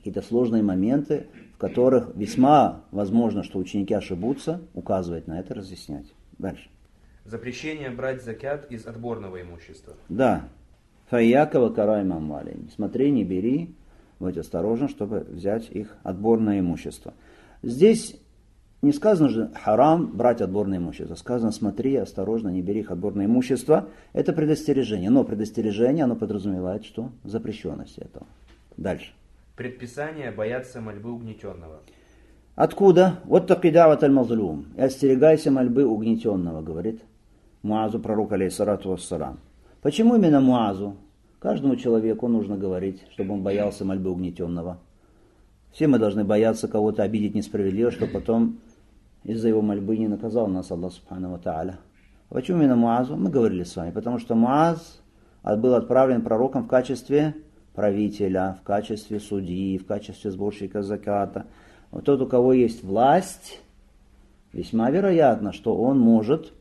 какие-то сложные моменты, в которых весьма возможно, что ученики ошибутся, указывать на это, разъяснять. Дальше. Запрещение брать закят из отборного имущества. Да. Файякова карай мамвали. Смотри, не бери, будь осторожен, чтобы взять их отборное имущество. Здесь не сказано же харам брать отборное имущество. Сказано смотри, осторожно, не бери их отборное имущество. Это предостережение. Но предостережение, оно подразумевает, что запрещенность этого. Дальше. Предписание бояться мольбы угнетенного. Откуда? Вот такидават аль-мазлум. И остерегайся мольбы угнетенного, говорит Муазу пророк алейхиссалату вассалам. Почему именно Муазу? Каждому человеку нужно говорить, чтобы он боялся мольбы угнетенного. Все мы должны бояться кого-то обидеть несправедливо, чтобы потом из-за его мольбы не наказал нас Аллах субхану ва тааля. А почему именно Муазу? Мы говорили с вами, потому что Муаз был отправлен пророком в качестве правителя, в качестве судьи, в качестве сборщика заката. Вот тот, у кого есть власть, весьма вероятно, что он может,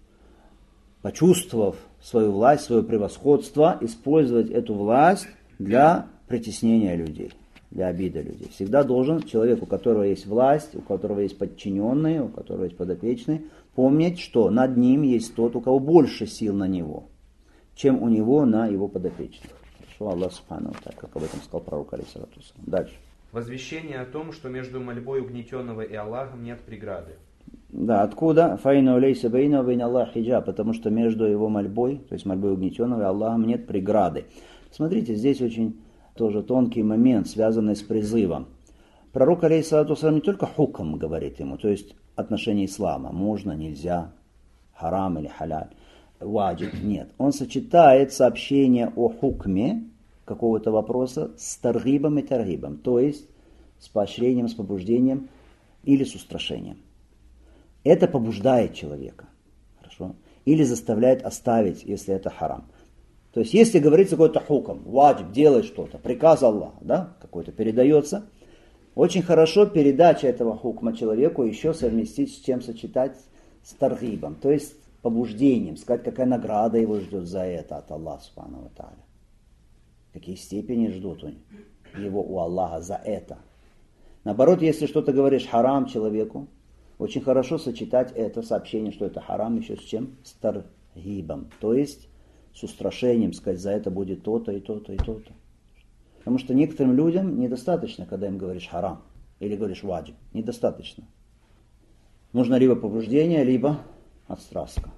почувствовав свою власть, свое превосходство, использовать эту власть для притеснения людей, для обиды людей. Всегда должен человек, у которого есть власть, у которого есть подчиненные, у которого есть подопечные, помнить, что над ним есть тот, у кого больше сил на него, чем у него на его подопечных. Хорошо, Аллах субхану ва тааля, как об этом сказал пророк алейхиссалату вассалам. Дальше. Возвещение о том, что между мольбой угнетенного и Аллахом нет преграды. Да, откуда? Фаина улейса бейна бейна Аллах хиджаб, потому что между его мольбой, то есть мольбой угнетенного и Аллахом нет преграды. Смотрите, здесь очень тоже тонкий момент, связанный с призывом. Пророк алейхиссалату вассалам не только хукм говорит ему, то есть отношение ислама, можно, нельзя, харам или халяль, ваджиб, нет. Он сочетает сообщение о хукме какого-то вопроса с таргибом и таргибом, то есть с поощрением, с побуждением или с устрашением. Это побуждает человека, хорошо? Или заставляет оставить, если это харам. То есть, если говорится какой-то хукм, ваджиб, делай что-то, приказ Аллаха, да, какой-то передается, очень хорошо передача этого хукма человеку еще совместить с чем сочетать с таргибом, то есть побуждением, сказать, какая награда его ждет за это от Аллаха субхану ва тааля. Какие степени ждут его у Аллаха за это. Наоборот, если что-то говоришь харам человеку, очень хорошо сочетать это сообщение, что это харам, еще с чем? С таргибом, то есть с устрашением, сказать, за это будет то-то и то-то и то-то. Потому что некоторым людям недостаточно, когда им говоришь харам или говоришь ваджиб. Недостаточно. Нужно либо побуждение, либо отстраска.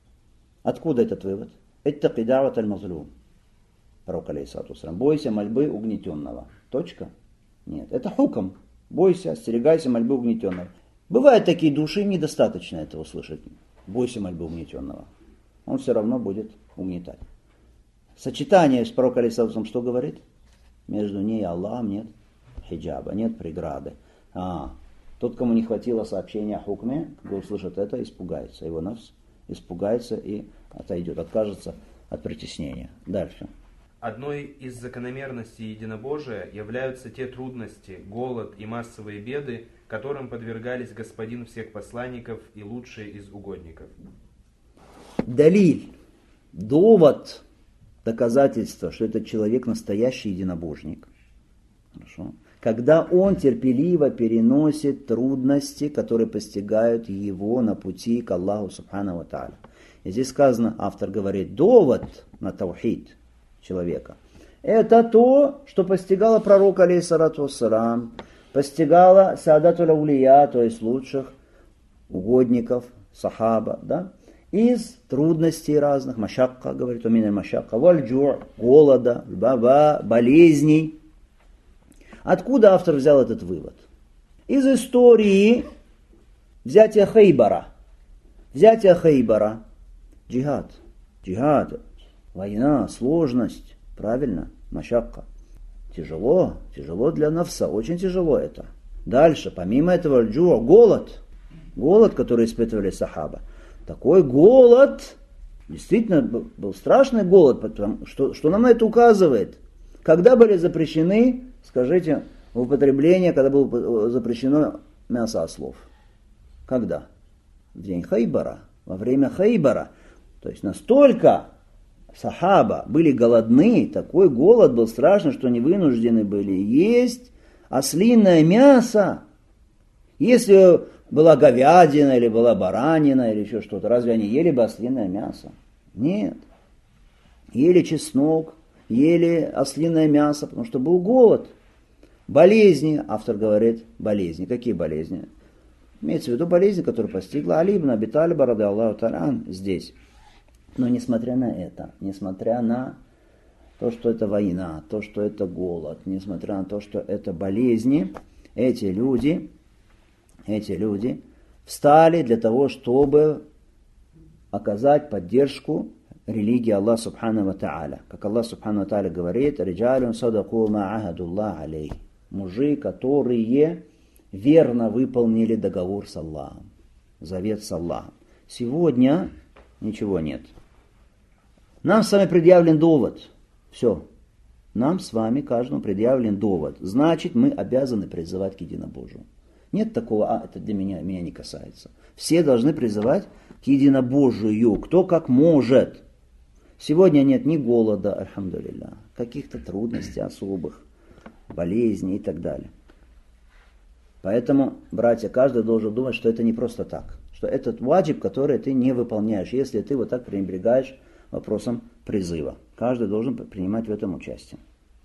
Откуда этот вывод? Это такидават аль-мазлум. Пророк алейхиссалату вассалам. Бойся мольбы угнетенного. Точка? Нет. Это хукм. Бойся, остерегайся мольбы угнетенного. Бывают такие души, им недостаточно этого слышать. Бойся мольбы угнетенного. Он все равно будет угнетать. Сочетание с пророком алейхиссалату вассалам что говорит? Между ней и Аллахом нет хиджаба, нет преграды. Тот, кому не хватило сообщения о хукме, когда услышит это, испугается. Его нафс испугается и отойдет, откажется от притеснения. Дальше. Одной из закономерностей единобожия являются те трудности, голод и массовые беды, которым подвергались господин всех посланников и лучшие из угодников. Далиль, довод, доказательство, что этот человек настоящий единобожник. Хорошо. Когда он терпеливо переносит трудности, которые постигают его на пути к Аллаху субхану ва тааля. И здесь сказано, автор говорит, довод на таухид человека. Это то, что постигало пророк алейхиссалату вассалам, постигало саадатуль аулия, то есть лучших угодников, сахаба, да, из трудностей разных, машакка, говорит, умин аль-машакка, валь-джу'а, голода, болезней. Откуда автор взял этот вывод? Из истории взятия Хайбара. Взятие Хайбара. Джихад. Война, сложность. Правильно? Машакка. Тяжело для нафса, очень тяжело это. Дальше, помимо этого, аль-джу'а, голод, который испытывали сахаба. Такой голод, действительно был страшный голод, потому что нам на это указывает. Когда были запрещены, скажите, в употребление, когда было запрещено мясо ослов? Когда? В день Хайбара, во время Хайбара. То есть настолько сахаба были голодны, такой голод был страшный, что они вынуждены были есть ослиное мясо, если была говядина или была баранина или еще что-то, разве они ели бы ослиное мясо? Нет. Ели чеснок, ели ослиное мясо, потому что был голод. Болезни, автор говорит, болезни. Какие болезни? Имеется в виду болезни, которые постигла Али ибн Аби Талиба, ради Аллаху та'аля, здесь. Но несмотря на это, несмотря на то, что это война, то, что это голод, несмотря на то, что это болезни, эти люди встали для того, чтобы оказать поддержку религии Аллаха Субхану ва Тааля. Как Аллах Субхану ва Тааля говорит, «Риджалюн садаку ма ахадуллах алей». Мужи, которые верно выполнили договор с Аллахом, завет с Аллахом. Сегодня ничего нет. Нам с вами предъявлен довод. Все. Нам с вами, каждому предъявлен довод. Значит, мы обязаны призывать к единобожию. Нет такого, это для меня не касается. Все должны призывать к единобожию, кто как может. Сегодня нет ни голода, альхамдулилля, каких-то трудностей особых, болезней и так далее. Поэтому, братья, каждый должен думать, что это не просто так. Что это ваджиб, который ты не выполняешь, если ты вот так пренебрегаешь вопросом призыва. Каждый должен принимать в этом участие.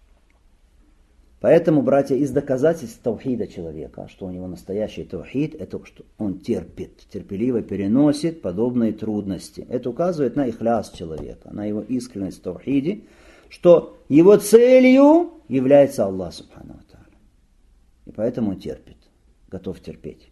Поэтому, братья, из доказательств таухида человека, что у него настоящий таухид, это что он терпит, терпеливо переносит подобные трудности. Это указывает на ихляс человека, на его искренность в таухиде, что его целью является Аллах Субхану ва Тааля. И поэтому он терпит, готов терпеть.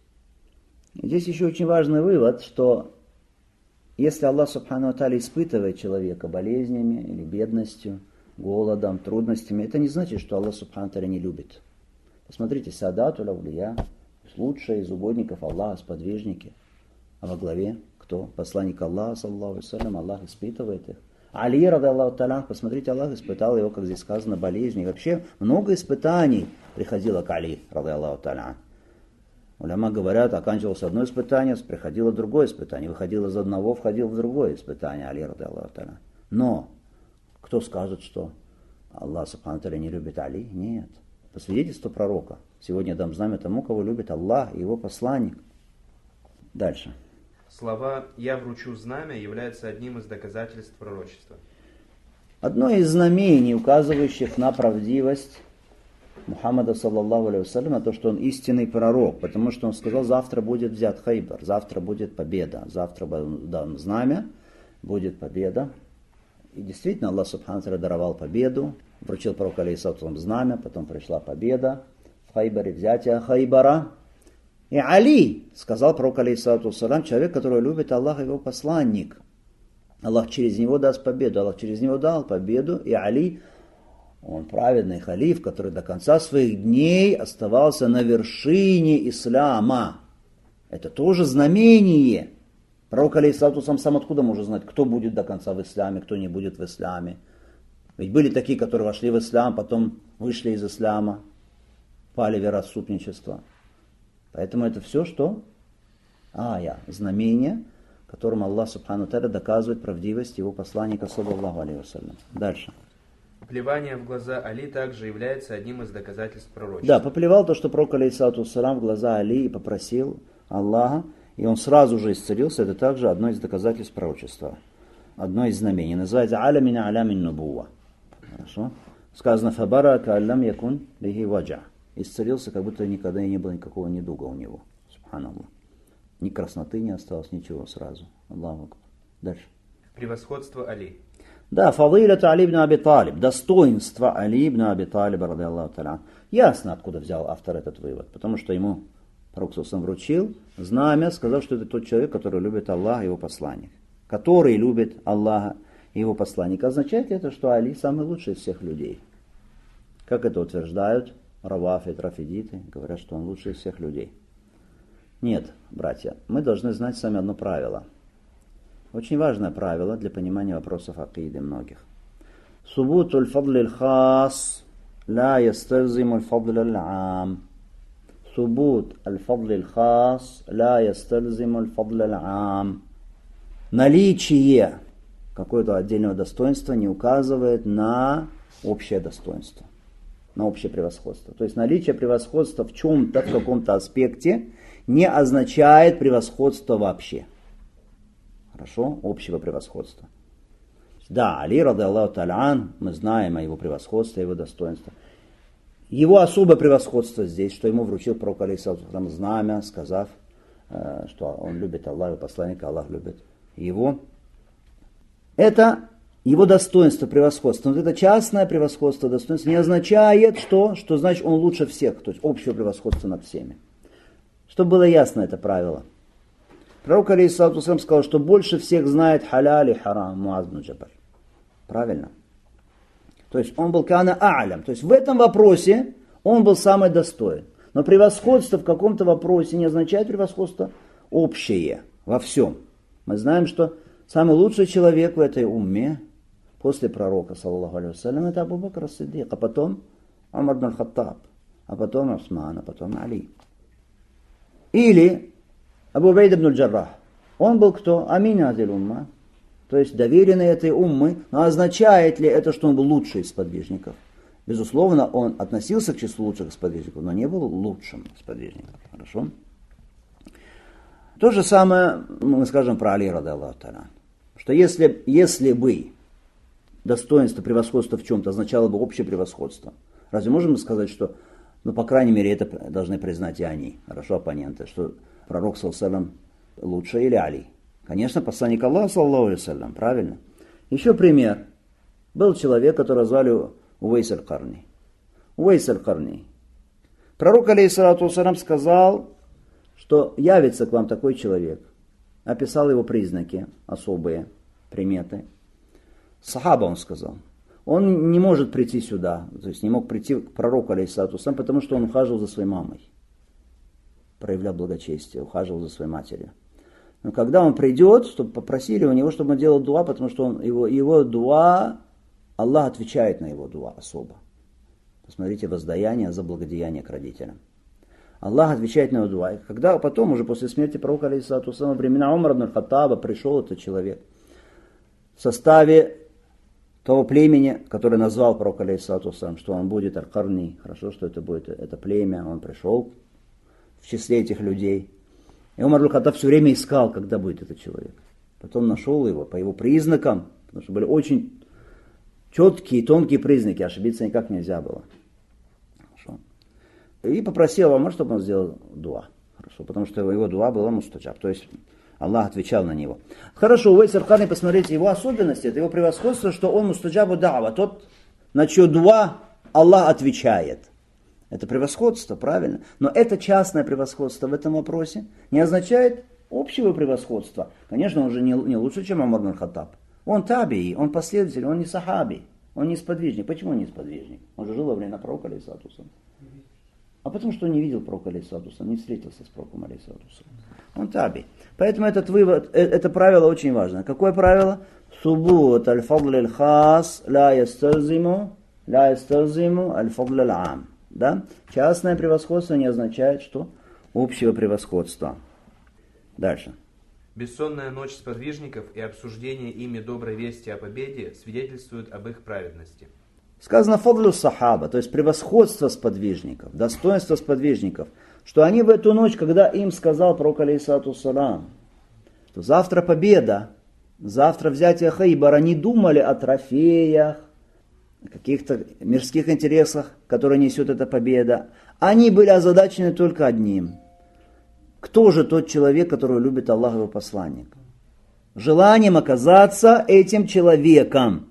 И здесь еще очень важный вывод, что если Аллах Субхану ва Тааля испытывает человека болезнями или бедностью, голодом, трудностями, это не значит, что Аллах Субхану ва Тааля не любит. Посмотрите, Саадатуль Аулия, лучшие из угодников Аллаха, сподвижники. А во главе кто? Посланник Аллаха, саллаллаху алейхи ва саллям, Аллах испытывает их. Али, ради Аллаху та'аля, посмотрите, Аллах испытал его, как здесь сказано, болезни. Вообще много испытаний приходило к Али, ради Аллаху та'аля. Уляма говорят, оканчивалось одно испытание, приходило другое испытание. Выходил из одного, входил в другое испытание, Али, ради Аллаху та'аля. Но кто скажет, что Аллах Субхану ва Тааля не любит Али? Нет. По свидетельству пророка. Сегодня дам знамя тому, кого любит Аллах и его посланник. Дальше. Слова «я вручу знамя» являются одним из доказательств пророчества. Одно из знамений, указывающих на правдивость Мухаммада, саллаллаху алейхи вассалям, на то, что он истинный пророк, потому что он сказал, завтра будет взят Хайбар, завтра будет победа, завтра дан знамя, будет победа. И действительно, Аллах Субхану ва Тааля даровал победу, вручил пророку алейхиссалату знамя, потом пришла победа в Хайбаре, взятие Хайбара. И Али, сказал пророк алейхиссалату вассалям, человек, который любит Аллаха и его посланник. Аллах через него даст победу, Аллах через него дал победу, и Али, он праведный халиф, который до конца своих дней оставался на вершине ислама. Это тоже знамение. Пророк алейхиссалату вассалям сам откуда может знать, кто будет до конца в исламе, кто не будет в исламе. Ведь были такие, которые вошли в ислам, потом вышли из ислама, пали в вероотступничество. Поэтому это все, что? Знамение, которым Аллах Субхану ва Тааля доказывает правдивость его посланника, саллаллаху алейхи вассалям. Дальше. Плевание в глаза Али также является одним из доказательств пророчества. Да, поплевал то, что пророк алейхиссалату вассалям в глаза Али и попросил Аллаха, и он сразу же исцелился. Это также одно из доказательств пророчества. Одно из знамений. Называется «Аля мин алямин нубуа». Хорошо. Сказано «Фабара кааллам якун бихи ваджа». Исцелился, как будто никогда и не было никакого недуга у него. Субханаллах. Ни красноты не осталось, ничего сразу. Аллаху акбар. Дальше. Превосходство Али. Да, фадилату Али ибн Аби Талиб. Достоинство Али ибн Аби Талиба, ради Аллаху та'аля. Ясно, откуда взял автор этот вывод. Потому что ему пророк сам вручил знамя, сказав, что это тот человек, который любит Аллаха и его посланник. Который любит Аллаха и его посланник. Означает ли это, что Али самый лучший из всех людей? Как это утверждают равафид, рафидиты, говорят, что он лучший из всех людей. Нет, братья, мы должны знать с вами одно правило. Очень важное правило для понимания вопросов акиды многих. Субуту аль-фадли аль-хас ла ястальзиму аль-фадли аль-ам. Субут аль-фадли аль-хас ла ястальзиму аль-фадли аль-ам. Наличие какого-то отдельного достоинства не указывает на общее достоинство. на общее превосходство. То есть наличие превосходства в чем-то, в каком-то аспекте не означает превосходство вообще. Хорошо? Общего превосходства. Да, Али, ради Аллаху та'аля, мы знаем о его превосходстве, о его достоинстве. Его особое превосходство здесь, что ему вручил пророк алейхиссалату вассалям знамя, сказав, что он любит Аллаха, и посланника Аллах любит его. Это его достоинство, превосходство. Но это частное превосходство, достоинство не означает, что значит он лучше всех, то есть общее превосходство над всеми. Чтобы было ясно это правило. Пророк алейхиссалату вассалям сказал, что больше всех знает халяль и харам Муаз бин Джабаль. Правильно? То есть он был кана а'лям. То есть в этом вопросе он был самый достоин. Но превосходство в каком-то вопросе не означает превосходство общее во всем. Мы знаем, что самый лучший человек в этой умме после пророка, саллаллаху алейхи вассалям, это Абу Бакр ас-Сиддик, а потом Умар ибн аль-Хаттаб, а потом Усман, а потом Али. Или Абу Убайда ибн аль-Джаррах. Он был кто? Амин азиль умма. То есть доверенный этой уммы. Но означает ли это, что он был лучший из сподвижников? Безусловно, он относился к числу лучших сподвижников, но не был лучшим сподвижником. Хорошо? То же самое мы скажем про Али, ради Аллаху та'аля. Что если бы достоинство, превосходство в чем-то означало бы общее превосходство, разве можем мы сказать, что, по крайней мере, это должны признать и они, хорошо, оппоненты, что пророк, саллаллаху алейхи вассалям, лучше или Али? Конечно, посланник Аллаха, саллаллаху алейхи вассалям, правильно? Еще пример. Был человек, которого звали Увейс аль-Карни. Увейс аль-Карни. Пророк, алейхиссалату вассалям, сказал, что явится к вам такой человек. Описал его признаки, особые приметы. Сахаба, он сказал. Он не может прийти сюда, то есть не мог прийти к пророку, алейхиссалату вассалям, потому что он ухаживал за своей мамой. Проявлял благочестие, ухаживал за своей матерью. Но когда он придет, чтобы попросили у него, чтобы он делал дуа, потому что его дуа, Аллах отвечает на его дуа особо. Посмотрите, воздаяние за благодеяние к родителям. Аллах отвечает на его дуа. И когда потом, уже после смерти пророка, алейхиссалату вассалям, во времена Умара ибн аль-Хаттаба, пришел этот человек в составе того племени, которое назвал пророк, алейхиссалату вассалям, что он будет аль-Карни. Хорошо, что это будет это племя. Он пришел в числе этих людей. И Умар ибн аль-Хаттаб все время искал, когда будет этот человек. Потом нашел его по его признакам, потому что были очень четкие, тонкие признаки, ошибиться никак нельзя было. Хорошо. И попросил Умар, чтобы он сделал дуа. Хорошо, потому что его дуа была мустаджаб, то есть Аллах отвечал на него. Хорошо, Увейс аль-Карни, посмотрите, его особенности, это его превосходство, что он мустаджабу да'ва, тот, на чье дуа Аллах отвечает. Это превосходство, правильно? Но это частное превосходство в этом вопросе не означает общего превосходства. Конечно, он же не лучше, чем Умар ибн аль-Хаттаб. Он табии, он последователь, он не сахаби, он не сподвижник. Почему он не сподвижник? Он же жил во время пророка, алейхиссалату вассалям. А потому что он не видел пророка, алейхиссалату вассалям, не встретился с пророком, алейхиссалату вассалям. Он таби. Поэтому этот вывод, это правило очень важно. Какое правило? Субут аль-фадл аль-хас ла ясталзиму аль-фадл аль-ам. Да? Частное превосходство не означает, что общего превосходства. Дальше. Бессонная ночь сподвижников и обсуждение ими доброй вести о победе свидетельствуют об их праведности. Сказано фадлю сахаба, то есть превосходство сподвижников, достоинство сподвижников, что они в эту ночь, когда им сказал пророк, алейхиссалату вассалям, что завтра победа, завтра взятие Хайбара, не думали о трофеях, о каких-то мирских интересах, которые несет эта победа. Они были озадачены только одним. Кто же тот человек, который любит Аллах и его посланник? Желанием оказаться этим человеком.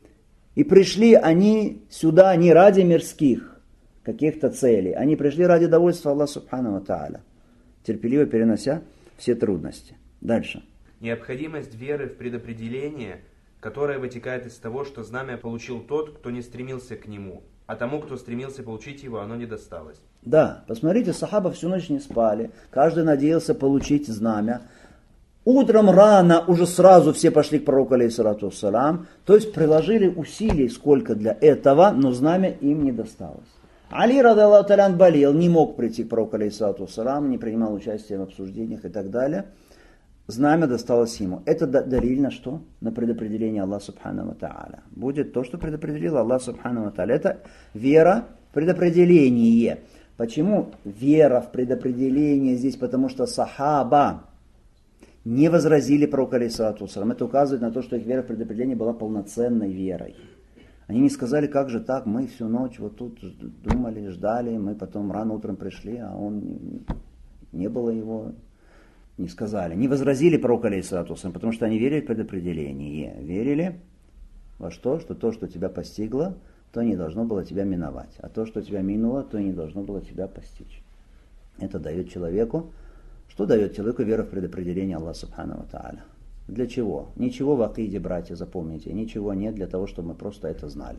И пришли они сюда не ради мирских каких-то целей. Они пришли ради довольства Аллаха субхану ва тааля, терпеливо перенося все трудности. Дальше. Необходимость веры в предопределение, которое вытекает из того, что знамя получил тот, кто не стремился к нему, а тому, кто стремился получить его, оно не досталось. Да, посмотрите, сахаба всю ночь не спали, каждый надеялся получить знамя. Утром рано уже сразу все пошли к пророку, алейхиссалату вассалям, то есть приложили усилий сколько для этого, но знамя им не досталось. Али, ради Аллаху та'аля, болел, не мог прийти к пророку, алейхиссалату вассалям, не принимал участия в обсуждениях и так далее. Знамя досталось ему. Это далиль на что? На предопределение Аллаха субхану ва тааля. Будет то, что предопределил Аллах субхану ва тааля. Это вера Предопределение. Почему вера в предопределение здесь? Потому что сахаба не возразили пророку алейхиссалату вассалам. Это указывает на то, что их вера в предопределение была полноценной верой. Они не сказали, как же так, мы всю ночь вот тут думали, ждали, мы потом рано утром пришли, а он не было его. Не сказали. Не возразили пророку алейхиссалату вассалам, потому что они верили в предопределение. Верили во что? Что то, что тебя постигло, то не должно было тебя миновать. А то, что тебя минуло, то не должно было тебя постичь. Это дает человеку. Что дает человеку вера в предопределение Аллаха Субхану ва Тааля? Для чего? Ничего в акиде, братья, запомните. Ничего нет для того, чтобы мы просто это знали.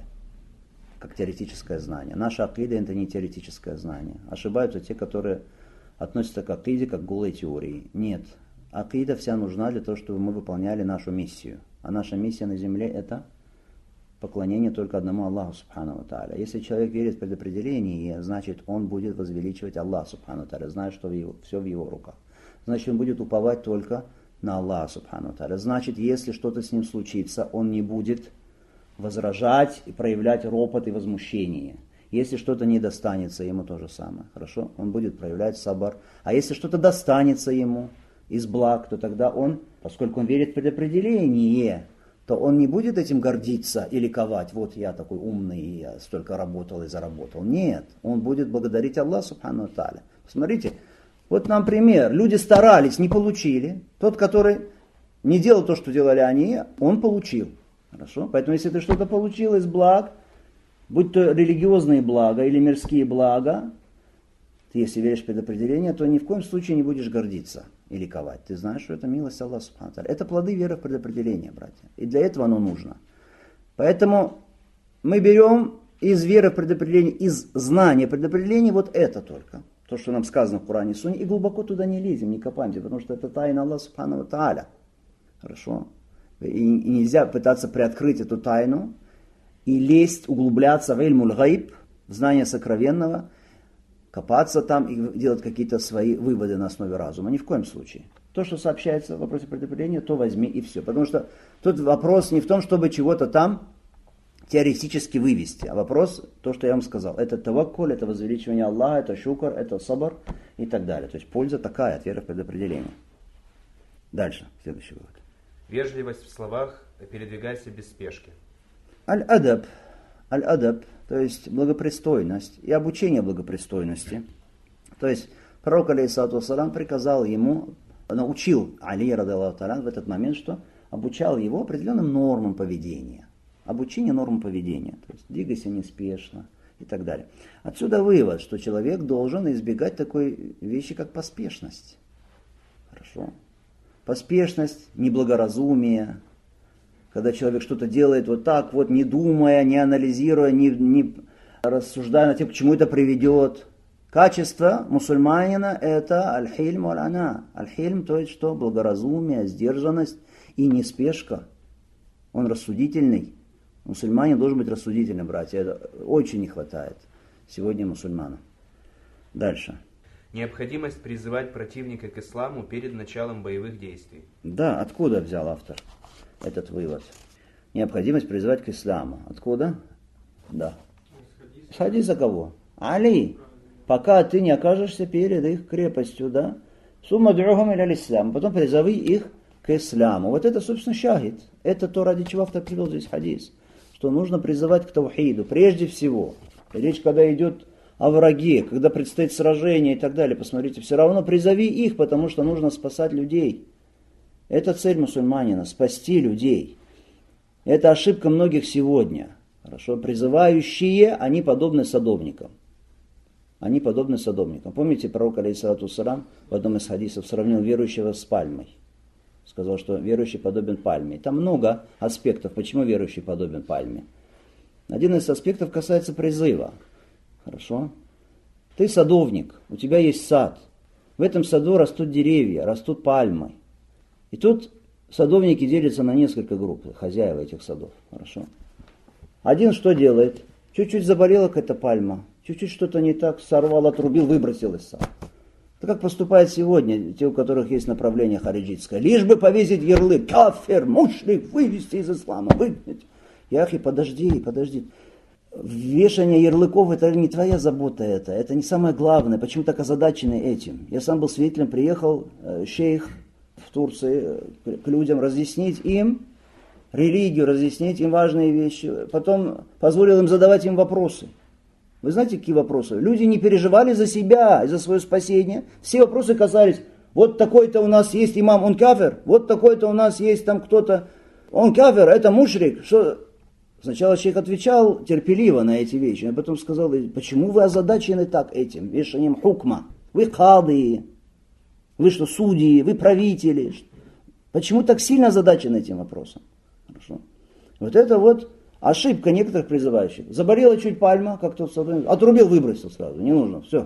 Как теоретическое знание. Наша акида это не теоретическое знание. Ошибаются те, которые относятся к акиде как к голой теории. Нет. Акида вся нужна для того, чтобы мы выполняли нашу миссию. А наша миссия на земле это поклонение только одному Аллаху Субхану ва Тааля. Если человек верит в предопределение, значит он будет возвеличивать Аллаха Субхану ва Тааля, зная, что все в его руках. Значит он будет уповать только на Аллаха Субхану ва Тааля. Значит, если что-то с ним случится, он не будет возражать и проявлять ропот и возмущение. Если что-то не достанется ему, то же самое. Хорошо? Он будет проявлять сабар. А если что-то достанется ему из благ, то тогда он, поскольку он верит в предопределение, то он не будет этим гордиться и ликовать. Вот я такой умный, я столько работал и заработал. Нет. Он будет благодарить Аллаха Субхану ва Тааля. Посмотрите, вот нам пример. Люди старались, не получили. Тот, который не делал то, что делали они, он получил. Хорошо? Поэтому если ты что-то получил из благ, будь то религиозные блага или мирские блага, ты если веришь в предопределение, то ни в коем случае не будешь гордиться и ликовать. Ты знаешь, что это милость Аллаха Субхану ва Тааля. Это плоды веры в предопределение, братья. И для этого оно нужно. Поэтому мы берем из веры в предопределение, из знания предопределения вот это только. То, что нам сказано в Коране и Сунне, и глубоко туда не лезем, не копаемся, потому что это тайна Аллаха Субхану ва Тааля. Хорошо? И нельзя пытаться приоткрыть эту тайну и лезть, углубляться в ильмуль гайб, в знание сокровенного, копаться там и делать какие-то свои выводы на основе разума. Ни в коем случае. То, что сообщается в вопросе предопределения, то возьми и все. Потому что тут вопрос не в том, чтобы чего-то там теоретически вывести, а вопрос, то, что я вам сказал, это таваккуль, это возвеличивание Аллаха, это шукр, это сабр и так далее. То есть польза такая от веры в предопределение. Дальше, следующий вывод. Вежливость в словах, передвигайся без спешки. Аль-адаб, то есть благопристойность и обучение благопристойности. То есть пророк, алейхиссалату вассалам, приказал ему, научил Али, радиаллаху та'аля, в этот момент, что обучал его определенным нормам поведения. Обучение нормам поведения, то есть двигайся неспешно и так далее. Отсюда вывод, что человек должен избегать такой вещи, как поспешность. Хорошо? Поспешность, неблагоразумие, когда человек что-то делает вот так, вот не думая, не анализируя, не рассуждая над тем, к чему это приведет. Качество мусульманина это аль-хильм валь-ана. Аль-хильм, то есть что? Благоразумие, сдержанность и неспешка. Он рассудительный. Мусульманин должен быть рассудительным, братья. Это очень не хватает сегодня мусульманам. Дальше. Необходимость призывать противника к исламу перед началом боевых действий. Да, откуда взял автор этот вывод? Необходимость призывать к исламу. Откуда? Да. С хадиса кого? Али. Пока ты не окажешься перед их крепостью, да? Сумма д'ухам иля ислам. Потом призови их к исламу. Вот это, собственно, шахид. Это то, ради чего автор привел здесь хадис. Что нужно призывать к таухиду. Прежде всего. Речь, когда идет о враге, когда предстоит сражение и так далее. Посмотрите, все равно призови их, потому что нужно спасать людей. Это цель мусульманина, спасти людей. Это ошибка многих сегодня. Хорошо, призывающие, они подобны садовникам. Они подобны садовникам. Помните, пророк, алейхиссалату вассалам, в одном из хадисов сравнил верующего с пальмой. Сказал, что верующий подобен пальме. Там много аспектов, почему верующий подобен пальме. Один из аспектов касается призыва. Хорошо? Ты садовник, у тебя есть сад. В этом саду растут деревья, растут пальмы. И тут садовники делятся на несколько групп, хозяева этих садов. Хорошо? Один что делает? Чуть-чуть заболела какая-то пальма, чуть-чуть что-то не так, сорвал, отрубил, выбросил из сада. Это как поступает сегодня те, у которых есть направление хариджитское. Лишь бы повесить ярлык, кафир, мушрик, вывести из ислама, выгнать. Яхи, подожди. Вешание ярлыков — это не твоя забота, это не самое главное. Почему так озадачены этим? Я сам был свидетелем, приехал шейх в Турции к людям, разъяснить им религию, разъяснить им важные вещи. Потом позволил им задавать им вопросы. Вы знаете, какие вопросы? Люди не переживали за себя и за свое спасение. Все вопросы касались: вот такой-то у нас есть имам, он кафир. Вот такой-то у нас есть там кто-то, он кафир, это мушрик. Что? Сначала человек отвечал терпеливо на эти вещи, а потом сказал: почему вы озадачены так этим, вешанием хукма? Вы кады, вы что, судьи, вы правители? Почему так сильно озадачены этим вопросом? Хорошо. Вот это вот ошибка некоторых призывающих. Заболела чуть пальма, как тот отрубил, выбросил сразу, не нужно, все.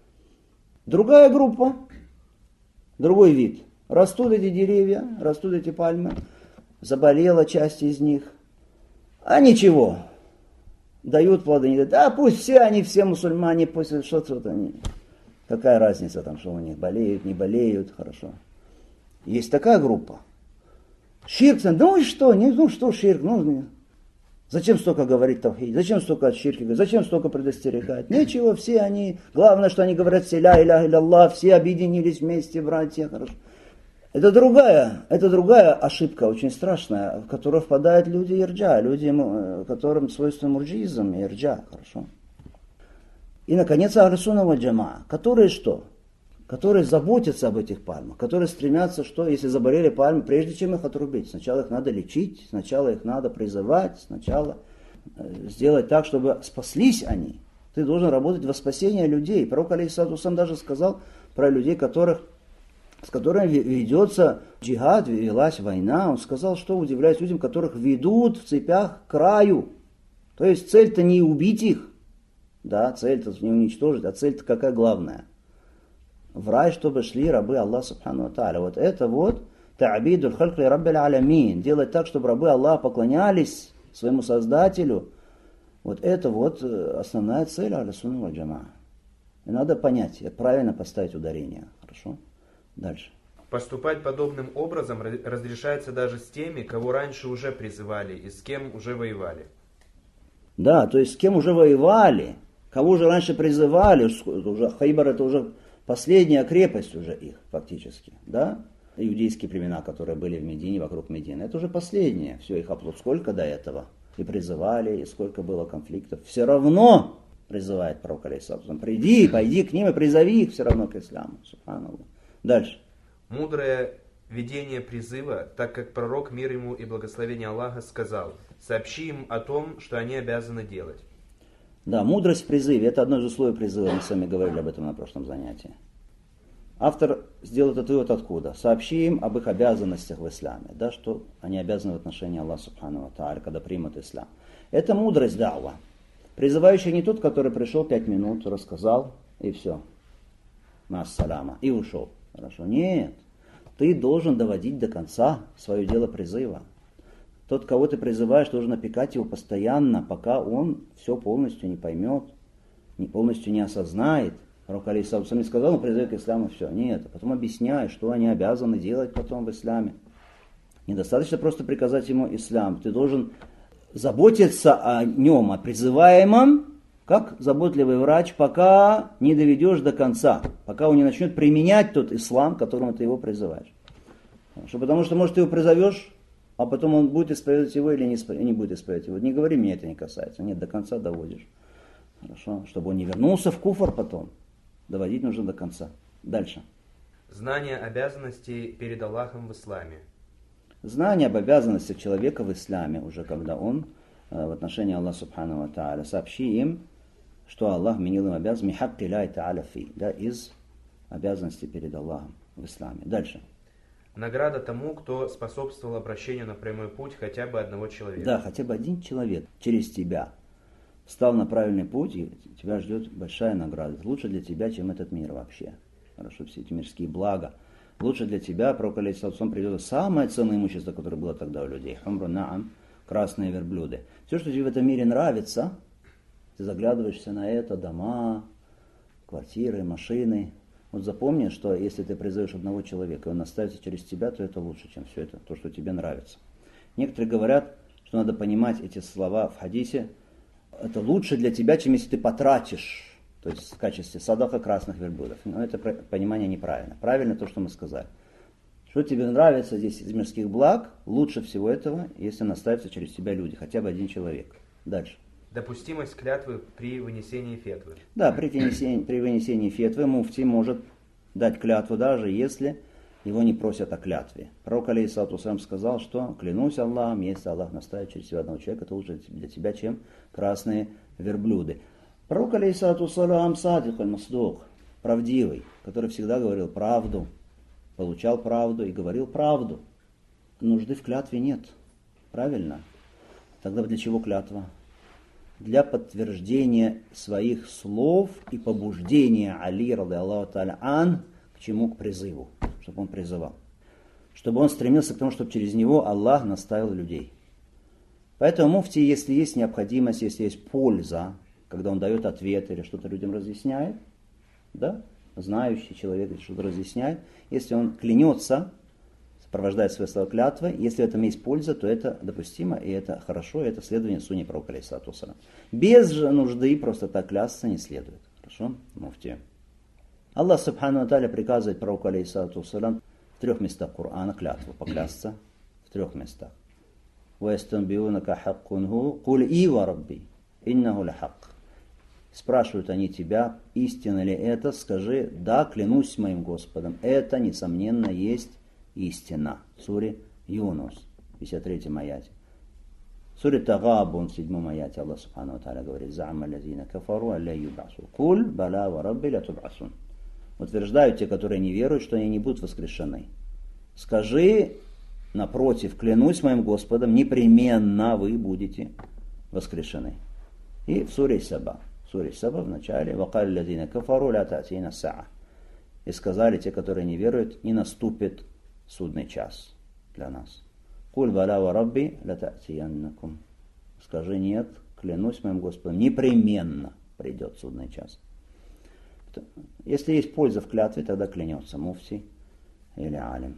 Другая группа, другой вид. Растут эти деревья, растут эти пальмы, заболела часть из них. А ничего, дают плоды, не дают. Да пусть все мусульмане, пусть что-то они. Какая разница там, что у них болеют, не болеют, хорошо. Есть такая группа. Ширк, ну и что, что ширк, зачем столько говорить тавхид, зачем столько от ширки, зачем столько предостерегать? Ничего, все они, главное, что они говорят все ля иляха илля, все объединились вместе, братья, хорошо. Это другая ошибка, очень страшная, в которую впадают люди ирджа, люди, которым свойствен мурджиизм и ирджа, хорошо. И, наконец, ахль-сунна валь джамаа, которые что? Которые заботятся об этих пальмах, которые стремятся, что, если заболели пальмы, прежде чем их отрубить, сначала их надо лечить, сначала их надо призывать, сначала сделать так, чтобы спаслись они. Ты должен работать во спасение людей. Пророк алейхиссалату вассалам даже сказал про людей, с которыми ведется джихад, велась война. Он сказал, что удивляюсь людям, которых ведут в цепях к краю. То есть цель-то не убить их, да, цель-то не уничтожить, а цель-то какая главная? В рай, чтобы шли рабы Аллаха субхану ва тааля. Вот это вот та'бидуль хальк ли раббиль алямин. Делать так, чтобы рабы Аллаха поклонялись своему Создателю. Вот это вот основная цель ахль-сунна валь джамаа. И надо понять, правильно поставить ударение. Хорошо? Дальше. Поступать подобным образом разрешается даже с теми, кого раньше уже призывали и с кем уже воевали. Да, то есть с кем уже воевали, кого уже раньше призывали, уже Хайбар — это уже последняя крепость уже их фактически, да? Иудейские племена, которые были в Медине, вокруг Медины, это уже последнее, все их оплот. Сколько до этого и призывали, и сколько было конфликтов, все равно призывает пророк алейхиссалату вассалам: пойди к ним и призови их все равно к исламу. Субханаллах. Дальше. Мудрое ведение призыва, так как пророк, мир ему и благословение Аллаха, сказал: сообщи им о том, что они обязаны делать. Да, мудрость в призыве, это одно из условий призыва, мы с вами говорили об этом на прошлом занятии. Автор сделал этот вывод откуда? Сообщи им об их обязанностях в исламе, да, что они обязаны в отношении Аллаха субхану ва тааля, когда примут ислам. Это мудрость дa'ва. Призывающий не тот, который пришел 5 минут, рассказал и все. Мас-салама, и ушел. Хорошо. Нет. Ты должен доводить до конца свое дело призыва. Тот, кого ты призываешь, должен опекать его постоянно, пока он все полностью не поймет, полностью не осознает. Пророк алейхиссалату вассалам не сказал: ну, призыв к исламу, все. Нет. А потом объясняй, что они обязаны делать потом в исламе. Недостаточно просто приказать ему ислам. Ты должен заботиться о нем, о призываемом, как заботливый врач, пока не доведешь до конца, пока он не начнет применять тот ислам, к которому ты его призываешь. Потому что, может, ты его призовешь, а потом он будет исповедовать его или не будет исповедовать его. Не говори, меня это не касается. Нет, до конца доводишь. Хорошо? Чтобы он не вернулся в куфр потом. Доводить нужно до конца. Дальше. Знание обязанностей перед Аллахом в исламе. Знание об обязанностях человека в исламе, уже когда он в отношении Аллаха субхану ва тааля, сообщи им, что Аллах вменил им обязанность михакки ля тааля фи, да, из обязанностей перед Аллахом в исламе. Дальше. Награда тому, кто способствовал обращению на прямой путь хотя бы одного человека. Да, хотя бы один человек через тебя встал на правильный путь, и тебя ждет большая награда. Это лучше для тебя, чем этот мир вообще. Хорошо, все эти мирские блага. Лучше для тебя, пророк алейхиссалату вассалам, придет самое ценное имущество, которое было тогда у людей. Хамру наам, красные верблюды. Все, что тебе в этом мире нравится, ты заглядываешься на это, дома, квартиры, машины. Вот запомни, что если ты призовешь одного человека, и он оставится через тебя, то это лучше, чем все это, то, что тебе нравится. Некоторые говорят, что надо понимать эти слова в хадисе. это лучше для тебя, чем если ты потратишь, то есть в качестве садака красных верблюдов. Но это понимание неправильно. Правильно то, что мы сказали. Что тебе нравится здесь из мирских благ, лучше всего этого, если наставятся через тебя люди, хотя бы один человек. Дальше. Допустимость клятвы при вынесении фетвы. Да, при вынесении фетвы муфти может дать клятву, даже если его не просят о клятве. Пророк алейхиссалату вассалям сказал, что клянусь Аллахом, если Аллах наставит через себя одного человека, это лучше для тебя, чем красные верблюды. Пророк алейхиссалату вассалям садик аль-масдук, правдивый, который всегда говорил правду, получал правду и говорил правду. Нужды в клятве нет. Правильно? Тогда для чего клятва? Для подтверждения своих слов и побуждения Али, ради Аллаху та'аля ан, к чему? К призыву. Чтобы он призывал. Чтобы он стремился к тому, чтобы через него Аллах наставил людей. Поэтому муфти, если есть необходимость, если есть польза, когда он дает ответ или что-то людям разъясняет, да, знающий человек что-то разъясняет, если он клянется, сопровождает свои слова клятвой, если в этом есть польза, то это допустимо, и это хорошо, и это следование сунне пророка алейхиссалату вассалям. Без же нужды просто так клясться не следует. Хорошо? Муфти. Аллах субхану ва тааля приказывает пророку алейхиссалату вассалям в 3 местах Корана клятву поклясться. В 3 местах. وَيَسْتَنْبِئُونَكَ حَقٌّ هُوَ قُلْ إِي وَرَبِّي إِنَّهُ لَحَقٌّ. Спрашивают они тебя, истина ли это? Скажи, да, клянусь моим Господом. Это, несомненно, есть истина. В суре Юнус, 53 аяте. В суре Тагабун, 7 аяте, Аллах субхану ва тааля говорит: «За'ама лазина кафару алля юб'асу. Куль бала ва рабби ля туб'асун». Утверждают те, которые не веруют, что они не будут воскрешены. Скажи, напротив, клянусь моим Господом, непременно вы будете воскрешены. И в суре Саба. В суре Саба в начале: «Вакаль лазина кафару ля та'тина саа». И сказали те, которые не веруют, не наступит судный час для нас. «Куль бала ва рабби ля та'тияннакум». Скажи, нет, клянусь моим Господом, непременно придет судный час. Если есть польза в клятве, тогда клянется муфти или алим.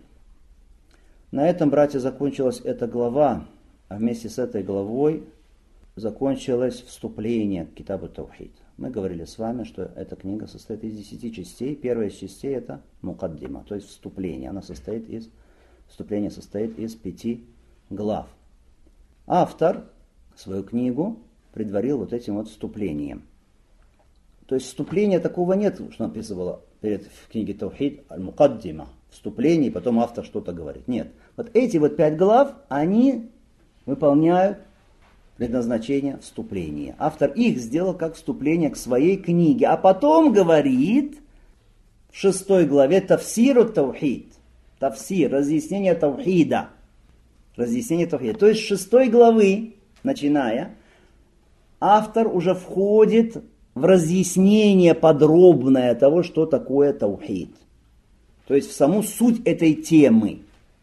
На этом, братья, закончилась эта глава, а вместе с этой главой закончилось вступление к Китабу Таухид. Мы говорили с вами, что эта книга состоит из 10 частей. Первая из частей это мукаддима, то есть вступление. Вступление состоит из 5 глав. Автор свою книгу предварил вот этим вот вступлением. То есть вступления такого нет, что написано в книге Таухид аль-мукаддима. Вступление, и потом автор что-то говорит. Нет. Вот эти вот 5 глав, они выполняют предназначение вступления. Автор их сделал как вступление к своей книге. А потом говорит в 6 главе тафсиру таухид. Тафсир, разъяснение таухида. Разъяснение таухида. То есть с 6 главы, начиная, автор уже входит в разъяснение подробное того, что такое таухид. То есть в саму суть этой темы.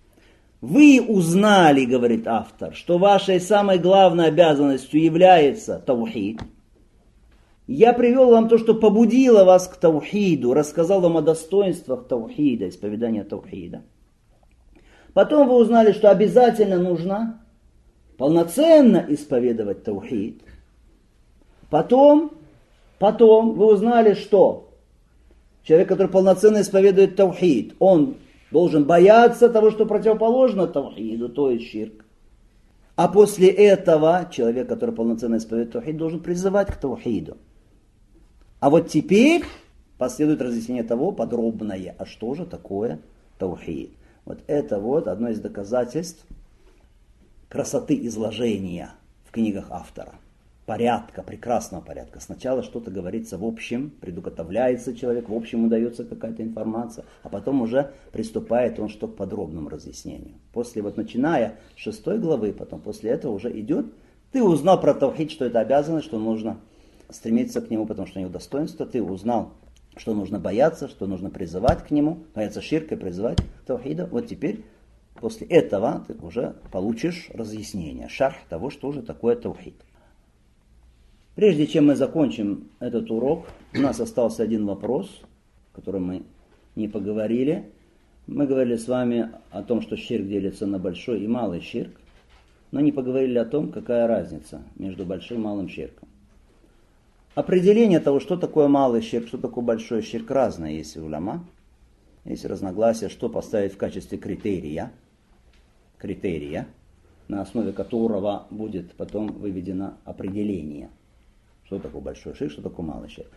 Вы узнали, говорит автор, что вашей самой главной обязанностью является таухид. Я привел вам то, что побудило вас к таухиду, рассказал вам о достоинствах таухида, исповедания таухида. Потом вы узнали, что обязательно нужно полноценно исповедовать таухид. Потом вы узнали, что человек, который полноценно исповедует таухид, он должен бояться того, что противоположно таухиду, то есть ширк. А после этого человек, который полноценно исповедует таухид, должен призывать к таухиду. А вот теперь последует разъяснение того подробное, а что же такое таухид. Вот это вот одно из доказательств красоты изложения в книгах автора. Порядка, прекрасного порядка. Сначала что-то говорится в общем, предуготовляется человек, в общем ему дается какая-то информация, а потом уже приступает он что к подробному разъяснению. После вот начиная с 6 главы, потом после этого уже идет, ты узнал про таухид, что это обязанность, что нужно стремиться к нему, потому что у него достоинство, ты узнал, что нужно бояться, что нужно призывать к нему, бояться ширка и призывать к таухиду. Вот теперь после этого ты уже получишь разъяснение, шарх того, что же такое таухид. Прежде чем мы закончим этот урок, у нас остался один вопрос, о котором мы не поговорили. Мы говорили с вами о том, что ширк делится на большой и малый ширк, но не поговорили о том, какая разница между большим и малым ширком. Определение того, что такое малый ширк, что такое большой ширк, разное есть у уляма. Есть разногласия, что поставить в качестве критерия, на основе которого будет потом выведено определение, что такое большой ширк, что такое малый ширк.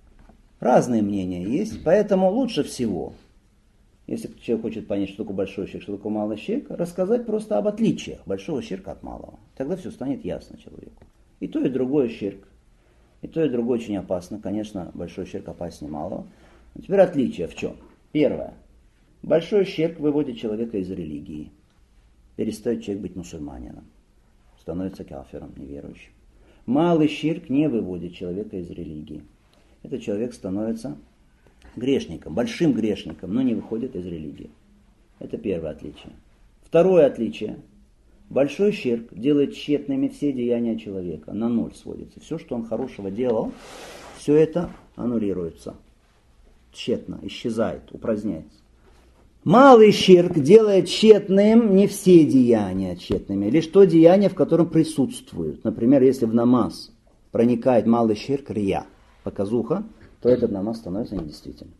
Разные мнения есть, поэтому лучше всего, если человек хочет понять, что такое большой ширк, что такое малый ширк, рассказать просто об отличиях большого ширка от малого. Тогда все станет ясно человеку. И то, и другое ширк. И то, и другое очень опасно. Конечно, большой ширк опаснее малого. Но теперь отличие в чем? Первое. Большой ширк выводит человека из религии. Перестает человек быть мусульманином. Становится кафиром, неверующим. Малый ширк не выводит человека из религии. Этот человек становится грешником, большим грешником, но не выходит из религии. Это первое отличие. Второе отличие. Большой ширк делает тщетными все деяния человека. На ноль сводится. Все, что он хорошего делал, все это аннулируется. Тщетно, исчезает, упраздняется. Малый ширк делает тщетным не все деяния тщетными, лишь то деяние, в котором присутствует. Например, если в намаз проникает малый ширк, рия, показуха, то этот намаз становится недействительным.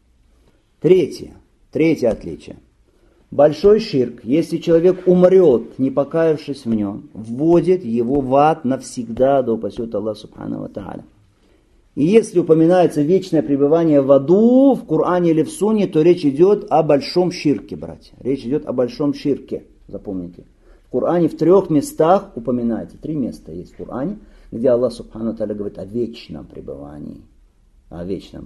Третье отличие. Большой ширк, если человек умрет, не покаявшись в нем, вводит его в ад навсегда, да упасет Аллах субхану ва тааля. И если упоминается вечное пребывание в аду в Коране или в Сунне, то речь идет о большом ширке, братья. Речь идет о большом ширке, запомните. В Коране в 3 местах упоминается, 3 места есть в Коране, где Аллах субхану ва тааля говорит о вечном пребывании, о вечном.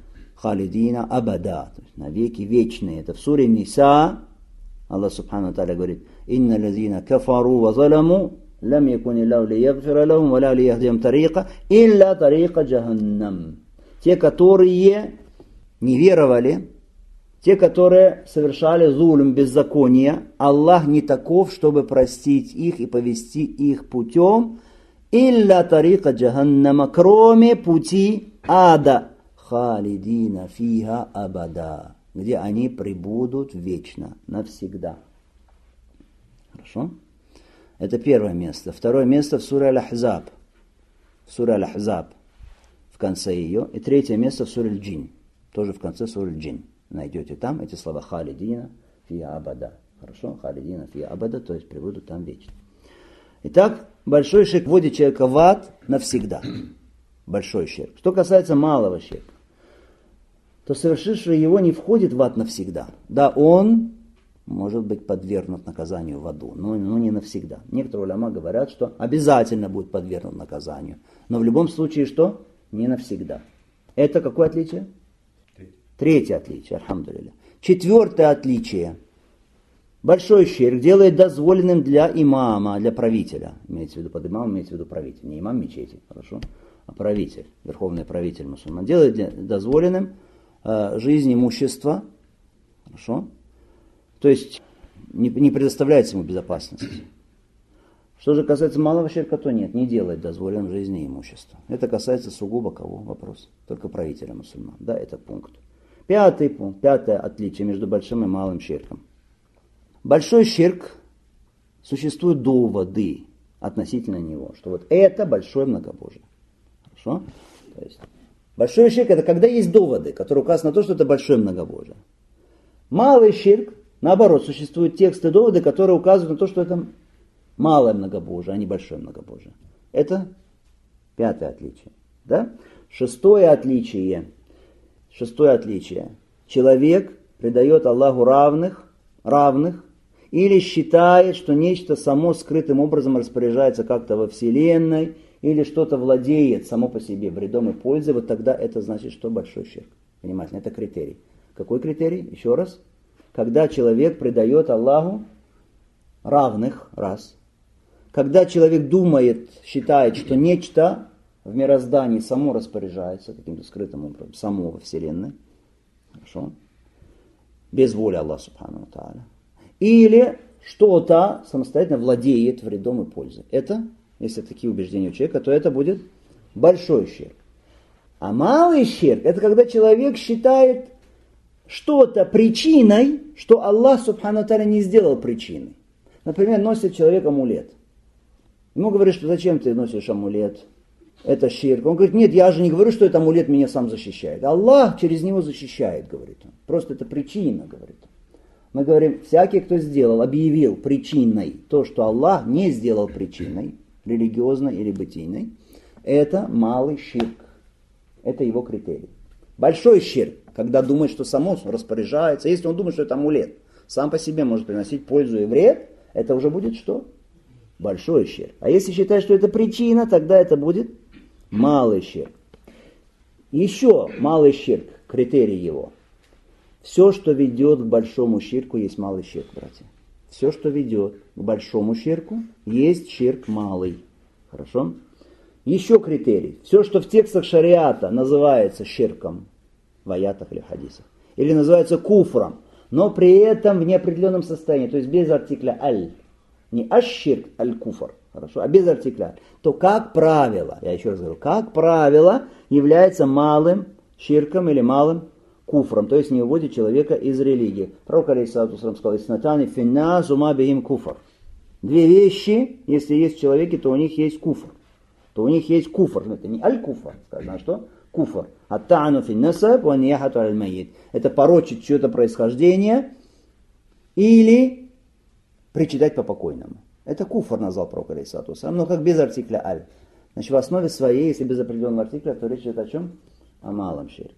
Халидина абада, то есть навеки вечные. Это в суре Ниса Аллах субхану ва тааля говорит: «Инна лазина кафару ва заламу лам якуни лау ли ягфира лахум ва ла ли яхдиям тарика илля тарика джаханнам». Те, которые не веровали, те, которые совершали зулм, беззаконие, Аллах не таков, чтобы простить их и повести их путем илля тарика джаханнама, кроме пути ада. Халидина фиха абада, где они пребудут вечно, навсегда. Хорошо? Это первое место. Второе место в суре Аль-Ахзаб. В суре Аль-Ахзаб, в конце ее. И третье место в суре Аль-Джин. Тоже в конце суре Аль-Джин. Найдете там эти слова халидина фиха абада. Хорошо? Халидина фиха абада, то есть пребудут там вечно. Итак, большой ширк вводит человека в ад навсегда. Большой ширк. Что касается малого ширка, то совершивший его не входит в ад навсегда. Да, он может быть подвергнут наказанию в аду, но не навсегда. Некоторые уляма говорят, что обязательно будет подвергнут наказанию. Но в любом случае что? Не навсегда. Это какое отличие? Третье отличие, альхамдулилля. Четвертое отличие. Большой ширк делает дозволенным для имама, для правителя. Имеется в виду под имамом, имеется в виду правитель. Не имам мечети, хорошо? А правитель, верховный правитель мусульман. Делает дозволенным жизнь, имущество, хорошо? То есть не предоставляется ему безопасности. Что же касается малого ширка, то нет, не делает дозволенным жизни и имущества. Это касается сугубо кого? Вопрос. Только правителя мусульман. Да, это пункт. Пятый пункт, пятое отличие между большим и малым ширком. Большой ширк, существуют доводы относительно него, что вот это большое многобожие. Хорошо? То есть большой ширк — это когда есть доводы, которые указывают на то, что это большое многобожие. Малый ширк, наоборот, существуют тексты, доводы, которые указывают на то, что это малое многобожие, а не большое многобожие. Это пятое отличие. Да? Шестое отличие. Человек придает Аллаху равных, или считает, что нечто само скрытым образом распоряжается как-то во Вселенной, или что-то владеет само по себе вредом и пользой, вот тогда это значит, что большой ширк. Внимательно, это критерий. Какой критерий? Еще раз. Когда человек придает Аллаху равных, раз. Когда человек думает, считает, что нечто в мироздании само распоряжается каким-то скрытым образом, само во Вселенной. Хорошо? Без воли Аллаха субхану ва тааля. Или что-то самостоятельно владеет вредом и пользой. Это, если такие убеждения у человека, то это будет большой ширк. А малый ширк — это когда человек считает что-то причиной, что Аллах субхану ва тааля не сделал причиной. Например, носит человек амулет. Ему говорят, что зачем ты носишь амулет? это ширк. Он говорит, нет, я же не говорю, что этот амулет меня сам защищает. Аллах через него защищает, говорит он. Просто это причина, говорит он. Мы говорим, всякий, кто сделал, объявил причиной то, что Аллах не сделал причиной, религиозной или бытийной, это малый ширк. Это его критерий. Большой ширк, когда думает, что само распоряжается, если он думает, что это амулет, сам по себе может приносить пользу и вред, это уже будет что? Большой ширк. А если считать, что это причина, тогда это будет малый ширк. Еще малый ширк, критерий его. Все, что ведет к большому ширку, есть малый ширк, братья. Все, что ведет к большому ширку, есть ширк малый. Хорошо? Еще критерий. Все, что в текстах шариата называется ширком, в аятах или хадисах, или называется куфром, но при этом в неопределенном состоянии, то есть без артикля аль, не аш-ширк, аль-куфр, хорошо, а без артикля, то как правило, я еще раз говорю, как правило является малым ширком или малым куфром, то есть не выводит человека из религии. Пророк алейхиссалату вассалам сказал, «Иснатани финна зума бихим куфр». Две вещи, если есть в человеке, то у них есть куфр. То у них есть куфр. Это не аль-куфр, сказано, а что? Куфр. Ат-та'ану фин насаб ва нияхату аль-майит. Это порочить чье-то происхождение или причитать по покойному. Это куфр назвал пророк алейхиссалату вассалам, но как без артикля аль. Значит, в основе своей, если без определенного артикля, то речь идет о чем? О малом ширке.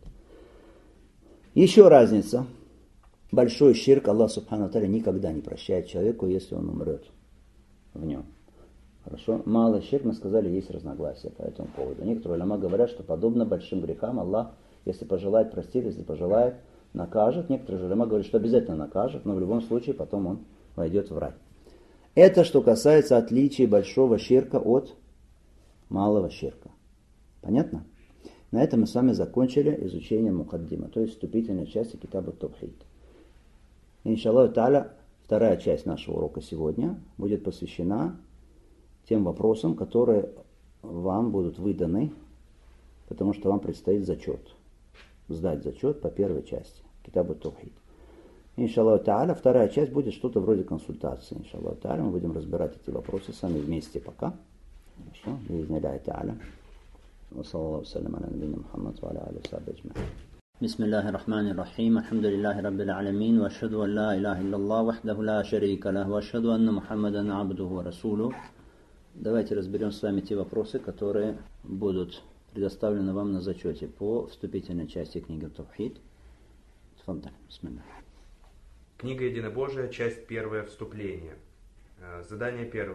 Еще разница. Большой ширк Аллах Субхану ва Тааля никогда не прощает человеку, если он умрет в нем. Хорошо? Малый ширк, мы сказали, есть разногласия по этому поводу. Некоторые уляма говорят, что подобно большим грехам Аллах, если пожелает, простит, если пожелает, накажет. Некоторые уляма говорят, что обязательно накажет, но в любом случае потом он войдет в рай. Это что касается отличия большого ширка от малого ширка. Понятно? На этом мы с вами закончили изучение мукаддима, то есть вступительной части китаба Тавхид. Иншаллаху та'аля, вторая часть нашего урока сегодня будет посвящена тем вопросам, которые вам будут выданы, потому что вам предстоит зачет. Сдать зачет по первой части китаба Тавхид. Иншаллаху та'аля, вторая часть будет что-то вроде консультации. Иншаллаху та'аля, мы будем разбирать эти вопросы сами вместе пока. Хорошо? Би'изниллахи та'аля. وصلى الله وسلم على نبينا محمد وعلى آله وصحبه أجمعين. بسم الله الرحمن الرحيم الحمد لله رب العالمين وأشهد أن لا إله إلا الله وحده لا شريك له وأشهد أن محمدا عبده ورسوله. Давайте разберем с вами те вопросы, которые будут предоставлены вам на зачете по вступительной части книги Тавхид. Бисмилlah. Книга Единобожия, часть 1, вступление. Задание 1.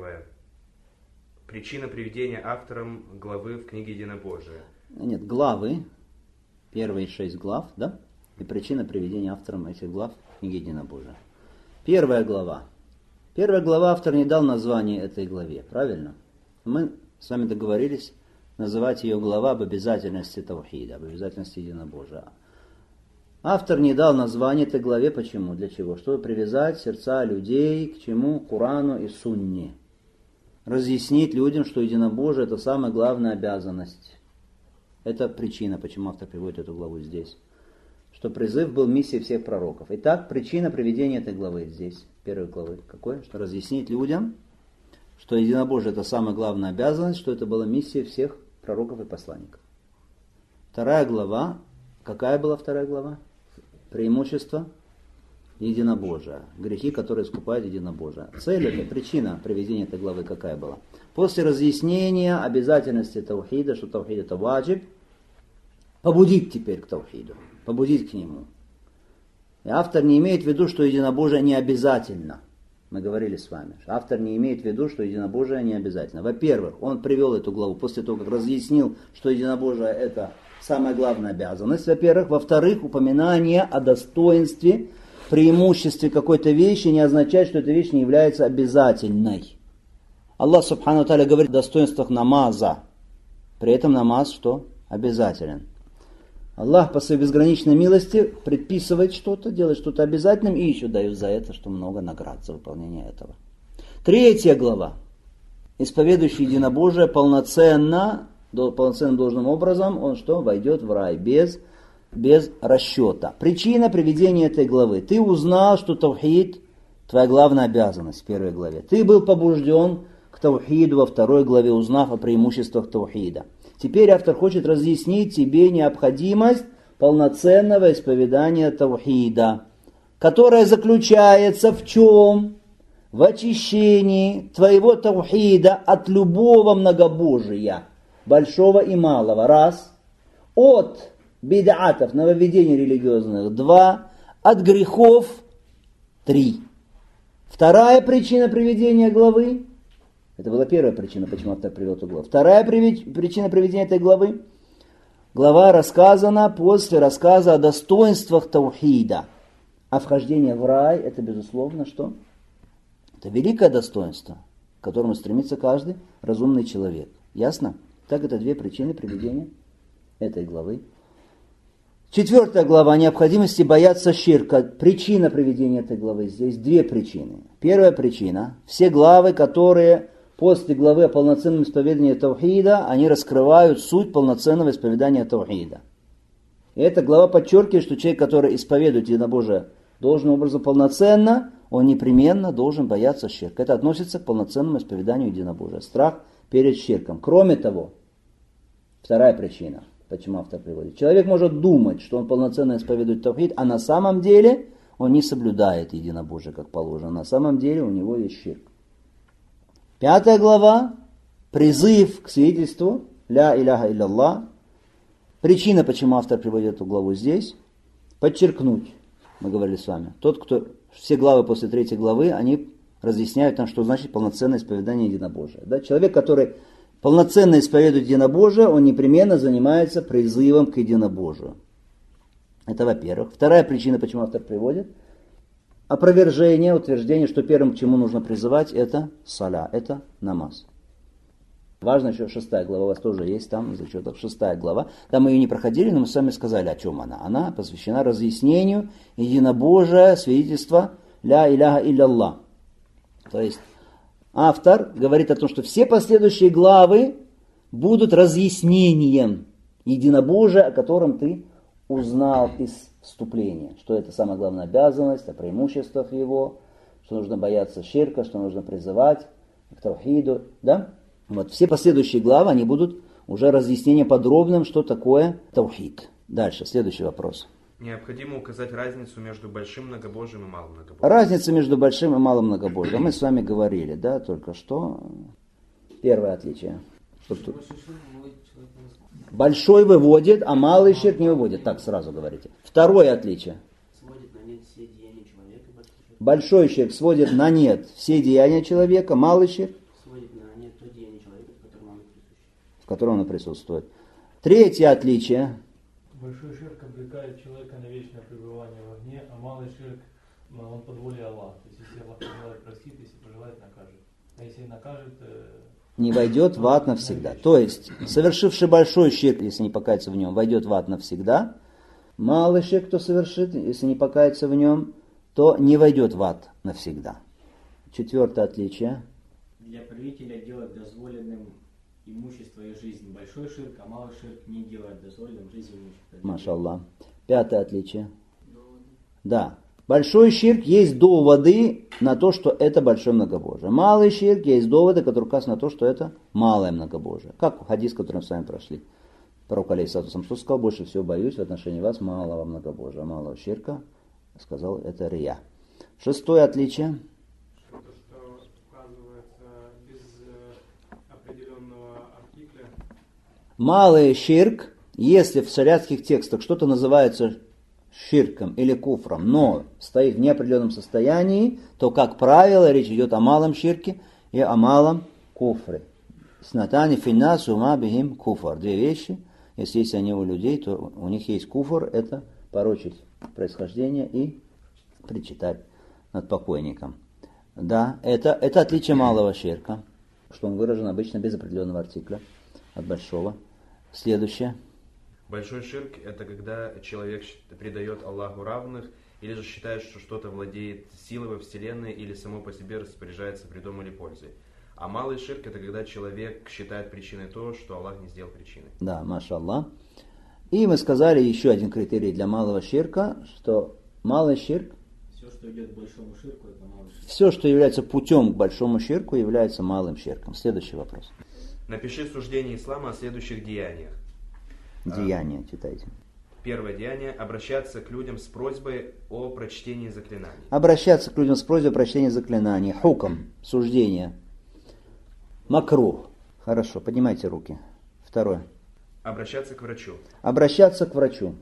Причина приведения автором главы в книге Единобожия. Нет, главы, первые 6 глав, да? И причина приведения автором этих глав в книге Единобожия. Первая глава. Первая глава автор не дал название этой главе, правильно? Мы с вами договорились называть ее глава об обязательности Тавхида, об обязательности Единобожия. Автор не дал название этой главе, почему? Для чего? Чтобы привязать сердца людей к чему? К Курану и Сунне. Разъяснить людям, что единобожие – это самая главная обязанность. Это причина, почему автор приводит эту главу здесь. Что призыв был миссией всех пророков. Итак, причина приведения этой главы здесь, первой главы, какой? Что разъяснить людям, что единобожие – это самая главная обязанность, что это была миссия всех пророков и посланников. Вторая глава. Какая была вторая глава? Преимущество единобожия. Грехи, которые искупают единобожие. Цель этой, причина приведения этой главы какая была? После разъяснения обязательности Тавхида, что Тавхид это ваджиб, побудить теперь к Тавхиду, побудить к нему. И автор не имеет в виду, что единобожие не обязательно. Мы говорили с вами. Автор не имеет в виду, что единобожие не обязательно. Во-первых, он привел эту главу после того, как разъяснил, что единобожие это самая главная обязанность. Во-первых. Во-вторых, упоминание о достоинстве, преимуществе какой-то вещи не означает, что эта вещь не является обязательной. Аллах Субхану ва Тааля говорит о достоинствах намаза. При этом намаз что? Обязателен. Аллах по своей безграничной милости предписывает что-то, делает что-то обязательным и еще дает за это, что много наград за выполнение этого. Третья глава. Исповедующий единобожие полноценным должным образом, он что? Войдет в рай без расчета. Причина приведения этой главы. Ты узнал, что Тавхид твоя главная обязанность в первой главе. Ты был побужден к Тавхиду во второй главе, узнав о преимуществах Тавхида. Теперь автор хочет разъяснить тебе необходимость полноценного исповедания таухида, которое заключается в чем? В очищении твоего таухида от любого многобожия, большого и малого, раз, от бид'атов, нововведений религиозных, два, от грехов, три. Вторая причина приведения главы, это была первая причина, почему автор привел эту главу. Вторая причина приведения этой главы, глава рассказана после рассказа о достоинствах таухида. А вхождение в рай, это безусловно что? Это великое достоинство, к которому стремится каждый разумный человек. Ясно? Так это две причины приведения этой главы. Четвертая глава о необходимости бояться ширка. Причина приведения этой главы здесь две причины. Первая причина. Все главы, которые после главы о полноценном исповедании таухида, они раскрывают суть полноценного исповедания таухида. И эта глава подчеркивает, что человек, который исповедует единобожие должным образом полноценно, он непременно должен бояться ширка. Это относится к полноценному исповеданию единобожия. Страх перед ширком. Кроме того, вторая причина. Почему автор приводит? Человек может думать, что он полноценно исповедует таухид, а на самом деле он не соблюдает единобожие, как положено. На самом деле у него есть ширк. Пятая глава. Призыв к свидетельству. Ля иляха илляллах. Причина, почему автор приводит эту главу здесь. Подчеркнуть. Мы говорили с вами. Все главы после третьей главы, они разъясняют нам, что значит полноценное исповедание единобожия. Да? Человек, который полноценно исповедует единобожие, он непременно занимается призывом к единобожию. Это во-первых. Вторая причина, почему автор приводит. Опровержение, утверждение, что первым, к чему нужно призывать, это саля, это намаз. Важно еще 6 глава, у вас тоже есть там, в зачетах 6 глава. Там мы ее не проходили, но мы с вами сказали, о чем она. Она посвящена разъяснению единобожия, свидетельства ля иляха илляллах. То есть автор говорит о том, что все последующие главы будут разъяснением единобожия, о котором ты узнал из вступления. Что это самая главная обязанность, о преимуществах его, что нужно бояться ширка, что нужно призывать к таухиду. Да? Вот, все последующие главы, они будут уже разъяснением подробным, что такое таухид. Дальше, следующий вопрос. Необходимо указать разницу между большим многобожием и малым многобожием. Разница между большим и малым многобожием. Мы с вами говорили, да, только что. Первое отличие. Большой выводит, а малый ширк не выводит. Так сразу говорите. Второе отличие. Большой ширк сводит на нет все деяния человека, малый ширк в котором он присутствует. Третье отличие. Большой ширк обрекает человека на вечное пребывание в огне, а малый ширк, он под волей Аллаха. То есть, если Аллах пожелает, простит, если пожелает, накажет. А если накажет... Не войдет в ад навсегда. То есть, совершивший большой ширк, если не покаяться в нем, войдет в ад навсегда. Малый ширк, кто совершит, если не покаяться в нем, то не войдет в ад навсегда. Четвертое отличие. Для правителя делать дозволенным имущество и жизнь большой ширк, а малый ширк не делает дозволенным жизнь и имущество. Машаллах. Пятое отличие. Да. Большой ширк есть доводы на то, что это большое многобожие. Малый ширк есть доводы, которые указывают на то, что это малое многобожие. Как хадис, который мы с вами прошли. Пророк алейхиссалату вассалям сказал: больше всего боюсь в отношении вас малого многобожия. Малого ширка, сказал, это рия. Шестое отличие. Малый ширк, если в шариатских текстах что-то называется ширком или куфром, но стоит в неопределенном состоянии, то, как правило, речь идет о малом ширке и о малом куфре. Снатани финнас ума бихим куфр. Две вещи. Если есть они у людей, то у них есть куфр, это порочить происхождение и причитать над покойником. Да, это отличие малого ширка, что он выражен обычно без определенного артикля от большого. Следующее. Большой ширк – это когда человек предает Аллаху равных, или же считает, что что-то владеет силой во Вселенной, или само по себе распоряжается вредом или пользой. А малый ширк – это когда человек считает причиной то, что Аллах не сделал причиной. Да, машаллах. И мы сказали еще один критерий для малого ширка, что малый ширк – все, что идет к большому ширку, это малый ширк. Все, что является путем к большому ширку, является малым ширком. Следующий вопрос. Напиши суждение ислама о следующих деяниях. Деяния читайте. Первое деяние – обращаться к людям с просьбой о прочтении заклинаний. Обращаться к людям с просьбой о прочтении заклинаний. Хукам, суждение. Макрух. Хорошо, поднимайте руки. Второе. Обращаться к врачу. Обращаться к врачу.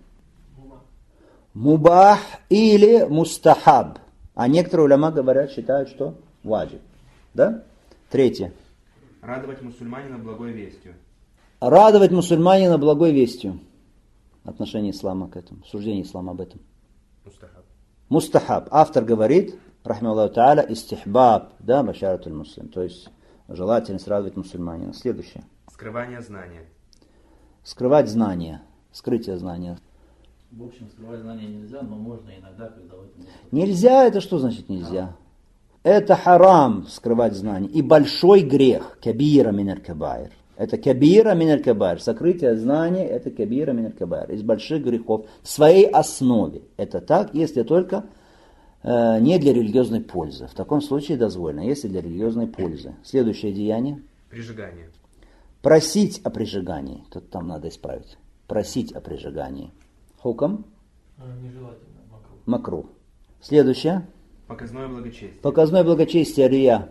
Мубах или мустахаб. А некоторые уляма говорят, считают, что ваджиб. Да? Третье. Радовать мусульманина благой вестью. Радовать мусульманина благой вестью. Отношение ислама к этому, суждение ислама об этом. Мустахаб. Мустахаб. Автор говорит, рахмаллаху та'аля, истихбаб, да, башаратуль муслим. То есть желательность радовать мусульманина. Следующее. Скрывание знания. Скрывать знания. Скрытие знания. В общем, скрывать знания нельзя, но можно иногда, когда в этом... Нельзя, это что значит нельзя? Это харам, скрывать знания. И большой грех. Кабира миналь кабаир. Это кабира миналь кабаир. Сокрытие знаний, это кабира миналь кабаир. Из больших грехов. В своей основе. Это так, если только не для религиозной пользы. В таком случае дозволено, если для религиозной пользы. Следующее деяние. Прижигание. Просить о прижигании. Тут там надо исправить. Просить о прижигании. Хукам. Нежелательно. Макрух. Следующее. Показное благочестие. Показное благочестие рия.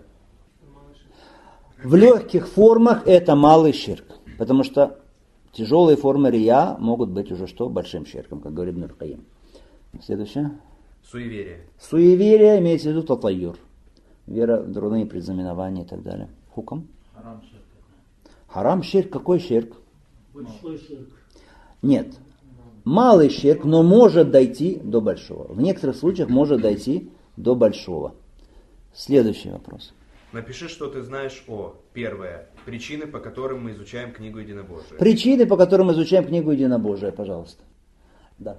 В легких формах это малый ширк. Потому что тяжелые формы рия могут быть уже что? Большим ширком, как говорит Ибн аль-Кайим. Следующее. Суеверие. Суеверие имеется в виду татайюр. Вера в дурные предзнаменования и так далее. Хукам. Харам ширк. Харам ширк. Какой ширк? Большой ширк. Нет. Малый ширк, но может дойти до большого. В некоторых случаях может дойти до большого. Следующий вопрос. Напиши, что ты знаешь о. Первое. Причины, по которым мы изучаем книгу Единобожия. Причины, по которым мы изучаем книгу Единобожия, пожалуйста. Да.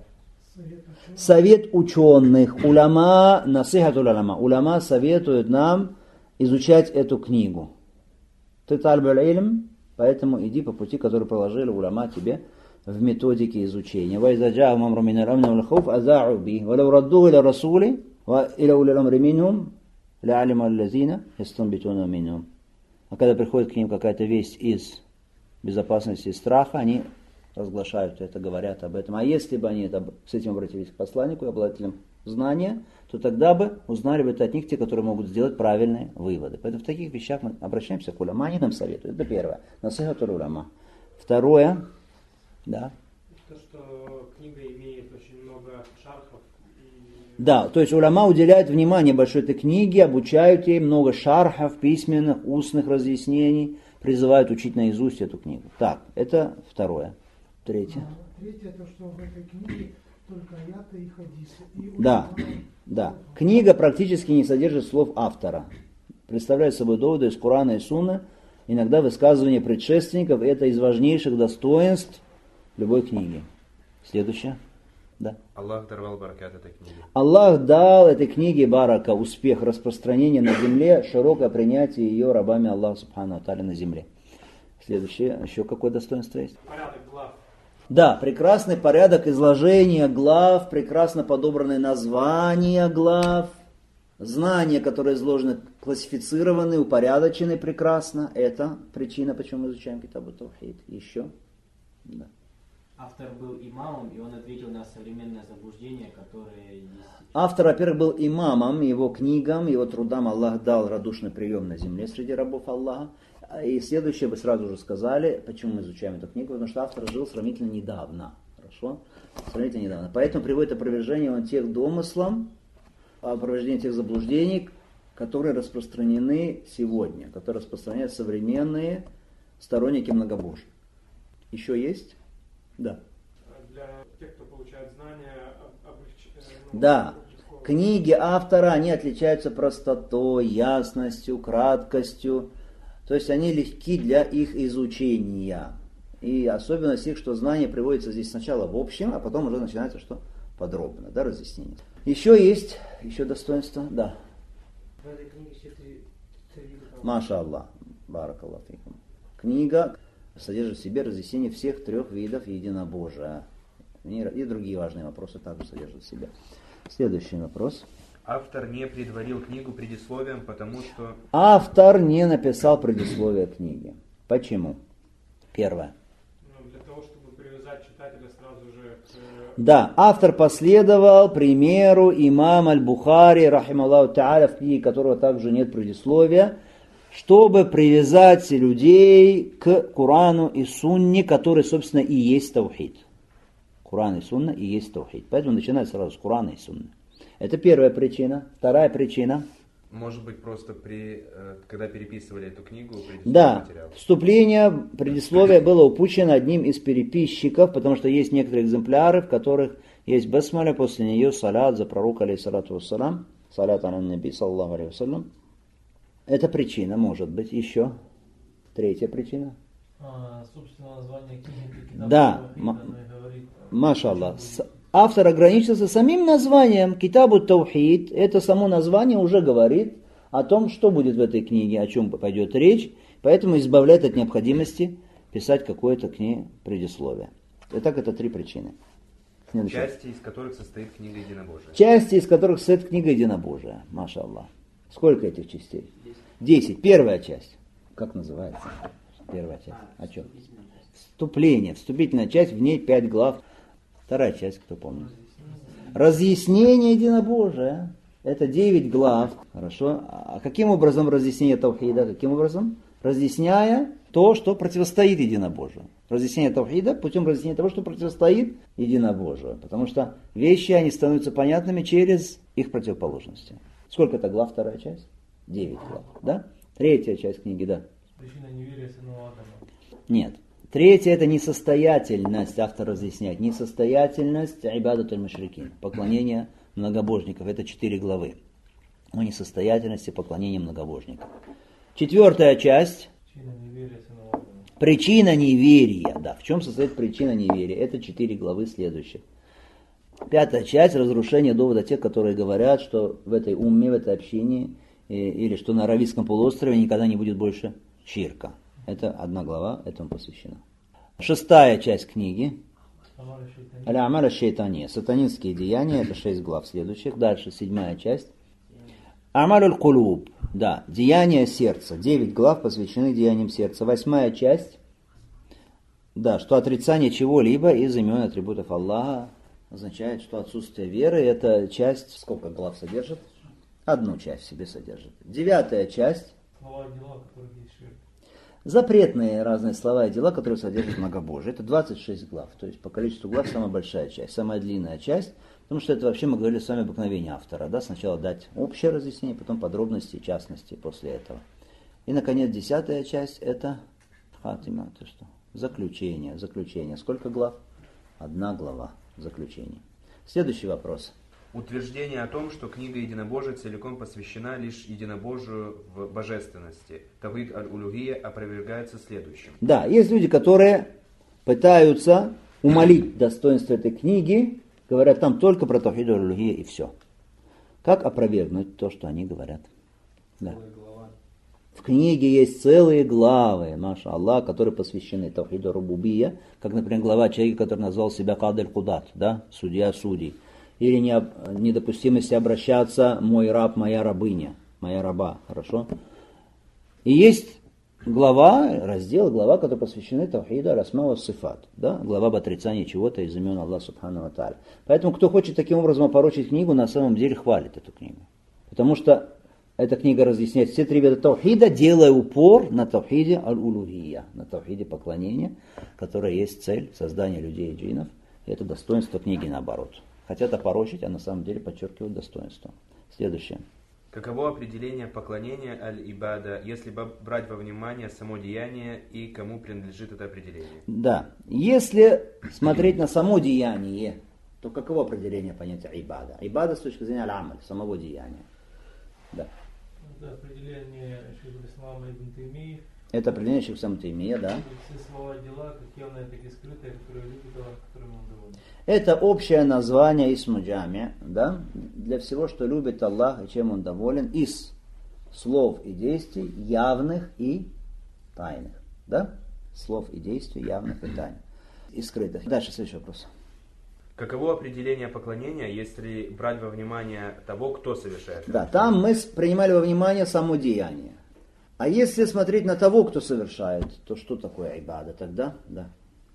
Совет ученых. Уляма, насихатуль уляма. Уляма советуют нам изучать эту книгу. Ты талибуль илм, поэтому иди по пути, который проложили уляма тебе в методике изучения. وَإِذَا جَاءَهُمْ أَمْرٌ مِنَ الْأَمْنِ وَالْخَوْفِ أَذَاعُوا بِهِ وَلَوْ رَدُّوهُ إِلَى الرَّسُولِ وَإِلَى أُولِي الْأَمْرِ مِنْهُمْ لَعَلِمَهُ الَّذِينَ يَسْتَنبِطُونَهُ مِنْهُمْ. А когда приходит к ним какая-то весть из безопасности и страха, они разглашают это, говорят об этом. А если бы они с этим обратились к посланнику, обладателям знания, то тогда бы узнали бы это от них те, которые могут сделать правильные выводы. Поэтому в таких вещах мы обращаемся к уляма, они нам советуют. Это первое. Насихатуль уляма. Второе. Да. То, что книга имеет очень много шархов. Да, то есть уляма уделяют внимание большой этой книге, обучают ей много шархов, письменных, устных разъяснений, призывают учить наизусть эту книгу. Так, это второе. Третье. Третье, это что в этой книге только аяты и хадисы. Да, да. Книга практически не содержит слов автора. Представляет собой доводы из Корана и Сунны, иногда высказывания предшественников, это из важнейших достоинств любой книги. Следующее. Да. Аллах даровал баракат этой книге. Аллах дал этой книге барака, успех, распространение на земле, широкое принятие ее рабами Аллаха субхану ва тааля на земле. Следующее. Еще какое достоинство есть? Порядок глав. Да, прекрасный порядок изложения глав, прекрасно подобранные названия глав, знания, которые изложены, классифицированы, упорядочены прекрасно. Это причина, почему мы изучаем Китаб ат-Таухид. Еще? Да. Автор был имамом, и он ответил на современное заблуждение, которое есть. Автор, во-первых, был имамом, его книгам, его трудам Аллах дал радушный прием на земле среди рабов Аллаха. И следующее вы сразу же сказали, почему мы изучаем эту книгу, потому что автор жил сравнительно недавно. Хорошо? Сравнительно недавно. Поэтому приводит опровержение он тех домыслов, опровержение тех заблуждений, которые распространены сегодня, которые распространяют современные сторонники многобожия. Еще есть? Да. Для тех, кто получает знания, Да. Книги автора, они отличаются простотой, ясностью, краткостью. То есть они легки для их изучения. И особенность их, что знание приводится здесь сначала в общем, а потом уже начинается что? Подробно, да, разъяснение. Еще есть, еще достоинство, да. В этой книге все три вида. Маша Аллах, баракаллаху фикум. Книга содержит в себе разъяснение всех трех видов единобожия. И другие важные вопросы также содержат в себе. Следующий вопрос. Автор не предварил книгу предисловием, потому что... Автор не написал предисловие книги. Почему? Первое. Ну, для того, чтобы привязать читателя сразу же к... Да, автор последовал примеру имама Аль-Бухари, рахималлаху та'аля, в книге которого также нет предисловия, чтобы привязать людей к Корану и Сунне, который, собственно, и есть таухид. Коран и Сунна и есть таухид. Поэтому начинать сразу с Корана и Сунны. Это первая причина. Вторая причина. Может быть, просто когда переписывали эту книгу, Да, материал. вступление, предисловие было упущено одним из переписчиков, потому что есть некоторые экземпляры, в которых есть басмаля, после нее салят за пророка, алейхиссалату вассалам, салят аля наби, саллаллаху алейхи вассалям. Это причина, может быть, еще. Третья причина. Собственно, название книги. Да, машаллах. Автор ограничился самим названием Китабу Таухид. Это само название уже говорит о том, что будет в этой книге, о чем пойдет речь, поэтому избавляет от необходимости писать какое-то к ней предисловие. Итак, это три причины. Части из которых состоит книга Единобожия. Части из которых состоит книга Единобожия. Машаллах. Сколько этих частей? 10. Первая часть. Как называется? Первая часть. О чем? Вступление. Вступительная часть, в ней 5 глав. Вторая часть, кто помнит? Разъяснение единобожия. Это 9 глав. Хорошо. А каким образом разъяснение таухида? Каким образом? Разъясняя то, что противостоит единобожию. Разъяснение таухида путем разъяснения того, что противостоит единобожию. Потому что вещи, они становятся понятными через их противоположности. Сколько это глав, вторая часть? 9 глав. Да? Третья часть книги, да. Причина неверия сына Адама. Нет. Третье — это несостоятельность, автор разъясняет, несостоятельность ибадат аль-мушрикин, поклонение многобожников. Это 4 главы о несостоятельности поклонения многобожников. Четвертая часть. Причина неверия. Да, в чем состоит причина неверия? Это 4 главы следующих. Пятая часть — разрушение довода тех, которые говорят, что в этой умме, в этой общине, или что на Аравийском полуострове никогда не будет больше ширка. Это одна глава этому посвящена. Шестая часть книги. Аль-Амаль аш-Шайтания. Сатанинские деяния. Это 6 глав следующих. Дальше 7-я часть. Амаль аль-Кулуб. Да, деяния сердца. 9 глав посвящены деяниям сердца. 8-я часть. Да, что отрицание чего-либо из имен и атрибутов Аллаха означает, что отсутствие веры. Эта часть сколько глав содержит? Одну часть в себе содержит. 9-я часть. Слова и дела, которых есть ширк. Запретные разные слова и дела, которые содержат многобожие. Это 26 глав. То есть по количеству глав самая большая часть, самая длинная часть. Потому что это вообще, мы говорили с вами, обыкновение автора. Да? Сначала дать общее разъяснение, потом подробности и частности после этого. И, наконец, 10-я часть это хатима. Это что? Заключение. Заключение. Сколько глав? 1 глава. Заключение. Следующий вопрос. Утверждение о том, что книга Единобожия целиком посвящена лишь единобожию в божественности. Тавхид аль-улухия опровергается следующим. Да, есть люди, которые пытаются умалить достоинство этой книги, говорят там только про тавхид аль-улухия и все. Как опровергнуть то, что они говорят? Да. В книге есть целые главы, маша Аллах, которые посвящены тавхиду рубубия, как, например, глава человека, который назвал себя Кадр Кудат, да, судья судей. Или недопустимости обращаться «мой раб, моя рабыня», «моя раба», хорошо? И есть глава, которые посвящены тавхиду аль-асма ва сифат, да? Глава об отрицании чего-то из имен Аллаха субхану ва тааля. Поэтому, кто хочет таким образом опорочить книгу, на самом деле хвалит эту книгу. Потому что эта книга разъясняет все 3 вида тавхида, делая упор на тавхиде аль-улухия, на тавхиде поклонения, которое есть цель создания людей и джиннов. И это достоинство книги наоборот. Хотят опорочить, а на самом деле подчеркивают достоинство. Следующее. Каково определение поклонения аль-ибада, если брать во внимание само деяние и кому принадлежит это определение? Да. Если смотреть на само деяние, то каково определение понятия ибада? Ибада с точки зрения аль-амаль, самого деяния. Да. Это определение шейха ислама Ибн Таймии. Это определение шейха ислама Таймия, да. Все слова и дела, как явные, так и скрытые, которые любит Allah, которым он доволен. Это общее название исму джами, да, для всего, что любит Аллах и чем он доволен, из слов и действий явных и тайных, да, слов и действий явных и тайных, и скрытых. Дальше следующий вопрос. Каково определение поклонения, если брать во внимание того, кто совершает? Да, там мы принимали во внимание само деяние. А если смотреть на того, кто совершает, то что такое ибада тогда? Да.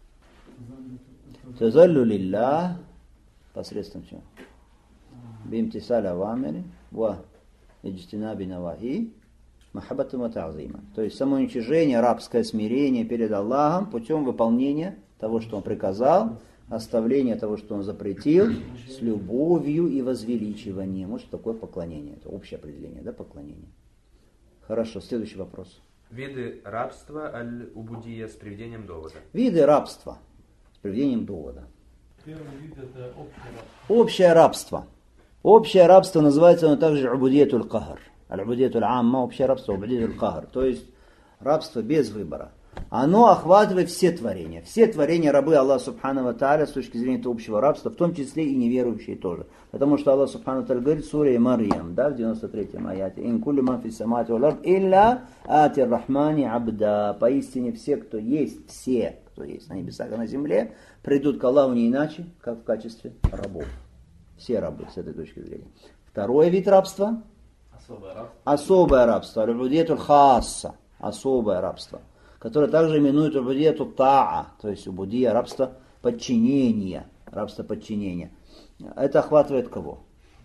Тазаллю лиллах посредством чего? Бимтисаля вамери ва иджтинаби навахи махаббату ва та'зима. То есть самоуничижение, рабское смирение перед Аллахом путем выполнения того, что Он приказал, оставление того, что Он запретил, с любовью и возвеличиванием. Вот что такое поклонение. Это общее определение, да, поклонение. Хорошо, следующий вопрос. Виды рабства аль-убудия с приведением довода. Виды рабства с приведением довода. Первый вид это общее рабство. Общее рабство. Общее рабство называется оно также убудиятуль кахар. Аль-убудиятуль амма, общее рабство, убудиятуль кахар. То есть рабство без выбора. Оно охватывает все творения. Все творения рабы Аллаха Субхану ва Тааля с точки зрения этого общего рабства, в том числе и неверующие тоже. Потому что Аллах Субхану ва Тааля говорит в суре Марьям, да, в 93-м аяте: «Ин куллю ман фис самавати вал ард илля ати рахмани абда». Поистине все, кто есть на небесах и на земле, придут к Аллаху не иначе, как в качестве рабов. Все рабы с этой точки зрения. Второй вид рабства. Особое рабство. Аль-убудиятуль хасса. Особое рабство. Которое также именуют убудияту таа, то есть убудия, рабство подчинения. Рабство подчинения. Это охватывает кого?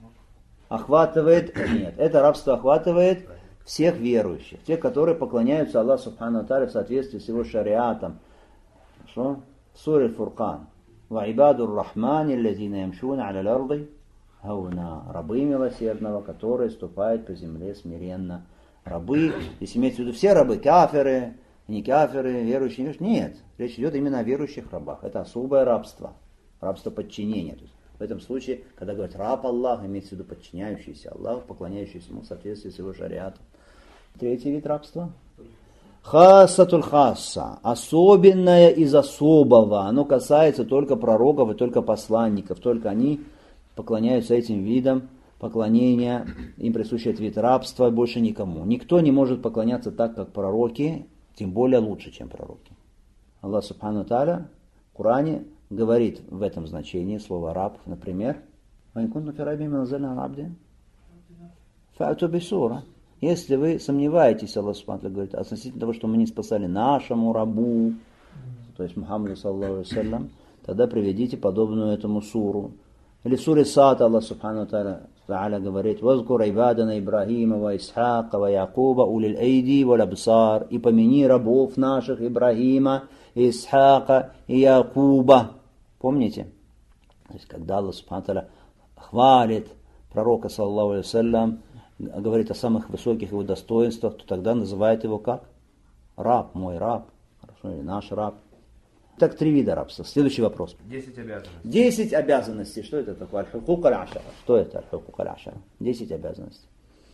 Это рабство охватывает всех верующих, тех, которые поклоняются Аллаху Субхану ва Тааля в соответствии с его шариатом. Что? Сура Фуркан. Ва ибадур рахмани аллазина ямшуна аля ларди хауна. Рабы милосердного, которые ступают по земле смиренно. Рабы, если имеется в виду все рабы, кафиры, не кафиры, верующие, нет. Речь идет именно о верующих рабах. Это особое рабство. Рабство подчинения. То есть в этом случае, когда говорят раб Аллах, имеется в виду подчиняющийся Аллаху, поклоняющийся ему в соответствии с его шариатом. Третий вид рабства. Хасатуль хасса. Особенное из особого. Оно касается только пророков и только посланников. Только они поклоняются этим видам поклонения. Им присущий этот вид рабства, больше никому. Никто не может поклоняться так, как пророки, тем более лучше, чем пророки. Аллах Субхану ва Тааля в Коране говорит в этом значении слово раб, например, если вы сомневаетесь, Аллах Субхану ва Тааля говорит, относительно того, что мы не спасали нашему рабу, то есть Мухаммаду саллаллаху алейхи ва саллям, тогда приведите подобную этому суру. Или в суре Сад Аллах Субхану ва Тааля говорит: «Вазкур ибадана Ибрахима ва Исхака ва Якуба улил айди вал абсар». И помяни рабов наших Ибрахима, Исхака и Якуба. Помните? То есть, когда Аллах Субхану ва Тааля хвалит пророка, саллаллаху алейхи ва саллям, говорит о самых высоких его достоинствах, то тогда называет его как? Раб, мой раб, хорошо, или наш раб. Так, 3 вида рабства. Следующий вопрос. 10 обязанностей. 10 обязанностей. Что это такое? Аль-хукук аль-ашара. Что это аль-хукук аль-ашара? 10 обязанностей.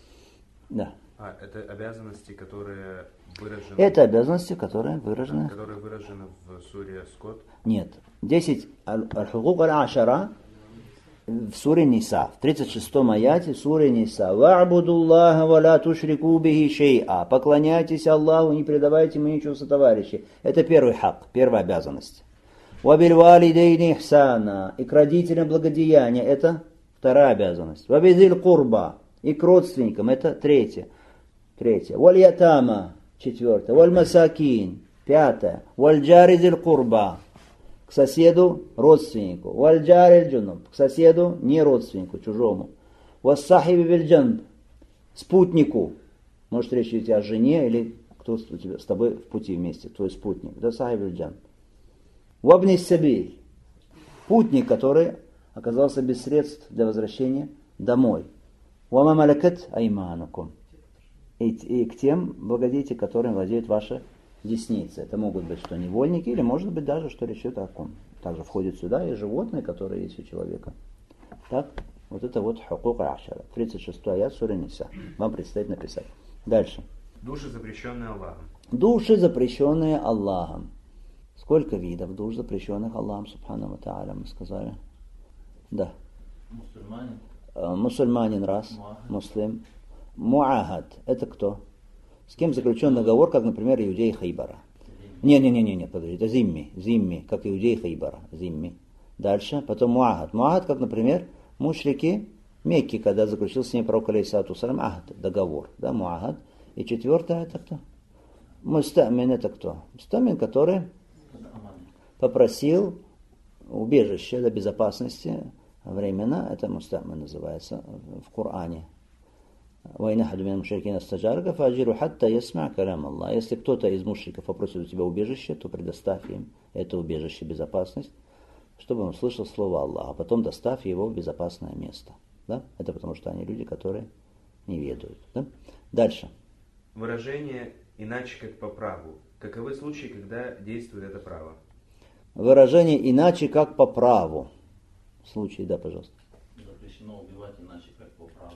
Да. Это обязанности, которые выражены... Это обязанности, которые выражены... Которые выражены в суре Скот? Нет. 10 аль-хукук аль-ашара в суре Ниса. В 36-м аяте суре Ниса. «Ва'будуллаха ва ла тушрику бихи шей'a». Поклоняйтесь Аллаху, не предавайте ему ничего сотоварищей. Это первый хак, первая обязанность. «Ва биль валидейни ихсана». И к родителям благодеяния. Это вторая обязанность. «Ва бидзиль курба». И к родственникам. Это третья. «Валь ятама». Четвертая. «Валь масакин». Пятая. «Валь джаридиль курба». К соседу, родственнику. Вальджариль джунуб. К соседу, не родственнику, чужому. Вассахиби бильджанб. Спутнику. Может речь идти о жене или кто с тобой в пути вместе, твой спутник. Да сахиби бильджанб. Вабни сабиль. Путник, который оказался без средств для возвращения домой. Вама малакат айманукум. И к тем благодетелям, которым владеют ваши десницы. Это могут быть что невольники, или может быть даже, что речь идет о ком. Также входит сюда и животные, которые есть у человека. Так, вот это вот хукук аль-ашара. 36-й аят сура Ниса. Вам предстоит написать. Дальше. Души, запрещенные Аллахом. Души, запрещенные Аллахом. Сколько видов душ, запрещенных Аллахом, субхану ва тааля, мы сказали? Да. Мусульманин раз. Муслим. Муахад. Это кто? С кем заключен договор, как, например, иудеи Хайбара. Не, подожди, это зимми, как иудеи Хайбара, зимми. Дальше, потом муахад. Муахад, как, например, мушрики Мекки, когда заключил с ней пророк алейхиссалату вассалям ахд, договор, да, муахад. И четвертое это кто? Мустамин это кто? Мустамин, который попросил убежище до безопасности временно. Это мустамин называется в Коране. Если кто-то из мушриков попросит у тебя убежище, то предоставь им это убежище, безопасность, чтобы он услышал слово Аллаха, а потом доставь его в безопасное место. Да? Это потому что они люди, которые не ведают. Да? Дальше. Выражение «иначе как по праву». Каковы случаи, когда действует это право? Выражение «иначе как по праву». Случай, да, пожалуйста. Запрещено убивать иначе как по праву.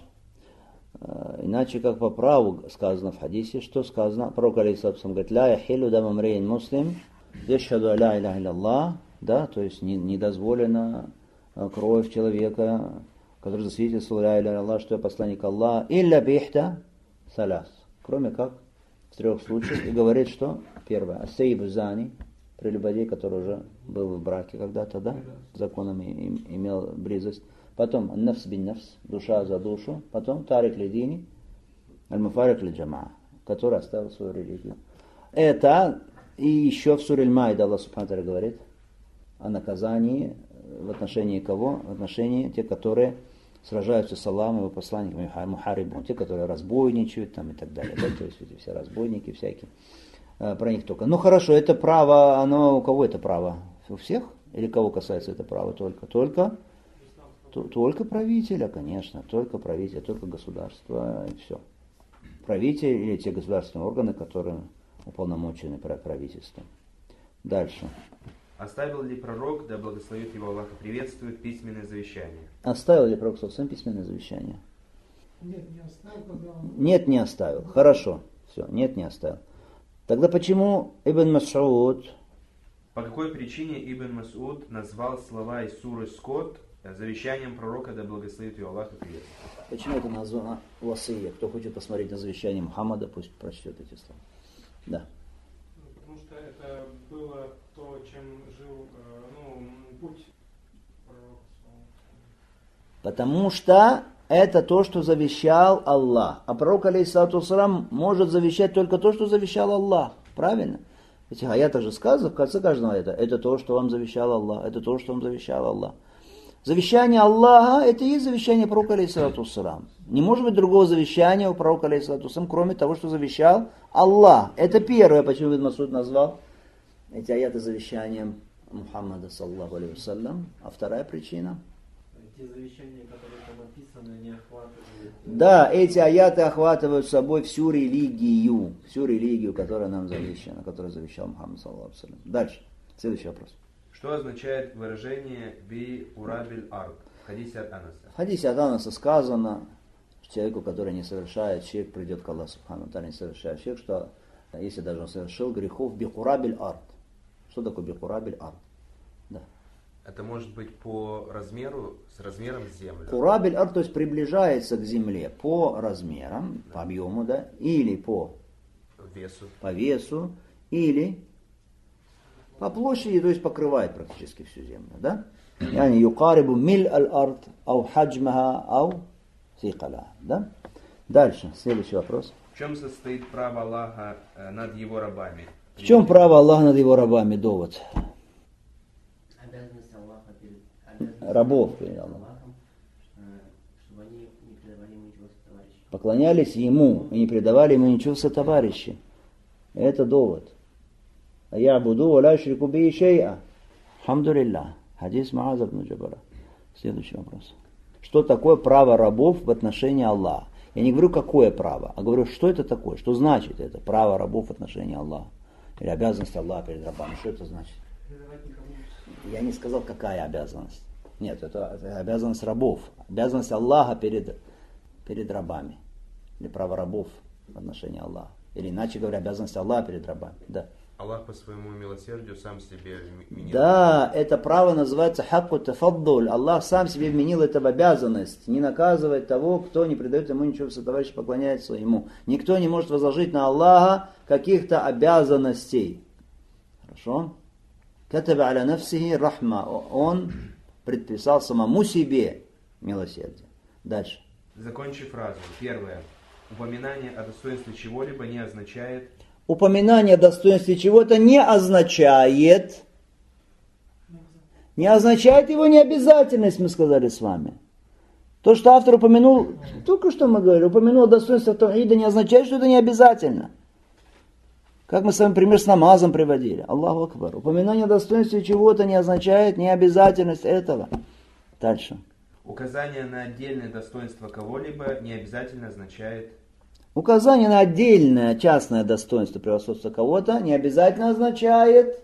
Иначе как по праву сказано в хадисе, что сказано? Пророк алейхиссалату говорит: «Ля яхиллю даму мриин муслим, яшхаду ля иляха илляллах». Да, то есть не дозволено кровь человека, который засвидетельствовал ля иляха илляллах, что я посланник Аллаха, илля бихта саляс. Кроме как в 3 случаях. И говорит, что первое, ас-сайибу зани, прелюбодей, который уже был в браке когда-то, да, законом имел близость. Потом нафс бин нафс, душа за душу. Потом тарик лидини, аль-муфарик лиджамаа, который оставил свою религию. Это и еще в суре Аль-Майда Аллах Субхану ва Тааля говорит о наказании в отношении кого? В отношении тех, которые сражаются с Аллахом и его посланниками, мухарибун, те, которые разбойничают там, и так далее. Да? То есть эти все разбойники всякие. Про них только. Ну хорошо, это право, оно у кого это право? У всех? Или кого касается это право только? Только правителя, конечно, только правителя, только государства, и все. Правитель или те государственные органы, которые уполномочены правительством. Дальше. Оставил ли пророк, да благословит его Аллах и приветствует, письменное завещание? Оставил ли пророк сам письменное завещание? Нет, не оставил, когда он... Нет, не оставил. Хорошо. Все, нет, не оставил. Тогда почему Ибн Мас'уд... По какой причине Ибн Мас'уд назвал слова из суры Скот завещанием пророка, да благословит его Аллах и приветствует? Почему это названо васия? Кто хочет посмотреть на завещание Мухаммада, пусть прочтет эти слова. Да. Потому что это было то, чем жил, путь пророка. Потому что это то, что завещал Аллах. А пророк, алейхиссалату вассалам, может завещать только то, что завещал Аллах. Правильно? В этих аятах же сказано, в конце каждого аята, это то, что вам завещал Аллах, это то, что вам завещал Аллах. Завещание Аллаха, это и есть завещание пророка, алейхиссалату вассалам. Не может быть другого завещания у пророка, алейхиссалату вассалам, кроме того, что завещал Аллах. Это первое, почему Ибн Мас'уд назвал эти аяты завещанием Мухаммада, саллаллаху алейхи вассалям. А вторая причина? Те завещания, которые там описаны, не охватывают... Да, эти аяты охватывают собой всю религию, которая нам завещана, которую завещал Мухаммад, саллаллаху алейхи вассалям. Дальше, следующий вопрос. Что означает выражение «би урабиль ард» в хадисе от Анаса? В хадисе от Анаса сказано, человеку, который не совершает ширк, придет к Аллаху Субхану ва Тааля, не совершает ширк, что если даже он совершил грехов, би урабиль ард. Что такое би урабиль ард? Да. Это может быть по размеру, с размером земли. Курабиль ард, то есть приближается к земле по размерам, по объему, да, или по весу, или по площади, то есть покрывает практически всю землю, да? Yani юкарибу миль аль-ард, ау хаджмаха, ау сикаля, да? Дальше, следующий вопрос. В чем состоит право Аллаха над его рабами? В чем право Аллаха над его рабами? Довод. Обязанность Аллаха перед Рабов перед Аллахом, чтобы они не предавали ему ничего сотоварища. Поклонялись ему и не предавали ему ничего сотоварища. Это довод. Я буду валя шрику би шей'a. Хамдулиллах. Хадис Муаза ибн Джабара. Следующий вопрос. Что такое право рабов в отношении Аллаха? Я не говорю, какое право, а говорю, что это такое, что значит это право рабов в отношении Аллаха. Или обязанность Аллаха перед рабами. Что это значит? Я не сказал, какая обязанность. Нет, это обязанность рабов. Обязанность Аллаха перед рабами. Или право рабов в отношении Аллаха. Или иначе говоря, обязанность Аллаха перед рабами. Да. Аллах по своему милосердию сам себе вменил. Да, это право называется хакку тафаддуль. Аллах сам себе вменил это в обязанность. Не наказывать того, кто не предает ему ничего сотоварища, поклоняется ему. Никто не может возложить на Аллаха каких-то обязанностей. Хорошо? Катаба аля нафсихи рахма. Он предписал самому себе милосердие. Дальше. Закончи фразу. Первое. Упоминание о достоинстве чего-либо не означает Упоминание о достоинстве чего-то не означает его необязательность, мы сказали с вами. То, что автор упомянул, только что мы говорили, упомянул достоинство таухида, не означает, что это не обязательно. Как мы с вами пример с намазом приводили. Аллаху Акбар. Упоминание о достоинстве чего-то не означает необязательность этого. Дальше. указание на отдельное достоинство кого-либо не обязательно означает Указание на отдельное частное достоинство превосходства кого-то не обязательно означает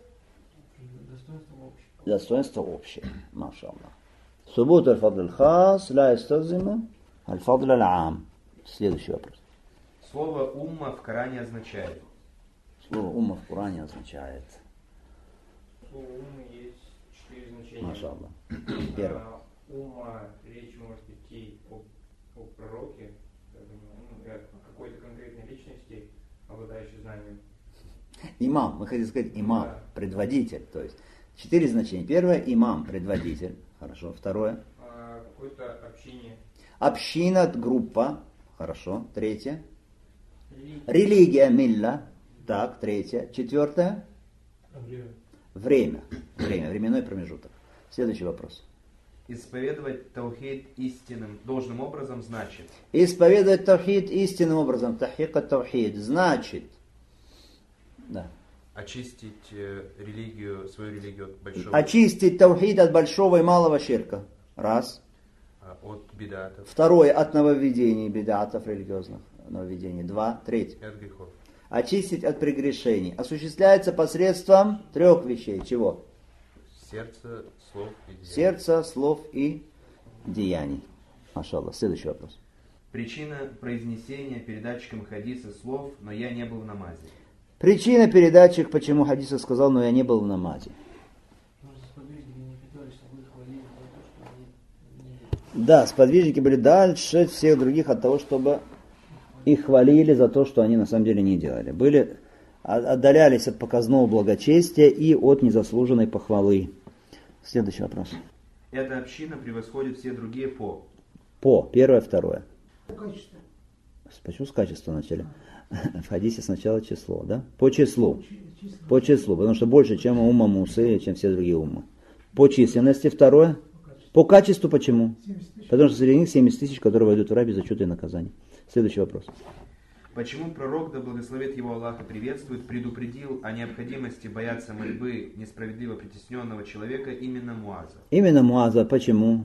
достоинство общее. Маша Аллах. Субут аль-фадл аль-хас ла ястазиму аль-фадл аль-ам. Следующий вопрос. Слово «умма» в Коране означает. Слово «умма» в Коране означает. У уммы есть 4 значения. Маша Аллах. Первое. Умма, речь может идти о пророке, о какой-то конкретной личности, обладающей знанием. Имам, мы хотели сказать имам, Да. предводитель. То есть 4 значения. Первое — имам, предводитель. Хорошо. Второе. Какой-то общине. Община, группа. Хорошо. Третье. Религия, милля. Так, третье. Четвертое. Время. Временной промежуток. Следующий вопрос. Исповедовать таухид истинным, должным образом значит. Исповедовать таухид истинным образом. Тахика таухид. Значит. Да. Очистить религию, свою религию от большого, Очистить таухид от большого и малого ширка. Раз. от бидатов Второе. От нововведений, бидатов религиозных нововведений. Два. Третье. и от грехов. Очистить от прегрешений. Осуществляется посредством 3 вещей. Чего? Сердце, слов и деяний. Сердца, слов и деяний. Машаллах. Следующий вопрос. Причина произнесения передатчиком хадиса слов «но я не был в намазе». Причина передатчик, почему хадиса сказал, но я не был в намазе. Да, сподвижники были дальше всех других от того, чтобы их хвалили за то, что они на самом деле не делали. Отдалялись от показного благочестия и от незаслуженной похвалы. Следующий вопрос. Эта община превосходит все другие по. Первое, второе. Почему с качества начали? В хадисе сначала число, да? По числу, потому что больше, чем умма Мусы, чем все другие уммы. По численности, второе. По качеству почему? Потому что среди них 70 тысяч, которые войдут в рай без учета и наказания. Следующий вопрос. Почему пророк, да благословит его Аллах и приветствует, предупредил о необходимости бояться мольбы несправедливо притесненного человека именно Муаза? Именно Муаза. Почему?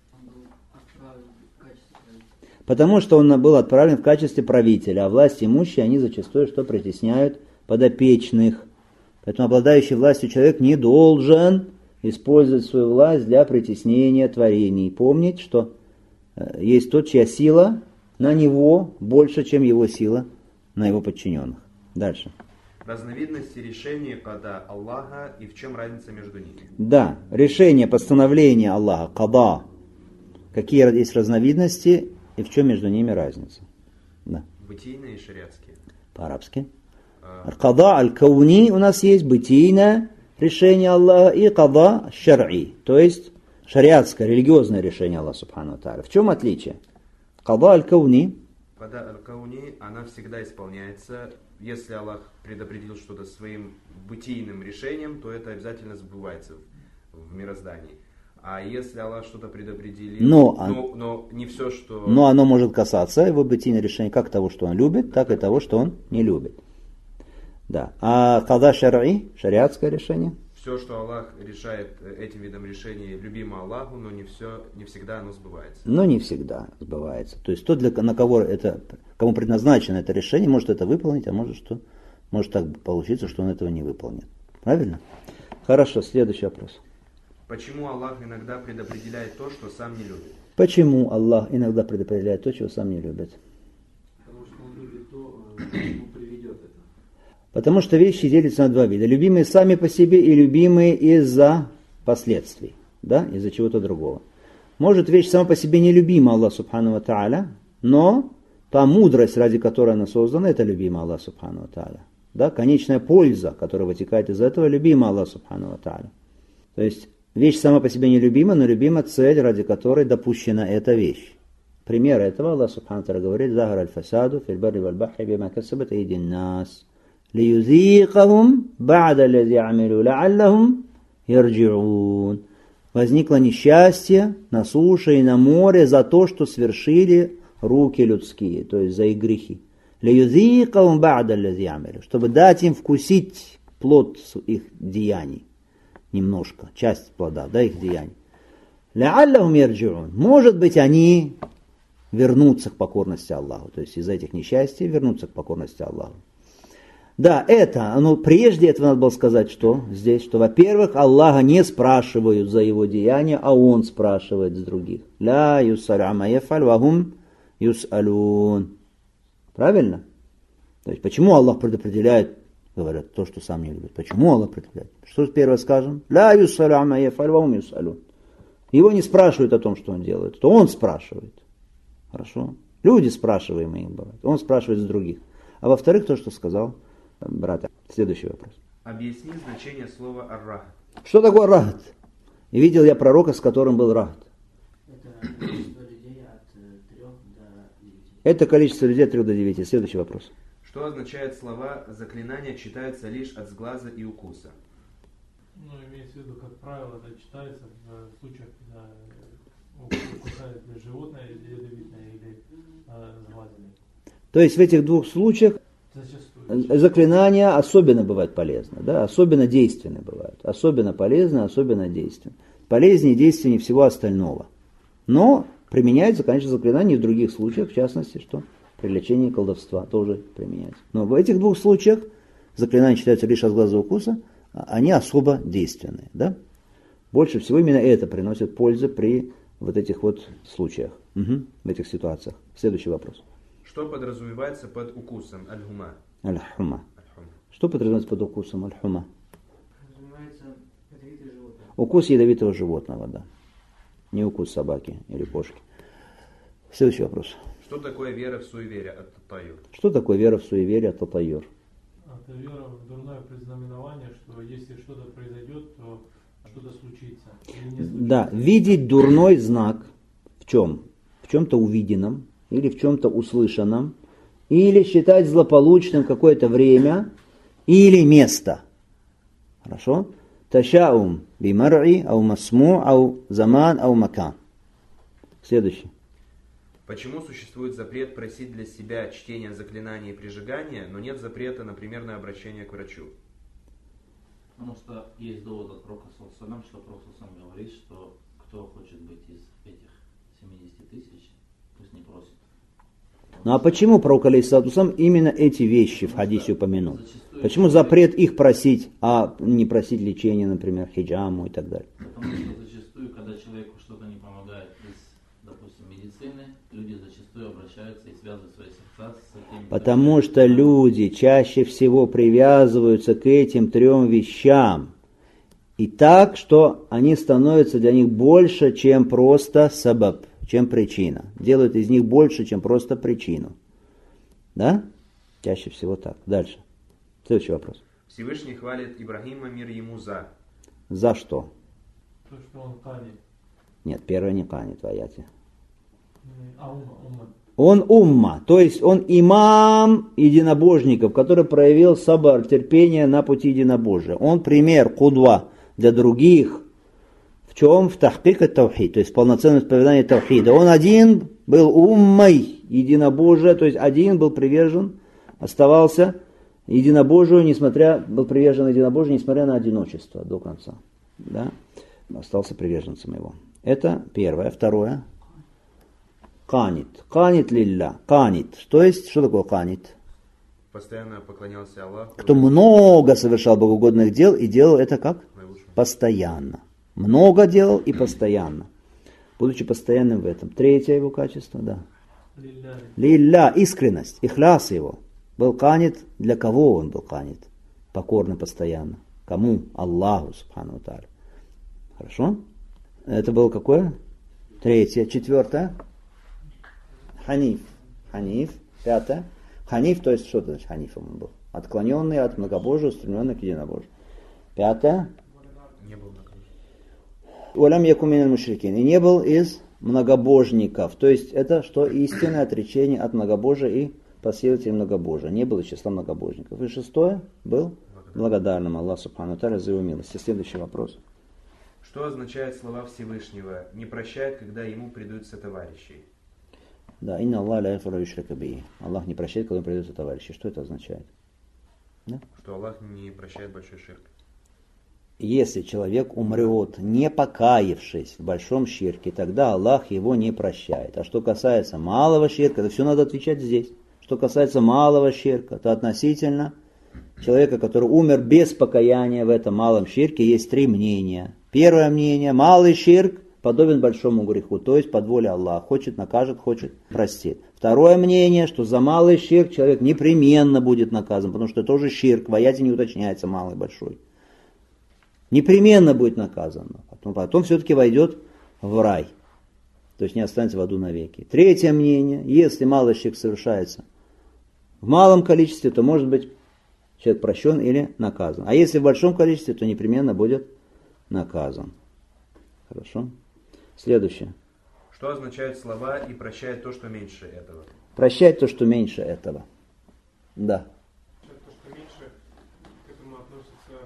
Потому что он был отправлен в качестве правителя, а власть имущие, они зачастую что притесняют подопечных. Поэтому обладающий властью человек не должен использовать свою власть для притеснения творений. Помнить, что есть тот, чья сила на него больше, чем его сила на его подчиненных. Дальше. Разновидности решения када Аллаха и в чем разница между ними? Да, решение, постановление Аллаха, када. Какие есть разновидности и в чем между ними разница? Да. Бытийные и шариатские. По-арабски. Када аль-кауни у нас есть бытийное решение Аллаха и када шар'и, то есть шариатское, религиозное решение Аллаха субхану ва тааля. В чем отличие? Када аль-кауни. Када аль-кауни, она всегда исполняется. Если Аллах предопределил что-то своим бытийным решением, то это обязательно сбывается в мироздании. А если Аллах что-то предопределил, но не все, что... Но оно может касаться его бытийного решения как того, что он любит, так и того, что он не любит. Да. А када шар'и, шариатское решение? Все, что Аллах решает этим видом решения, любимо Аллаху, но не всегда оно сбывается. Но не всегда сбывается. То есть тот, кому предназначено это решение, может это выполнить, а может так получиться, что он этого не выполнит. Правильно? Хорошо, следующий вопрос. Почему Аллах иногда предопределяет то, что сам не любит? Почему Аллах иногда предопределяет то, чего сам не любит? Потому что он любит то, что ему приведет это. Потому что вещи делятся на два вида. Любимые сами по себе и любимые из-за последствий. Да? Из-за чего-то другого. Может вещь сама по себе нелюбима Аллах субхану ва тааля, но та мудрость, ради которой она создана, это любима Аллах субхану ва тааля. Да? Конечная польза, которая вытекает из этого, любима Аллах субхану ва тааля. То есть вещь сама по себе нелюбима, но любима цель, ради которой допущена эта вещь. пример этого Аллах Субхану Тааля говорит: «Захар аль-фасаду фил барри валь бахри бима касабат айдин нас, лиюзикахум ба'да аллази амилу ла'аллахум ярджиун». Возникло несчастье на суше и на море за то, что свершили руки людские, то есть за их грехи. «Лиюзикахум ба'да аллази амилу», чтобы дать им вкусить плод их деяний. Немножко, часть плода, да, их деяний. «Ла'аллахум ярджиун». Может быть, они вернутся к покорности Аллаху, то есть из-за этих несчастий вернутся к покорности Аллаху. Да, но прежде этого надо было сказать, что здесь, что, во-первых, Аллаха не спрашивают за его деяния, а он спрашивает с других. «Ля юсалю ама яфаль вахум юсалюн». Правильно? То есть, почему Аллах предопределяет, говорят, то, что сам не любит? Почему Аллах предопределяет? Что первое скажем? «Ля юсалю ама яфаль вахум юсалюн». Его не спрашивают о том, что он делает, то он спрашивает. Хорошо? Люди спрашиваемые им бывают. Он спрашивает с других. А во-вторых, то, что сказал брат. Следующий вопрос. Объясни значение слова «ар-рахат». Что такое рахат? И видел я пророка, с которым был рахат. Это количество людей от 3 до 9. Это количество людей от 3 до 9. Следующий вопрос. Что означают слова «заклинания читаются лишь от сглаза и укуса»? Ну, имеется в виду, как правило, это читается в случаях, когда укусает животное ядовитное или сглазенное. То есть в этих двух случаях заклинания особенно бывают полезны, да? Особенно действенны бывают. Особенно полезны, особенно действенны. Полезнее и действеннее всего остального. Но применяется, конечно, заклинание и в других случаях, в частности, что при лечении колдовства тоже применяется. Но в этих двух случаях заклинания читаются лишь от глаза укуса, они особо действенные. Да? Больше всего именно это приносит пользу при вот этих вот случаях, в этих ситуациях. Следующий вопрос. Что подразумевается под укусом? Аль-хума. Аль-хума. Что подразумевается под укусом? Аль-хума. Подразумевается ядовитое животное. Укус ядовитого животного, да. Не укус собаки или кошки. Следующий вопрос. Что такое вера в суеверие от татайюр? Что такое вера в суеверие от татайюр? Это вера в дурное предзнаменование, что если что-то произойдет, то что-то случится. Или не случится. Да, видеть дурной знак в чем? В чем-то увиденном, или в чем-то услышанном, или считать злополучным какое-то время, или место. Хорошо? Ташаум бимар'i, ау масму, ау заман, ау макан. Следующий. Почему существует запрет просить для себя чтения заклинаний и прижигания, но нет запрета, например, на обращение к врачу? Потому что есть довод от Пророка ﷺ, что Пророк ﷺ говорит, что кто хочет быть из этих 70 тысяч, пусть не просит. Ну а почему пророк алейхиссалату именно эти вещи в хадисе упомянул? Почему запрет их просить, а не просить лечения, например, хиджаму и так далее? Потому что зачастую, когда человеку что-то не помогает из, допустим, медицины, люди зачастую обращаются и связывают свои сердца с этим. Потому что люди чаще всего привязываются к этим 3 вещам. И так, что они становятся для них больше, чем просто сабаб, чем причина. Делают из них больше, чем просто причину. Да? Чаще всего так. Дальше. Следующий вопрос. Всевышний хвалит Ибрагима, мир ему за. За что? То, что он канет. Нет, первое не канет в аяте. Умма. Он умма, то есть он имам единобожников, который проявил сабар, терпение на пути единобожия. Он пример, кудва для других. В чем? В тахкик ат-таухид, то есть полноценное исповедание таухида. Он один был уммой единобожия, то есть один был привержен, оставался единобожию, был привержен единобожию, несмотря на одиночество до конца. Да? Остался приверженцем его. Это первое. Второе. Канит. Канит лилля. Канит. То есть, что такое канит? Постоянно поклонялся Аллаху. Кто много совершал богоугодных дел и делал это как? Постоянно. Много делал и постоянно. Будучи постоянным в этом. Третье его качество, да. Лилля. Искренность. Ихляс его. Был канит. Для кого он был канит? Покорный постоянно. Кому? Аллаху, субхану ва тааля. Хорошо? Это было какое? Третье. Четвертое. Ханиф. Ханиф. Пятое. Ханиф, то есть что значит ханифом он был? Отклоненный от многобожия, устремленный к единобожию. Пятое. Не был накажен. Улам яку миналь мушрикин. И не был из многобожников. То есть это что? Истинное отречение от многобожия и последователей многобожия. Не было числа многобожников. И шестое был благодарным Аллаху Субхану Тааля за его милость. Следующий вопрос. Что означают слова Всевышнего? Не прощает, когда ему придут сотоварищи. Да, инна Аллах ля яфиру юшрика биhi. Аллах не прощает, когда ему придут сотоварищи. Что это означает? Да? Что Аллах не прощает большой ширк. Если человек умрет, не покаявшись в большом ширке, тогда Аллах его не прощает. А что касается малого ширка, это все надо отвечать здесь. Что касается малого ширка, то относительно человека, который умер без покаяния в этом малом ширке, есть три мнения. Первое мнение: малый ширк подобен большому греху, то есть под волей Аллаха. Хочет накажет, хочет простит. Второе мнение, что за малый ширк человек непременно будет наказан, потому что тоже ширк, в аяте не уточняется малый, большой. Непременно будет наказан, потом все-таки войдет в рай, то есть не останется в аду навеки. Третье мнение: если малый ширк совершается в малом количестве, то может быть человек прощен или наказан. А если в большом количестве, то непременно будет наказан. Хорошо? Следующее. Что означают слова «и прощает то, что меньше этого»? Прощать то, что меньше этого. Да. То, что меньше, к этому относятся...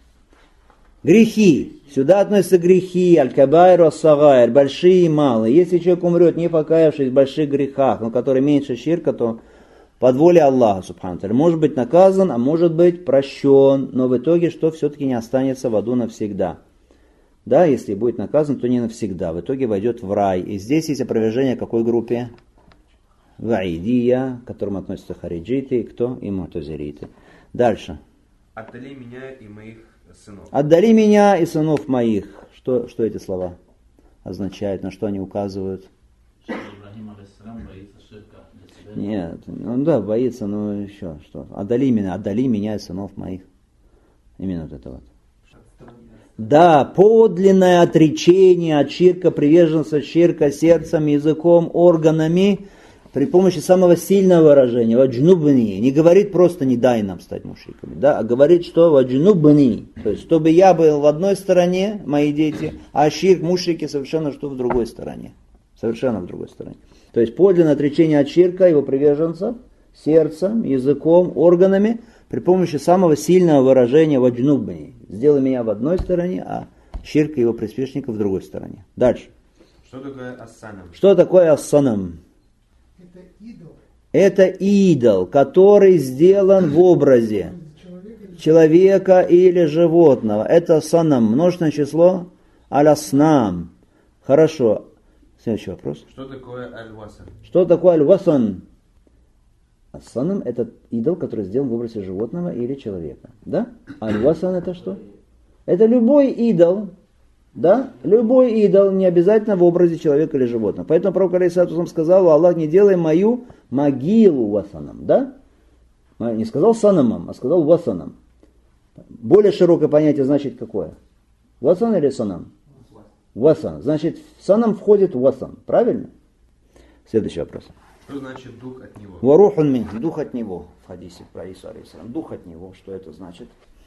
Грехи. Сюда относятся грехи, аль-кабайр, ас-сагайр, большие и малые. Если человек умрет, не покаявшись в больших грехах, но который меньше ширка, то под волей Аллаха, субхану тааля, может быть наказан, а может быть прощен, но в итоге что все-таки не останется в аду навсегда. Да, если будет наказан, то не навсегда, в итоге войдет в рай. И здесь есть опровержение какой группе? Ваидия, к которым относятся хариджиты, и кто? И мутазилиты. Дальше. Отдали меня и моих сынов. Отдали меня и сынов моих. Что эти слова означают, на что они указывают? Ибрахим алейхиссалям боится ширка для себя. Нет, ну да, боится, но еще что? Отдали меня и сынов моих. Именно вот это вот. Да, подлинное отречение от ширка, приверженца ширка сердцем, языком, органами, при помощи самого сильного выражения, ваджнубни, не говорит просто «не дай нам стать мушриками», да, а говорит, что ваджнубни, то есть чтобы я был в одной стороне, мои дети, а ширк, мушрики совершенно что в другой стороне, совершенно в другой стороне. То есть подлинное отречение от ширка, его приверженцев, сердцем, языком, органами, при помощи самого сильного выражения ваджнубни. Сделай меня в одной стороне, а ширк и его приспешников в другой стороне. Дальше. Что такое ассанам? Что такое ассанам? Это идол. Это идол, который сделан в образе человека или животного. Это санам. Множественное число аль-аснам. Хорошо. Следующий вопрос. Что такое аль-васан? Что такое аль-васан? Ассанам — это идол, который сделан в образе животного или человека. Да? Аль-васан — это что? Это любой идол. Да? Любой идол, не обязательно в образе человека или животного. Поэтому пророк алейхиссалату сказал: Аллах, не делай мою могилу васаном. Да? Не сказал санамом, а сказал васаном. Более широкое понятие значит какое? Васан или санам? Васан. Значит, в санам входит васан. Правильно? Следующий вопрос. Что значит дух от него? Варухун мин, дух от него. В хадисе про Ису алейхиссалам. Дух от него. Что это значит?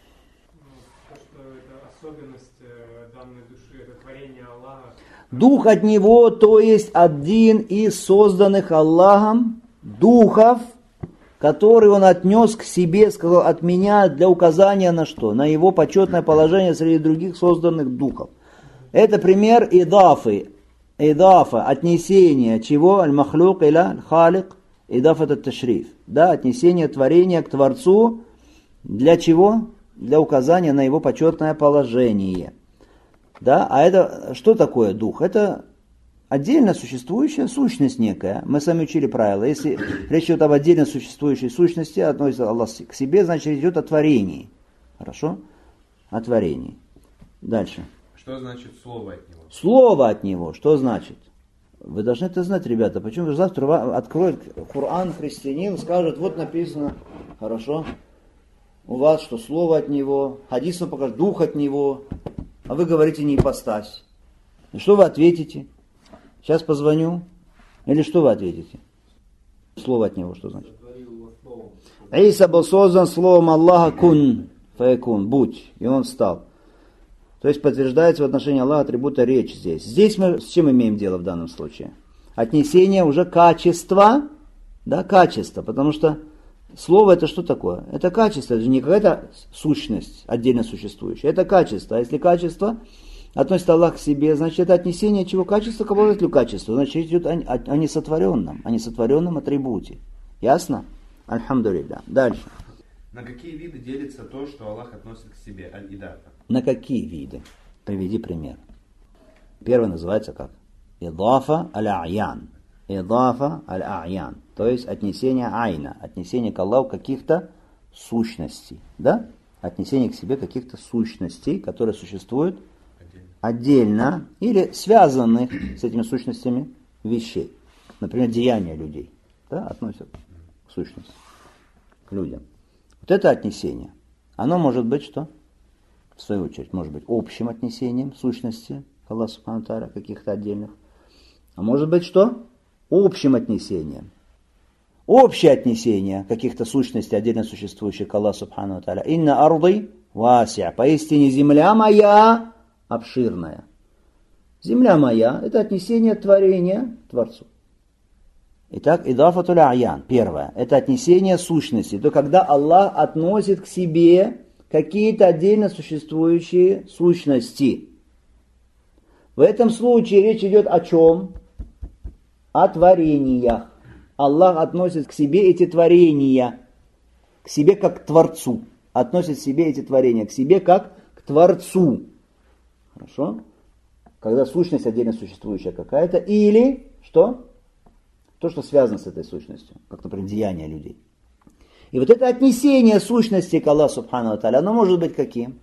То, что это особенность данной души, это творение Аллаха. Дух от него, то есть один из созданных Аллахом духов, который он отнес к себе, сказал, от меня, для указания на что? На его почетное положение среди других созданных духов. Это пример идафы. Идафа, отнесение чего? Аль-махлюк иля аль-халик, идафа ат-ташриф. Да, отнесение творения к Творцу. Для чего? Для указания на его почетное положение. Да, а это что такое дух? Это отдельно существующая сущность некая. Мы сами учили правила. Если речь идет об отдельно существующей сущности, относится Аллах к себе, значит речь идет о творении. Хорошо? О творении. Дальше. Что значит слово от него? Слово от него, что значит? Вы должны это знать, ребята. Почему завтра откроет Коран христианин, скажет, вот написано, хорошо, у вас что слово от него, хадис вам покажет, дух от него, а вы говорите не ипостась. И что вы ответите? Сейчас позвоню. Или что вы ответите? Слово от него, что значит? Иса был создан словом Аллаха кун, фаякун, будь, и он стал. То есть подтверждается в отношении Аллаха атрибута речь здесь. Здесь мы с чем имеем дело в данном случае? Отнесение уже качества, да, качество, потому что слово это что такое? Это качество, это же не какая-то сущность отдельно существующая, это качество. А если качество относит Аллах к себе, значит это отнесение чего? Качества к обладателю качества. Значит речь идет о несотворенном атрибуте. Ясно? Альхамдулилля. Дальше. На какие виды делится то, что Аллах относит к себе? Аль-Идафа. На какие виды? Приведи пример. Первый называется как? Идафа аль-Аян. Идафа аль-Аян. То есть отнесение айна. Отнесение к Аллаху каких-то сущностей. Да? Отнесение к себе каких-то сущностей, которые существуют отдельно или связанных с этими сущностями вещей. Например, деяния людей. Да? Относят к сущности, к людям. Вот это отнесение. Оно может быть что? В свою очередь, может быть общим отнесением сущности к Аллаху Субхану ва Тааля, каких-то отдельных. А может быть что? Общим отнесением. Общее отнесение каких-то сущностей, отдельно существующих к Аллаху Субхану ва Тааля. Инна арды васиа. Поистине земля моя обширная. Земля моя – это отнесение творения Творцу. Итак, идафатуль аян, первое, это отнесение сущности, то когда Аллах относит к себе какие-то отдельно существующие сущности. В этом случае речь идет о чем? О творениях. Аллах относит к себе эти творения, к себе как к Творцу. Относит к себе эти творения, к себе как к Творцу. Хорошо? Когда сущность отдельно существующая какая-то, или что? То, что связано с этой сущностью, как, например, деяния людей. И вот это отнесение сущности к Аллаху Субхану ва Тааля, оно может быть каким?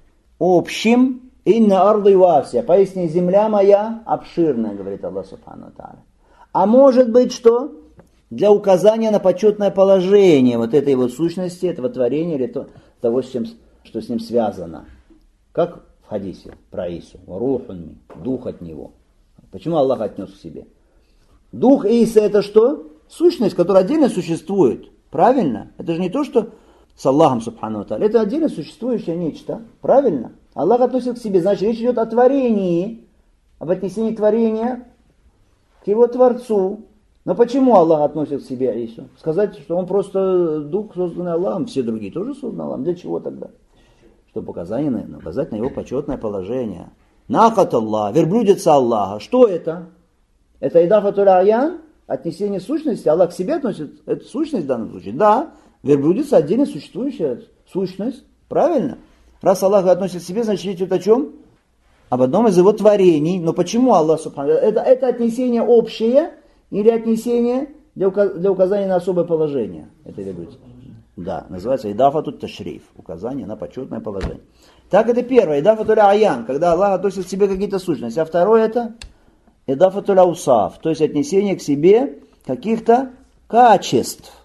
Общим. Инна арды васия. Поистине земля моя обширная, говорит Аллах Субхану ва Тааля. А может быть что? Для указания на почетное положение вот этой вот сущности, этого творения или того, что с ним связано. Как в хадисе про Ису. Рухун, дух от него. Почему Аллах отнес к себе? Дух Иса это что? Сущность, которая отдельно существует. Правильно? Это же не то, что с Аллахом Субхану ва Тааля. Это отдельно существующее нечто. Правильно? Аллах относится к себе. Значит, речь идет о творении. Об отнесении творения к его Творцу. Но почему Аллах относит к себе Ису? Сказать, что он просто дух, созданный Аллахом. Все другие тоже созданы Аллахом. Для чего тогда? Чтобы указать на его почетное положение. Нахат Аллах, верблюдица Аллаха. Что это? Это идафатуль аян, отнесение сущности. Аллах к себе относит эту сущность в данном случае. Да, верблюдица отдельно существующая сущность. Правильно? Раз Аллах относит к себе, значит речь идет о чем? Об одном из его творений. Но почему Аллах Субхану? Это отнесение общее или отнесение для указания на особое положение этой верблюдицы? Да, называется идафатут ташриф, указание на почетное положение. Так это первое, идафатуль аян, когда Аллах относит к себе какие-то сущности. А второе это идафатуль аусаф, то есть отнесение к себе каких-то качеств.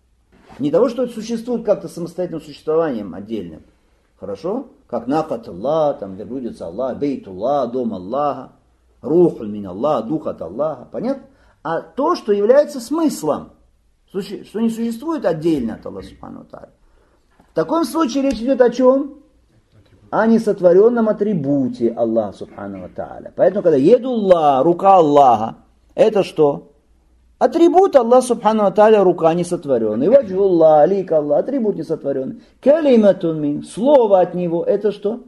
Не того, что существует как-то самостоятельным существованием отдельным. Хорошо? Как нахат Аллах, там верблюдица Аллах, бейтуллах, дом Аллаха, рухуль мин Аллах, дух от Аллаха. Понятно? А то, что является смыслом, что не существует отдельно от Аллаха Субхану ва Тааля. В таком случае речь идет о чем? О несотворенном атрибуте Аллаха Субхану ва Тааля. Поэтому, когда едуллах, рука Аллаха, это что? Атрибут Аллаха Субхану ва Тааля, рука несотворенная. Ваджуллах, лик Аллах, атрибут несотворенный. Калиматун мин, слово от него, это что?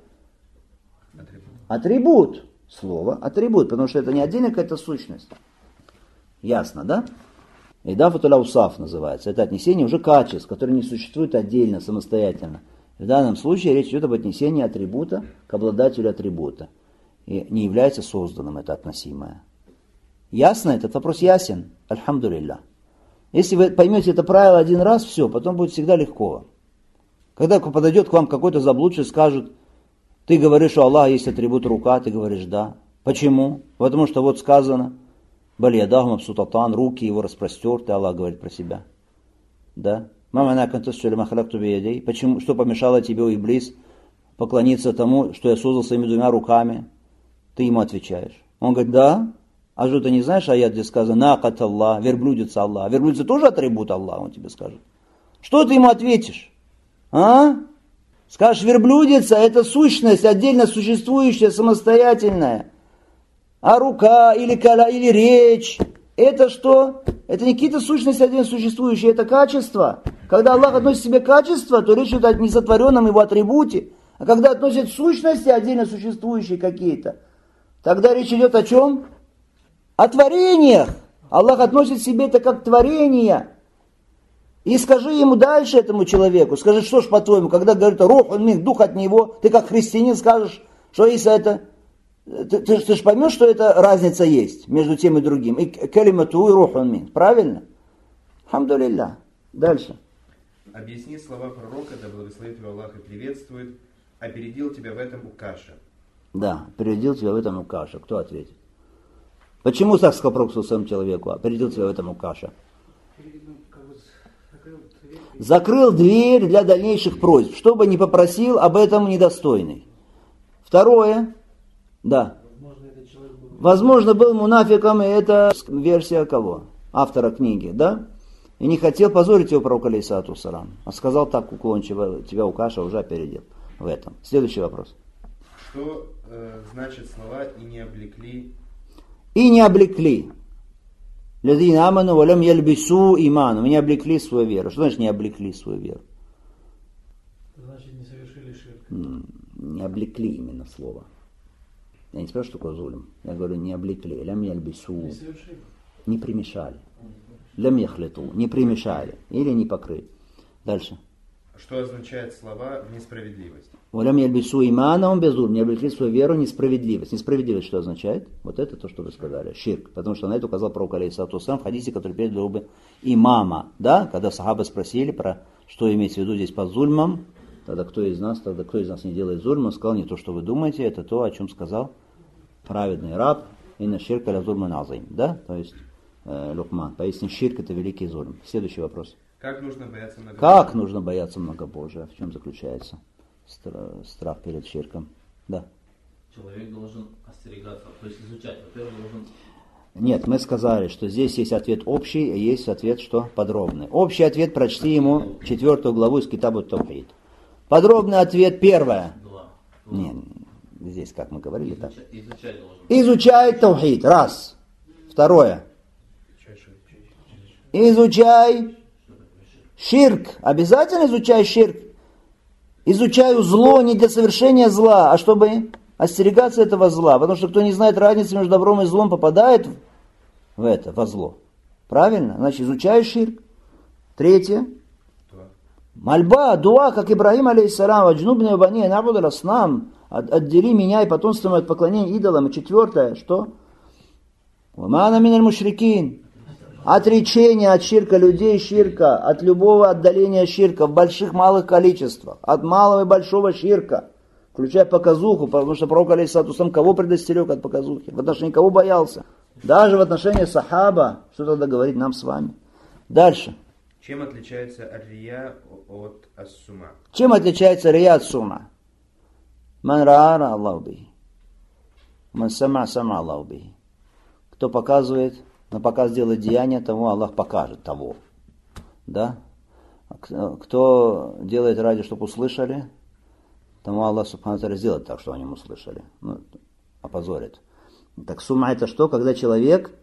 Атрибут. Слово, атрибут, потому что это не отдельная какая-то сущность. Ясно, да? Идафатуль аусаф называется. Это отнесение уже качеств, которые не существуют отдельно, самостоятельно. В данном случае речь идет об отнесении атрибута к обладателю атрибута. И не является созданным это относимое. Ясно? Этот вопрос ясен? Альхамдулилля. Если вы поймете это правило один раз, все, потом будет всегда легко. Когда подойдет к вам какой-то заблудший, скажет, ты говоришь, что Аллах есть атрибут рука, ты говоришь да. Почему? Потому что вот сказано, Балиядахум абсутатан, руки его распростерты, Аллах говорит про себя. Да? Почему? Что помешало тебе, о Иблис, поклониться тому, что я создал своими двумя руками? Ты ему отвечаешь. Он говорит, да. А что ты не знаешь аят, где сказано, накат Аллах, верблюдица Аллах. Верблюдица тоже атрибут Аллаха, он тебе скажет. Что ты ему ответишь? А? Скажешь, верблюдица – это сущность, отдельно существующая, самостоятельная. А рука или речь – это что? Это не какие-то сущности отдельно существующие, это качество. Когда Аллах относит к себе качество, то речь идет о несотворенном его атрибуте. А когда относит сущности отдельно существующие какие-то, тогда речь идет о чем? О творениях. Аллах относит к себе это как творение. И скажи ему дальше, этому человеку, скажи, что ж по-твоему, когда говорит рух, он мин, дух от него, ты как христианин скажешь, что если это, ты же поймешь, что это разница есть между тем и другим. И калимату и рух он мин, правильно? Хамдулилля. Дальше. Объясни слова пророка, да благословит его Аллах и приветствует, опередил тебя в этом Укаша. Да, опередил тебя в этом Укаша. Кто ответит? Почему так сказал пророк своему человеку? Опередил тебя в этом Укаша. Закрыл дверь для дальнейших просьб, чтобы не попросил об этом недостойный. Второе. Да. Возможно, был мунафиком, и это версия кого? Автора книги, да? И не хотел позорить его пророк алейхиссалату вассалам. А сказал так уклончиво, тебя Укаша уже опередил в этом. Следующий вопрос. Что значит слова «и не облекли»? И не облекли. Лядина аману валям яльбису иману. Не облекли свою веру. Что значит не облекли свою веру? Значит, не совершили ширк. Не облекли именно слово. Я не спрашиваю, что такое зулим. Я говорю, не облекли. Лям яльбису. Не совершили. Не примешали. Лям яхлету. Не примешали. Или не покрыли. Дальше. Что означает слова «несправедливость»? Валям яльбису имана, он безулим. Не облекли свою веру несправедливость. Несправедливость что означает? Вот это то, что вы сказали. Ширк. Потому что на это указал пророк алейхиссалату вассалам в хадисе, который передал бы имама. Да? Когда сахабы спросили про что имеется в виду здесь под зульмом, тогда кто из нас не делает зульм, он сказал не то, что вы думаете, это то, о чем сказал праведный раб. Инна ширка ля зульман азим. Да? То есть Лукман. Поясним, ширк это великий зульм. Следующий вопрос. Как нужно бояться многобожия? Как нужно бояться многобожия? В чем заключается страх перед ширком? Да. Человек должен остерегаться, то есть изучать. Во-первых, должен... Нет, мы сказали, что здесь есть ответ общий, и есть ответ, что подробный. Общий ответ прочти ему 4 главу из Китабу Таухид. Подробный ответ 1. Нет, здесь, как мы говорили, так. Изучать должен. Изучай Таухид. Раз. 2. Изучай ширк. Обязательно изучай ширк. Изучаю зло не для совершения зла, а чтобы остерегаться этого зла. Потому что кто не знает разницы между добром и злом, попадает во зло. Правильно? Значит, изучай ширк. 3. Мольба, дуа, как Ибрагим алейхиссалам, аджнубни бани набуду раснам, отдели меня и потомство мое от поклонения идолам. И 4. Что? Вамана миналь мушрикин. Отречение от ширка, людей ширка, от любого отдаления ширка в больших малых количествах, от малого и большого ширка, включая показуху, потому что пророк алейхиссалату вассалам кого предостерег от показухи, в отношении кого боялся, даже в отношении сахаба, что тогда говорит нам с вами. Дальше. Чем отличается рия от ас-сума? Чем отличается рия от сума? Ман раара Аллаху бихи. Ман сама Аллаху бихи. Кто показывает, на показ делает деяние, тому Аллах покажет того. Да? Кто делает ради, чтобы услышали, тому Аллах субхану ва тааля сделает так, что они услышали. Опозорит. Так сума это что? Когда человек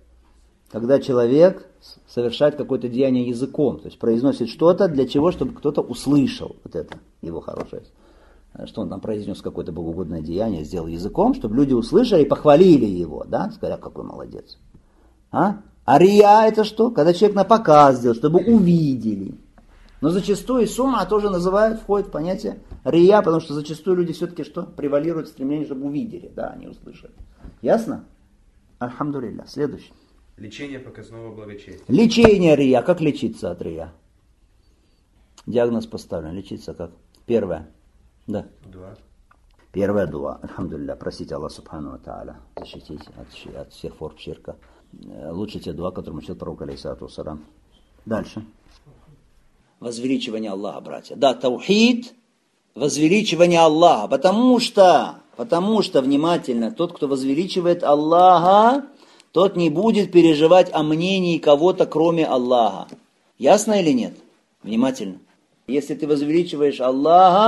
совершает какое-то деяние языком, то есть произносит что-то для чего, чтобы кто-то услышал. Вот это его хорошее. Что он там произнес какое-то богоугодное деяние, сделал языком, чтобы люди услышали и похвалили его. Да? Сказали, какой молодец. А рия это что? Когда человек на показ сделал, чтобы увидели. Но зачастую сума тоже входит в понятие рия, потому что зачастую люди все-таки что? Превалируют стремление, чтобы увидели, да, они услышали. Ясно? Альхамдулилля. Следующий. Лечение показного благочестия. Лечение рия. Как лечиться от рия? Диагноз поставлен. Лечиться как? 1. Да. 2. 1 дуа. Альхамдулилля. Просите Аллах субхану ва тааля защитить от всех форм ширка. Лучше те дуа, которые учил пророк алейхиссалату вассалам. Дальше. Возвеличивание Аллаха, братья. Да, таухид, возвеличивание Аллаха. Потому что, внимательно, тот, кто возвеличивает Аллаха, тот не будет переживать о мнении кого-то, кроме Аллаха. Ясно или нет? Внимательно. Если ты возвеличиваешь Аллаха,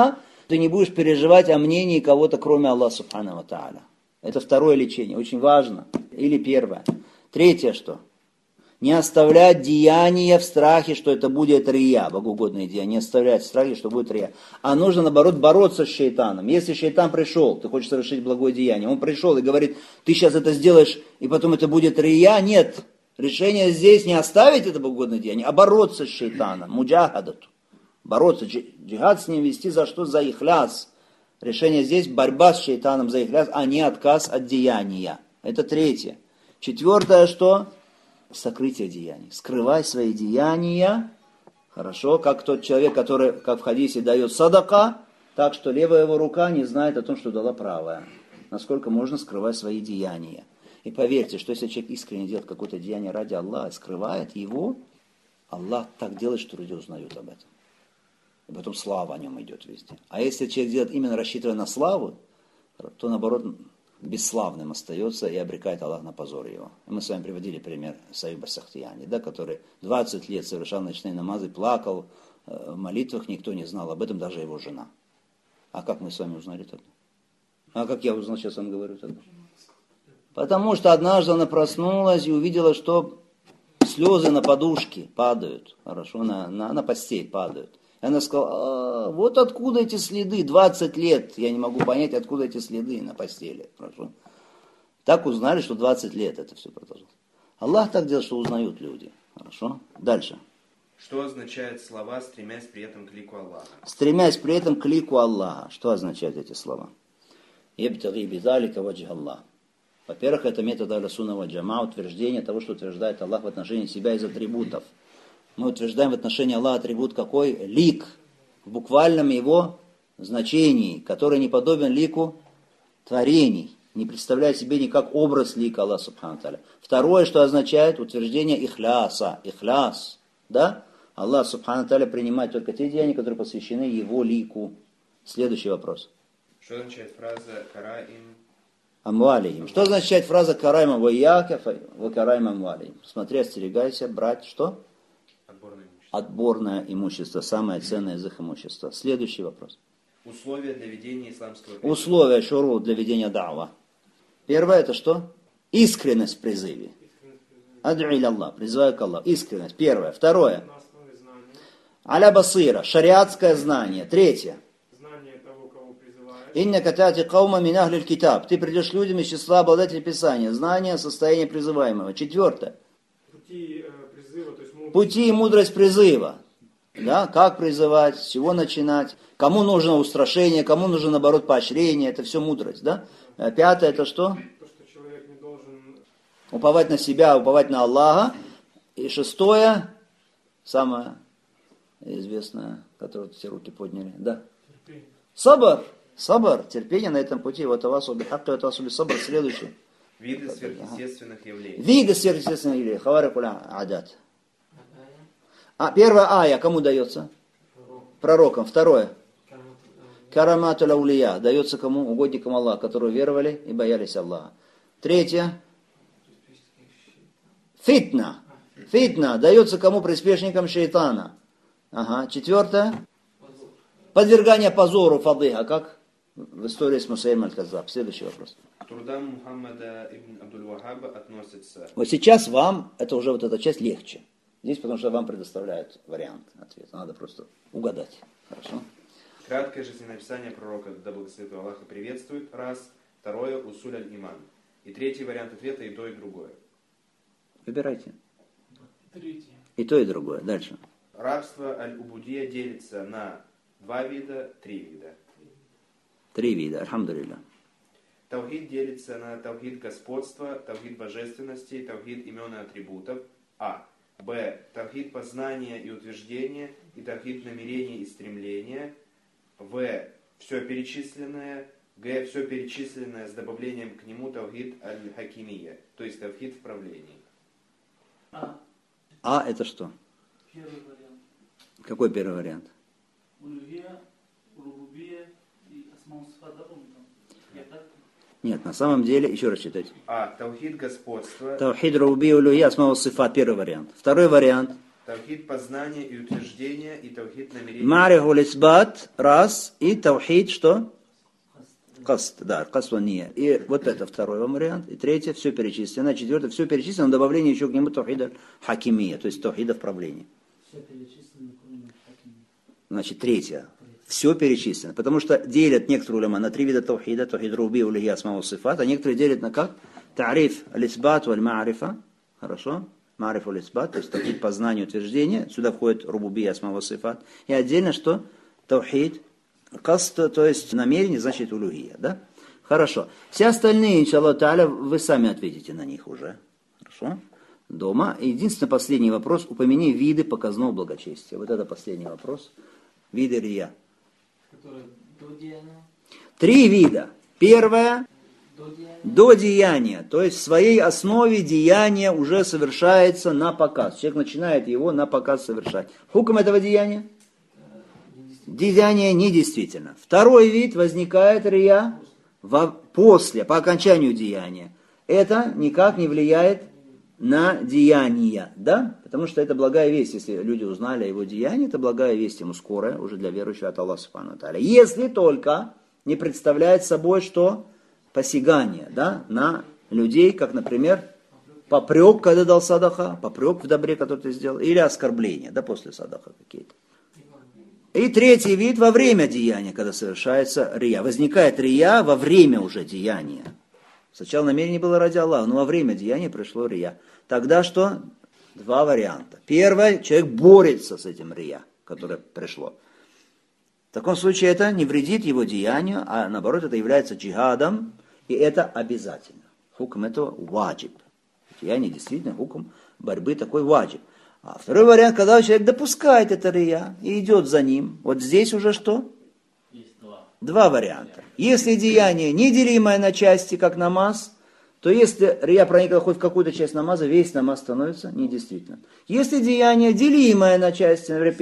Ты не будешь переживать о мнении кого-то, кроме Аллаха Субхану ва Тааля. Это второе лечение, очень важно. Или первое. Третье что? Не оставлять деяния в страхе, что это будет рия, богоугодное деяние. Не оставлять в страхе, что будет рия. А нужно, наоборот, бороться с шейтаном. Если шейтан пришел, ты хочешь совершить благое деяние, он пришел и говорит, ты сейчас это сделаешь, и потом это будет рия, нет. Решение здесь не оставить это богоугодное деяние, а бороться с шейтаном, муджахадату. Бороться, джихад с ним вести за что? За ихляс. Решение здесь борьба с шейтаном за ихляс, а не отказ от деяния. Это третье. Четвертое что? Сокрытие деяний. Скрывай свои деяния. Хорошо, как тот человек, который, как в хадисе, дает садака, так что левая его рука не знает о том, что дала правая. Насколько можно скрывать свои деяния. И поверьте, что если человек искренне делает какое-то деяние ради Аллаха, скрывает его, Аллах так делает, что люди узнают об этом. И потом слава о нем идет везде. А если человек делает именно рассчитывая на славу, то наоборот бесславным остается и обрекает Аллах на позор его. И мы с вами приводили пример Саюба Сахтияни, да, который 20 лет совершал ночные намазы, плакал в молитвах, никто не знал об этом, даже его жена. А как мы с вами узнали тогда? А как я узнал, сейчас вам говорю тогда? Потому что однажды она проснулась и увидела, что слезы на подушке падают, хорошо, на постель падают. И она сказала, вот откуда эти следы, 20 лет, я не могу понять, откуда эти следы на постели. Хорошо. Так узнали, что 20 лет это все продолжилось. Аллах так делает, что узнают люди. Хорошо. Дальше. Что означают слова, стремясь при этом к лику Аллаха? Стремясь при этом к лику Аллаха. Что означают эти слова? Ябтаги бидалика ваджх Аллах. Во-первых, это метод Ахлю-Сунна валь Джамаа, утверждение того, что утверждает Аллах в отношении себя из атрибутов. Мы утверждаем в отношении Аллаха атрибут какой? Лик. В буквальном его значении, который не подобен лику творений. Не представляет себе никак образ лика Аллаха Субхану Тааля. Второе, что означает утверждение ихляса. Ихляс. Да? Аллах Субхану Тааля принимает только те деяния, которые посвящены его лику. Следующий вопрос. Что означает фраза «караим»? Амвалихим. Что означает фраза «карайма ваяка ва карайма амвалихим»? Смотри, остерегайся брать что? Отборное имущество, самое ценное из их имущества. Следующий вопрос. Условия для ведения исламского призыва. Условия шуру для ведения дава. Первое это что? Искренность в призыве. Ад'у Аллах, призываю к Аллаху. Искренность. Первое. Второе. Аля басира, шариатское знание. Третье. Знание того, кого призываешь. Инна катати каума мин ахлиль китаб. Ты придешь людям из числа обладателей Писания. Знание состояния призываемого. Четвертое. Пути и мудрость призыва. Да? Как призывать, с чего начинать, кому нужно устрашение, кому нужно, наоборот, поощрение. Это все мудрость. Да? Пятое это что? То, что человек не должен уповать на себя, уповать на Аллаха. И шестое, самое известное, которое все руки подняли. Да? Сабр. Сабр. Терпение на этом пути. Вот авасу бихакки, вот авасу бисабр. Следующее. Виды сверхъестественных явлений. Виды сверхъестественных явлений. Хаварикуля адят. Первая ая кому дается? Пророкам. Второе. Караматуль аулия. Дается кому? Угодникам Аллаха, которые веровали и боялись Аллаха. Третье. Фитна. Фитна. Дается кому? Приспешникам шейтана. Ага. Четвертое. Подвергание позору фадыха. Как в истории с Мусаилом аль-Каззаб. Следующий вопрос. К трудам Мухаммада ибн Абдуль-Вахаба относится... Вот сейчас вам, это уже вот эта часть легче. Здесь, потому что вам предоставляют вариант ответа. Надо просто угадать. Хорошо? Краткое жизнеописание пророка, да благословит Аллаха, приветствует. Раз. Второе. Усуль аль-иман. И третий вариант ответа и то, и другое. Выбирайте. Третье. И то, и другое. Дальше. Рабство аль-убудия делится на 2 вида, 3 вида. 3 вида. Альхамдулилля. Тавхид делится на тавхид господства, тавхид божественности, тавхид имен и атрибутов. А. Б. Тавхид познания и утверждения, и тавхид намерения и стремления. В. Все перечисленное. Г. Все перечисленное с добавлением к нему тавхид аль-хакимия, то есть тавхид в правлении. А это что? Первый вариант. Какой первый вариант? Улюхия, рубубия и асмау-сифат, да, помню там? Я так? Нет, на самом деле, еще раз читайте. А. Тавхид господства. Тавхид рубубия, улюхия, асмау-сифат, первый вариант. Второй вариант. Тавхид познания и утверждения, и тавхид намерения. Марифу лисбат, раз, и тавхид что? Каст, да, каствания. И вот это второй вам вариант. И третье, все перечислено. Четвертое, все перечислено, но добавление еще к нему тавхида хакимия, то есть тавхида в правлении. Все перечислено, кроме хакимии. Значит, третье. Все перечислено. Потому что делят некоторые уляма на три вида тавхида, тавхид руби, улихи, асма, ва сифат, а некоторые делят на как? Тариф алисбат валь маарифа. Хорошо? Маариф алисбат, то есть тавхид познания, утверждения. Сюда входит рубуби, асма, ва сифат. И отдельно что? Тавхид каст, то есть намерение, значит улухия. Да? Хорошо. Все остальные, иншаллах та'аля, вы сами ответите на них уже. Хорошо? Дома. Единственный последний вопрос. Упомяни виды показного благочестия. Вот это последний вопрос. Виды рия. Которые до деяния. Три вида. Первое до деяния. То есть в своей основе деяние уже совершается на показ. Человек начинает его на показ совершать. Хукм этого деяния? Деяние недействительно. Второй вид возникает рия после, по окончанию деяния. Это никак не влияет на деяния, да? Потому что это благая весть, если люди узнали о его деянии, это благая весть ему скорая, уже для верующего от Аллаха Субхану ва Тааля. Если только не представляет собой, что посягание, да, на людей, как, например, попрек, когда дал садаха, попрек в добре, который ты сделал, или оскорбление, да, после садаха какие-то. И третий вид во время деяния, когда совершается рия. Возникает рия во время уже деяния. Сначала намерение было ради Аллаха, но во время деяния пришло рия. Тогда что? Два варианта. Первое, человек борется с этим рия, которое пришло. В таком случае это не вредит его деянию, а наоборот это является джихадом, и это обязательно. Хукм этого ваджиб. Деяние действительно хукм борьбы такой ваджиб. А второй вариант, когда человек допускает это рия и идет за ним. Вот здесь уже что? Два варианта. Если деяние неделимое на части, как намаз, то если рия проникла хоть в какую-то часть намаза, весь намаз становится недействительным. Если деяние делимое на части, например,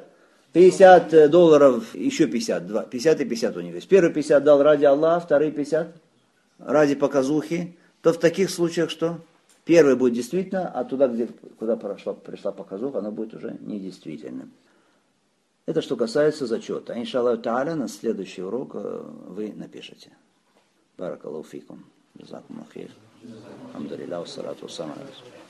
$50, еще 50, 50 и 50 у него есть. Первые 50 дал ради Аллаха, вторые 50 ради показухи, то в таких случаях что? Первый будет действительно, а туда, куда пришла показуха, оно будет уже недействительным. Это что касается зачета. Иншаллах та'аля, на следующий урок вы напишите. Баракаллаху фикум. Джазакумуллаху хейр. Алхамдулиллах, вассалату вассаламу алейкум.